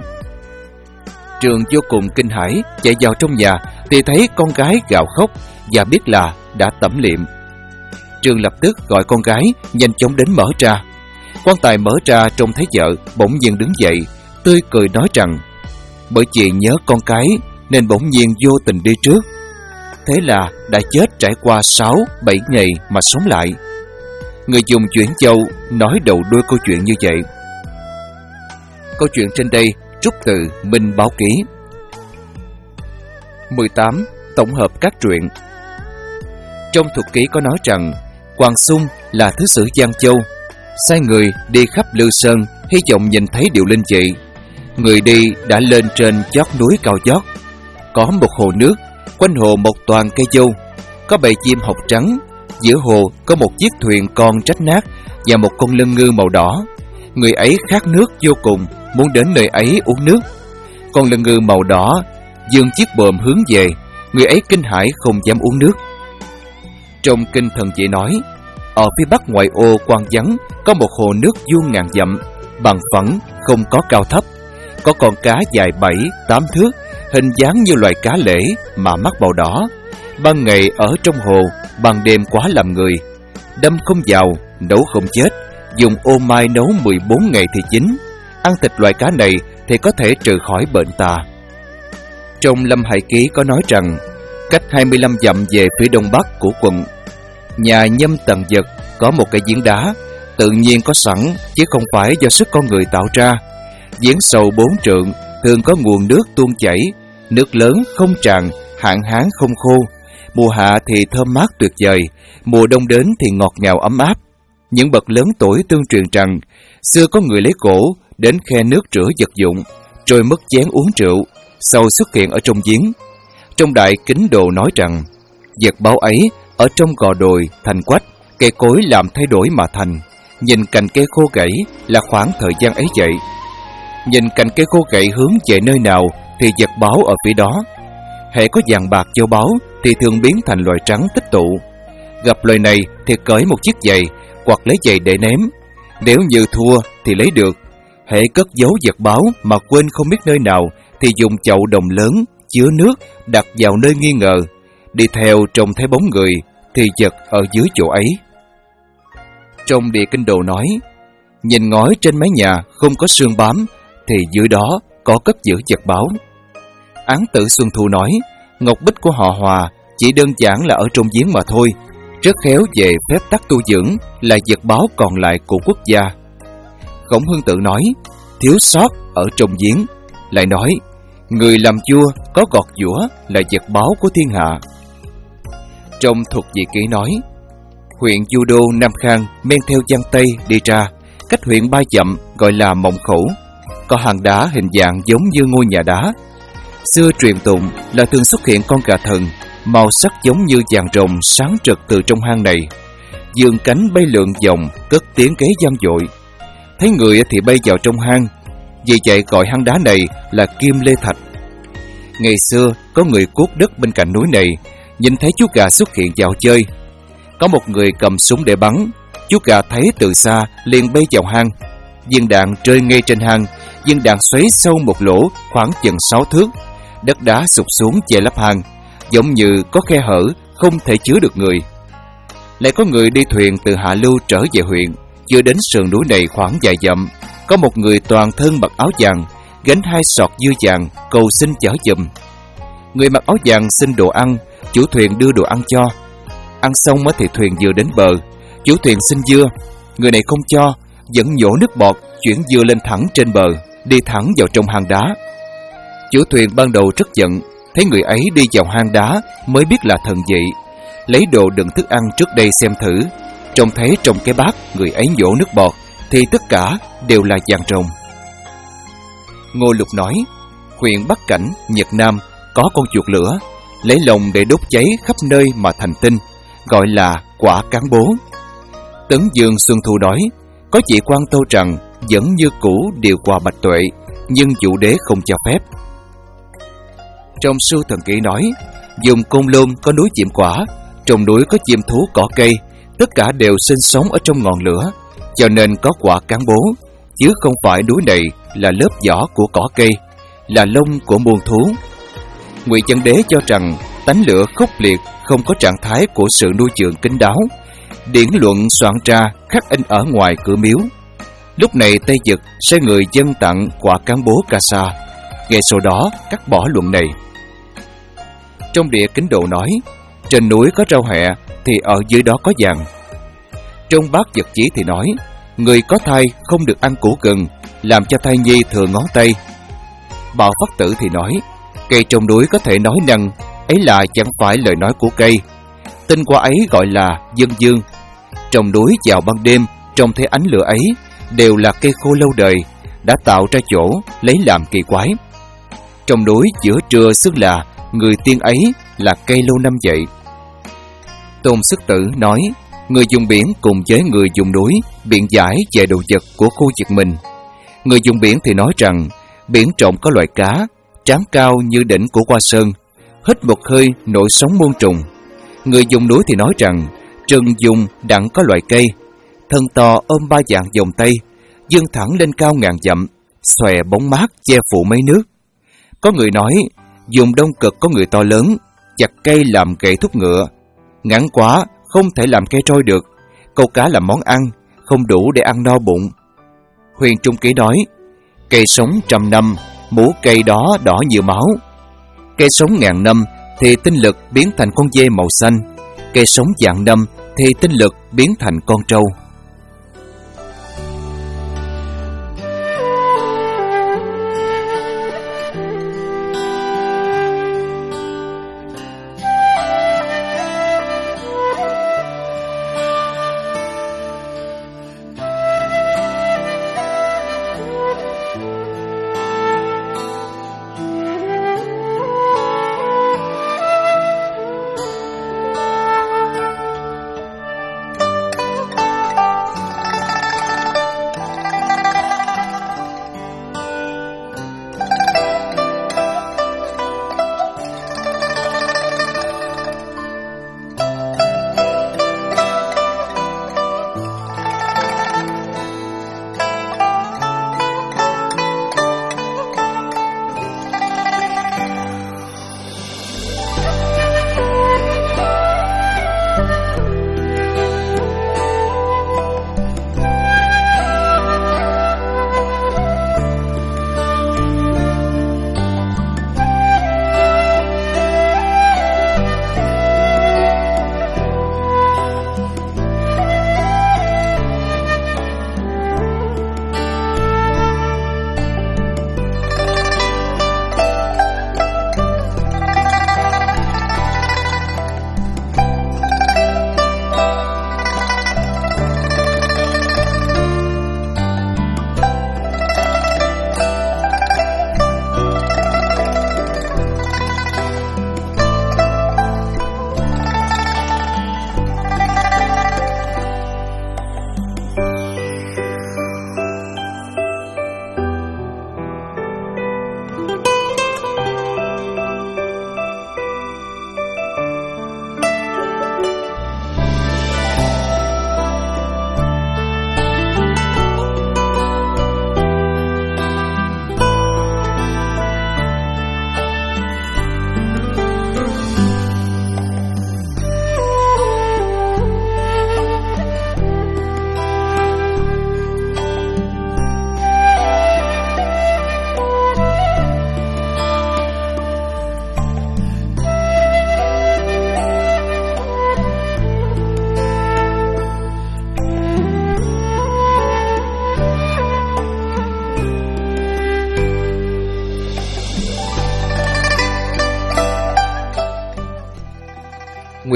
Trương vô cùng kinh hãi, chạy vào trong nhà thì thấy con gái gào khóc và biết là đã tẩm liệm. Trương lập tức gọi con gái nhanh chóng đến mở ra. Quan tài mở ra trông thấy vợ, bỗng nhiên đứng dậy, tươi cười nói rằng bởi vì nhớ con cái nên bỗng nhiên vô tình đi trước. Thế là đã chết trải qua sáu bảy ngày mà sống lại. Người dùng chuyển châu nói đầu đuôi câu chuyện như vậy. Câu chuyện trên đây rút từ Minh Báo Ký. mười tám. Tổng hợp các truyện. Trong thuật ký có nói rằng Hoàng Sung là thứ sử Giang Châu, sai người đi khắp Lư Sơn, hy vọng nhìn thấy điều linh dị. Người đi đã lên trên chót núi cao chót. Có một hồ nước, quanh hồ một toàn cây dâu, có bầy chim học trắng. Giữa hồ có một chiếc thuyền con rách nát và một con lân ngư màu đỏ. Người ấy khát nước vô cùng, muốn đến nơi ấy uống nước. Con lân ngư màu đỏ giương chiếc bờm hướng về. Người ấy kinh hãi không dám uống nước. Trong kinh thần chỉ nói, ở phía bắc ngoại ô Quan Vắng có một hồ nước vuông ngàn dặm, bằng phẳng, không có cao thấp. Có con cá dài bảy, tám thước, hình dáng như loài cá lễ mà mắt màu đỏ. Ban ngày ở trong hồ, ban đêm quá làm người. Đâm không vào, nấu không chết, dùng ô mai nấu mười bốn ngày thì chín. Ăn thịt loài cá này thì có thể trừ khỏi bệnh tà. Trong Lâm Hải Ký có nói rằng cách hai mươi lăm dặm về phía đông bắc của quận nhà Nhâm Tần Dật có một cái giếng đá, tự nhiên có sẵn chứ không phải do sức con người tạo ra. Giếng sâu bốn trượng thường có nguồn nước tuôn chảy, nước lớn không tràn, hạn hán không khô. Mùa hạ thì thơm mát tuyệt vời, mùa đông đến thì ngọt ngào ấm áp. Những bậc lớn tuổi tương truyền rằng xưa có người lấy cổ đến khe nước rửa vật dụng, rồi mất chén uống rượu, sau xuất hiện ở trong giếng. Trong Đại Kính Đồ nói rằng vật báu ấy ở trong gò đồi, thành quách, cây cối làm thay đổi mà thành. Nhìn cành cây khô gãy là khoảng thời gian ấy vậy. Nhìn cành cây khô gãy hướng về nơi nào thì vật báu ở phía đó. Hễ có vàng bạc châu báu thì thường biến thành loài trắng tích tụ. Gặp loài này thì cởi một chiếc giày hoặc lấy giày để ném. Nếu như thua thì lấy được. Hễ cất giấu vật báu mà quên không biết nơi nào thì dùng chậu đồng lớn chứa nước đặt vào nơi nghi ngờ. Đi theo trông thấy bóng người thì vật ở dưới chỗ ấy. Trong Địa Kinh Đồ nói, nhìn ngói trên mái nhà không có sương bám thì dưới đó có cất giữ vật báu. Án Tử Xuân Thu nói, ngọc bích của họ Hòa chỉ đơn giản là ở trong giếng mà thôi, rất khéo về phép tắc tu dưỡng là vật báu còn lại của quốc gia. Khổng Hưng Tự nói, thiếu sót ở trong giếng, lại nói, người làm vua có gọt giũa là vật báu của thiên hạ. Trong Thuật Dị Ký nói, huyện Du Đô Nam Khang men theo Giang Tây đi ra, cách huyện ba dặm gọi là Mộng Khẩu, có hang đá hình dạng giống như ngôi nhà đá. Xưa truyền tụng là thường xuất hiện con gà thần, màu sắc giống như vàng rồng sáng rực từ trong hang này. Dương cánh bay lượn vòng, cất tiếng ké vang dội. Thấy người thì bay vào trong hang, vì vậy gọi hang đá này là Kim Lê Thạch. Ngày xưa có người cuốc đất bên cạnh núi này, nhìn thấy chú gà xuất hiện vào chơi. Có một người cầm súng để bắn, chú gà thấy từ xa liền bay vào hang. Viên đạn rơi ngay trên hang, viên đạn xoáy sâu một lỗ khoảng chừng sáu thước, đất đá sụt xuống che lấp hang, giống như có khe hở không thể chứa được người. Lại có người đi thuyền từ Hạ Lưu trở về huyện, chưa đến sườn núi này khoảng vài dặm, có một người toàn thân mặc áo vàng, gánh hai sọt dưa vàng cầu xin chở giùm. Người mặc áo vàng xin đồ ăn, chủ thuyền đưa đồ ăn cho. Ăn xong thì thuyền vừa đến bờ, chủ thuyền xin dưa, người này không cho, vẫn nhổ nước bọt chuyển dưa lên thẳng trên bờ, đi thẳng vào trong hang đá. Chủ thuyền ban đầu rất giận, thấy người ấy đi vào hang đá mới biết là thần dị, lấy đồ đựng thức ăn trước đây xem thử, trông thấy trong cái bát người ấy nhổ nước bọt thì tất cả đều là vàng rồng. Ngô Lục nói, huyện Bắc Cảnh, Nhật Nam có con chuột lửa, lấy lồng để đốt cháy khắp nơi mà thành tinh, gọi là quả cán bố. Tấn Dương Xuân Thu nói, có vị quan tâu rằng vẫn như cũ điều quà bạch tuệ, nhưng vũ đế không cho phép. Trong Sư Thần Kỷ nói, dùng Côn Lôn có núi Diệm Quả, trong núi có chim thú cỏ cây, tất cả đều sinh sống ở trong ngọn lửa, cho nên có quả cán bố, chứ không phải núi này là lớp vỏ của cỏ cây, là lông của muôn thú. Ngụy Chân Đế cho rằng tánh lửa khốc liệt không có trạng thái của sự nuôi dưỡng kín đáo, điển luận soạn ra khắc in ở ngoài cửa miếu. Lúc này Tây Dực sai người dâng tặng quả cán bố ca sa, ngay sau đó cắt bỏ luận này. Trong Địa Kính Độ nói, trên núi có rau hẹ thì ở dưới đó có vàng. Trong Bát Vật Chí thì nói, người có thai không được ăn củ gừng, làm cho thai nhi thừa ngón tay. Bảo Phát Tử thì nói, cây trong núi có thể nói năng, ấy là chẳng phải lời nói của cây. Tinh qua ấy gọi là dân dương. Trong núi vào ban đêm, trông thấy ánh lửa ấy, đều là cây khô lâu đời, đã tạo ra chỗ lấy làm kỳ quái. Trong núi giữa trưa xưng là người tiên ấy là cây lâu năm vậy. Tôn Sức Tử nói, người dùng biển cùng với người dùng núi biện giải về đồ vật của khu vực mình. Người dùng biển thì nói rằng biển trọng có loài cá, trán cao như đỉnh của Hoa Sơn, hít một hơi nổi sóng muôn trùng. Người dùng núi thì nói rằng rừng dùng đặng có loài cây, thân to ôm ba dạng dòng tây, dương thẳng lên cao ngàn dặm, xòe bóng mát che phủ mấy nước. Có người nói dùng Đông Cực có người to lớn, chặt cây làm gậy thúc ngựa, ngắn quá không thể làm cây trôi được, câu cá làm món ăn, không đủ để ăn no bụng. Huyền Trung Ký nói, cây sống trăm năm, mũ cây đó đỏ như máu. Cây sống ngàn năm thì tinh lực biến thành con dê màu xanh, cây sống vạn năm thì tinh lực biến thành con trâu.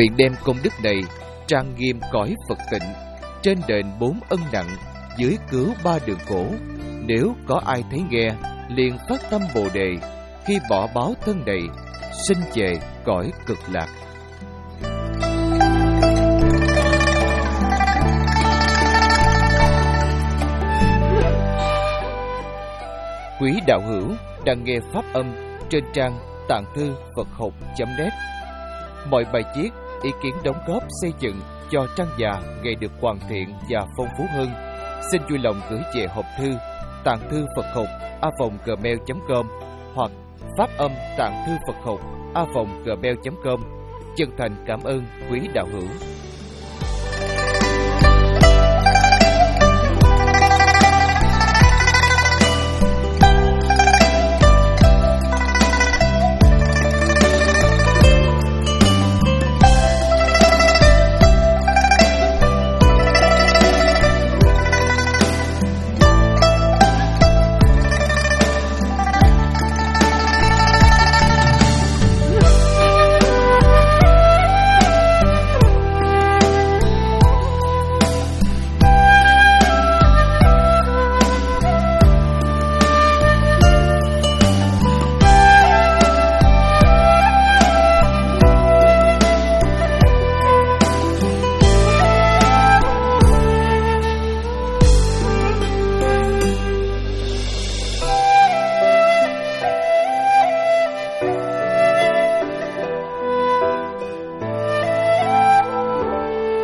Nguyện đem công đức này trang nghiêm cõi Phật tịnh, trên đền bốn ân nặng, dưới cứu ba đường khổ. Nếu có ai thấy nghe, liền phát tâm Bồ đề, khi bỏ báo thân này, sinh về cõi cực lạc. Quý đạo hữu đang nghe pháp âm trên trang tạng thư Phật học chấm net. Mọi bài viết, ý kiến đóng góp xây dựng cho trang già ngày được hoàn thiện và phong phú hơn, xin vui lòng gửi về hộp thư tạng thư Phật học a vòng gmail chấm com hoặc pháp âm tạng thư Phật học a vòng gmail chấm com. Chân thành cảm ơn quý đạo hữu.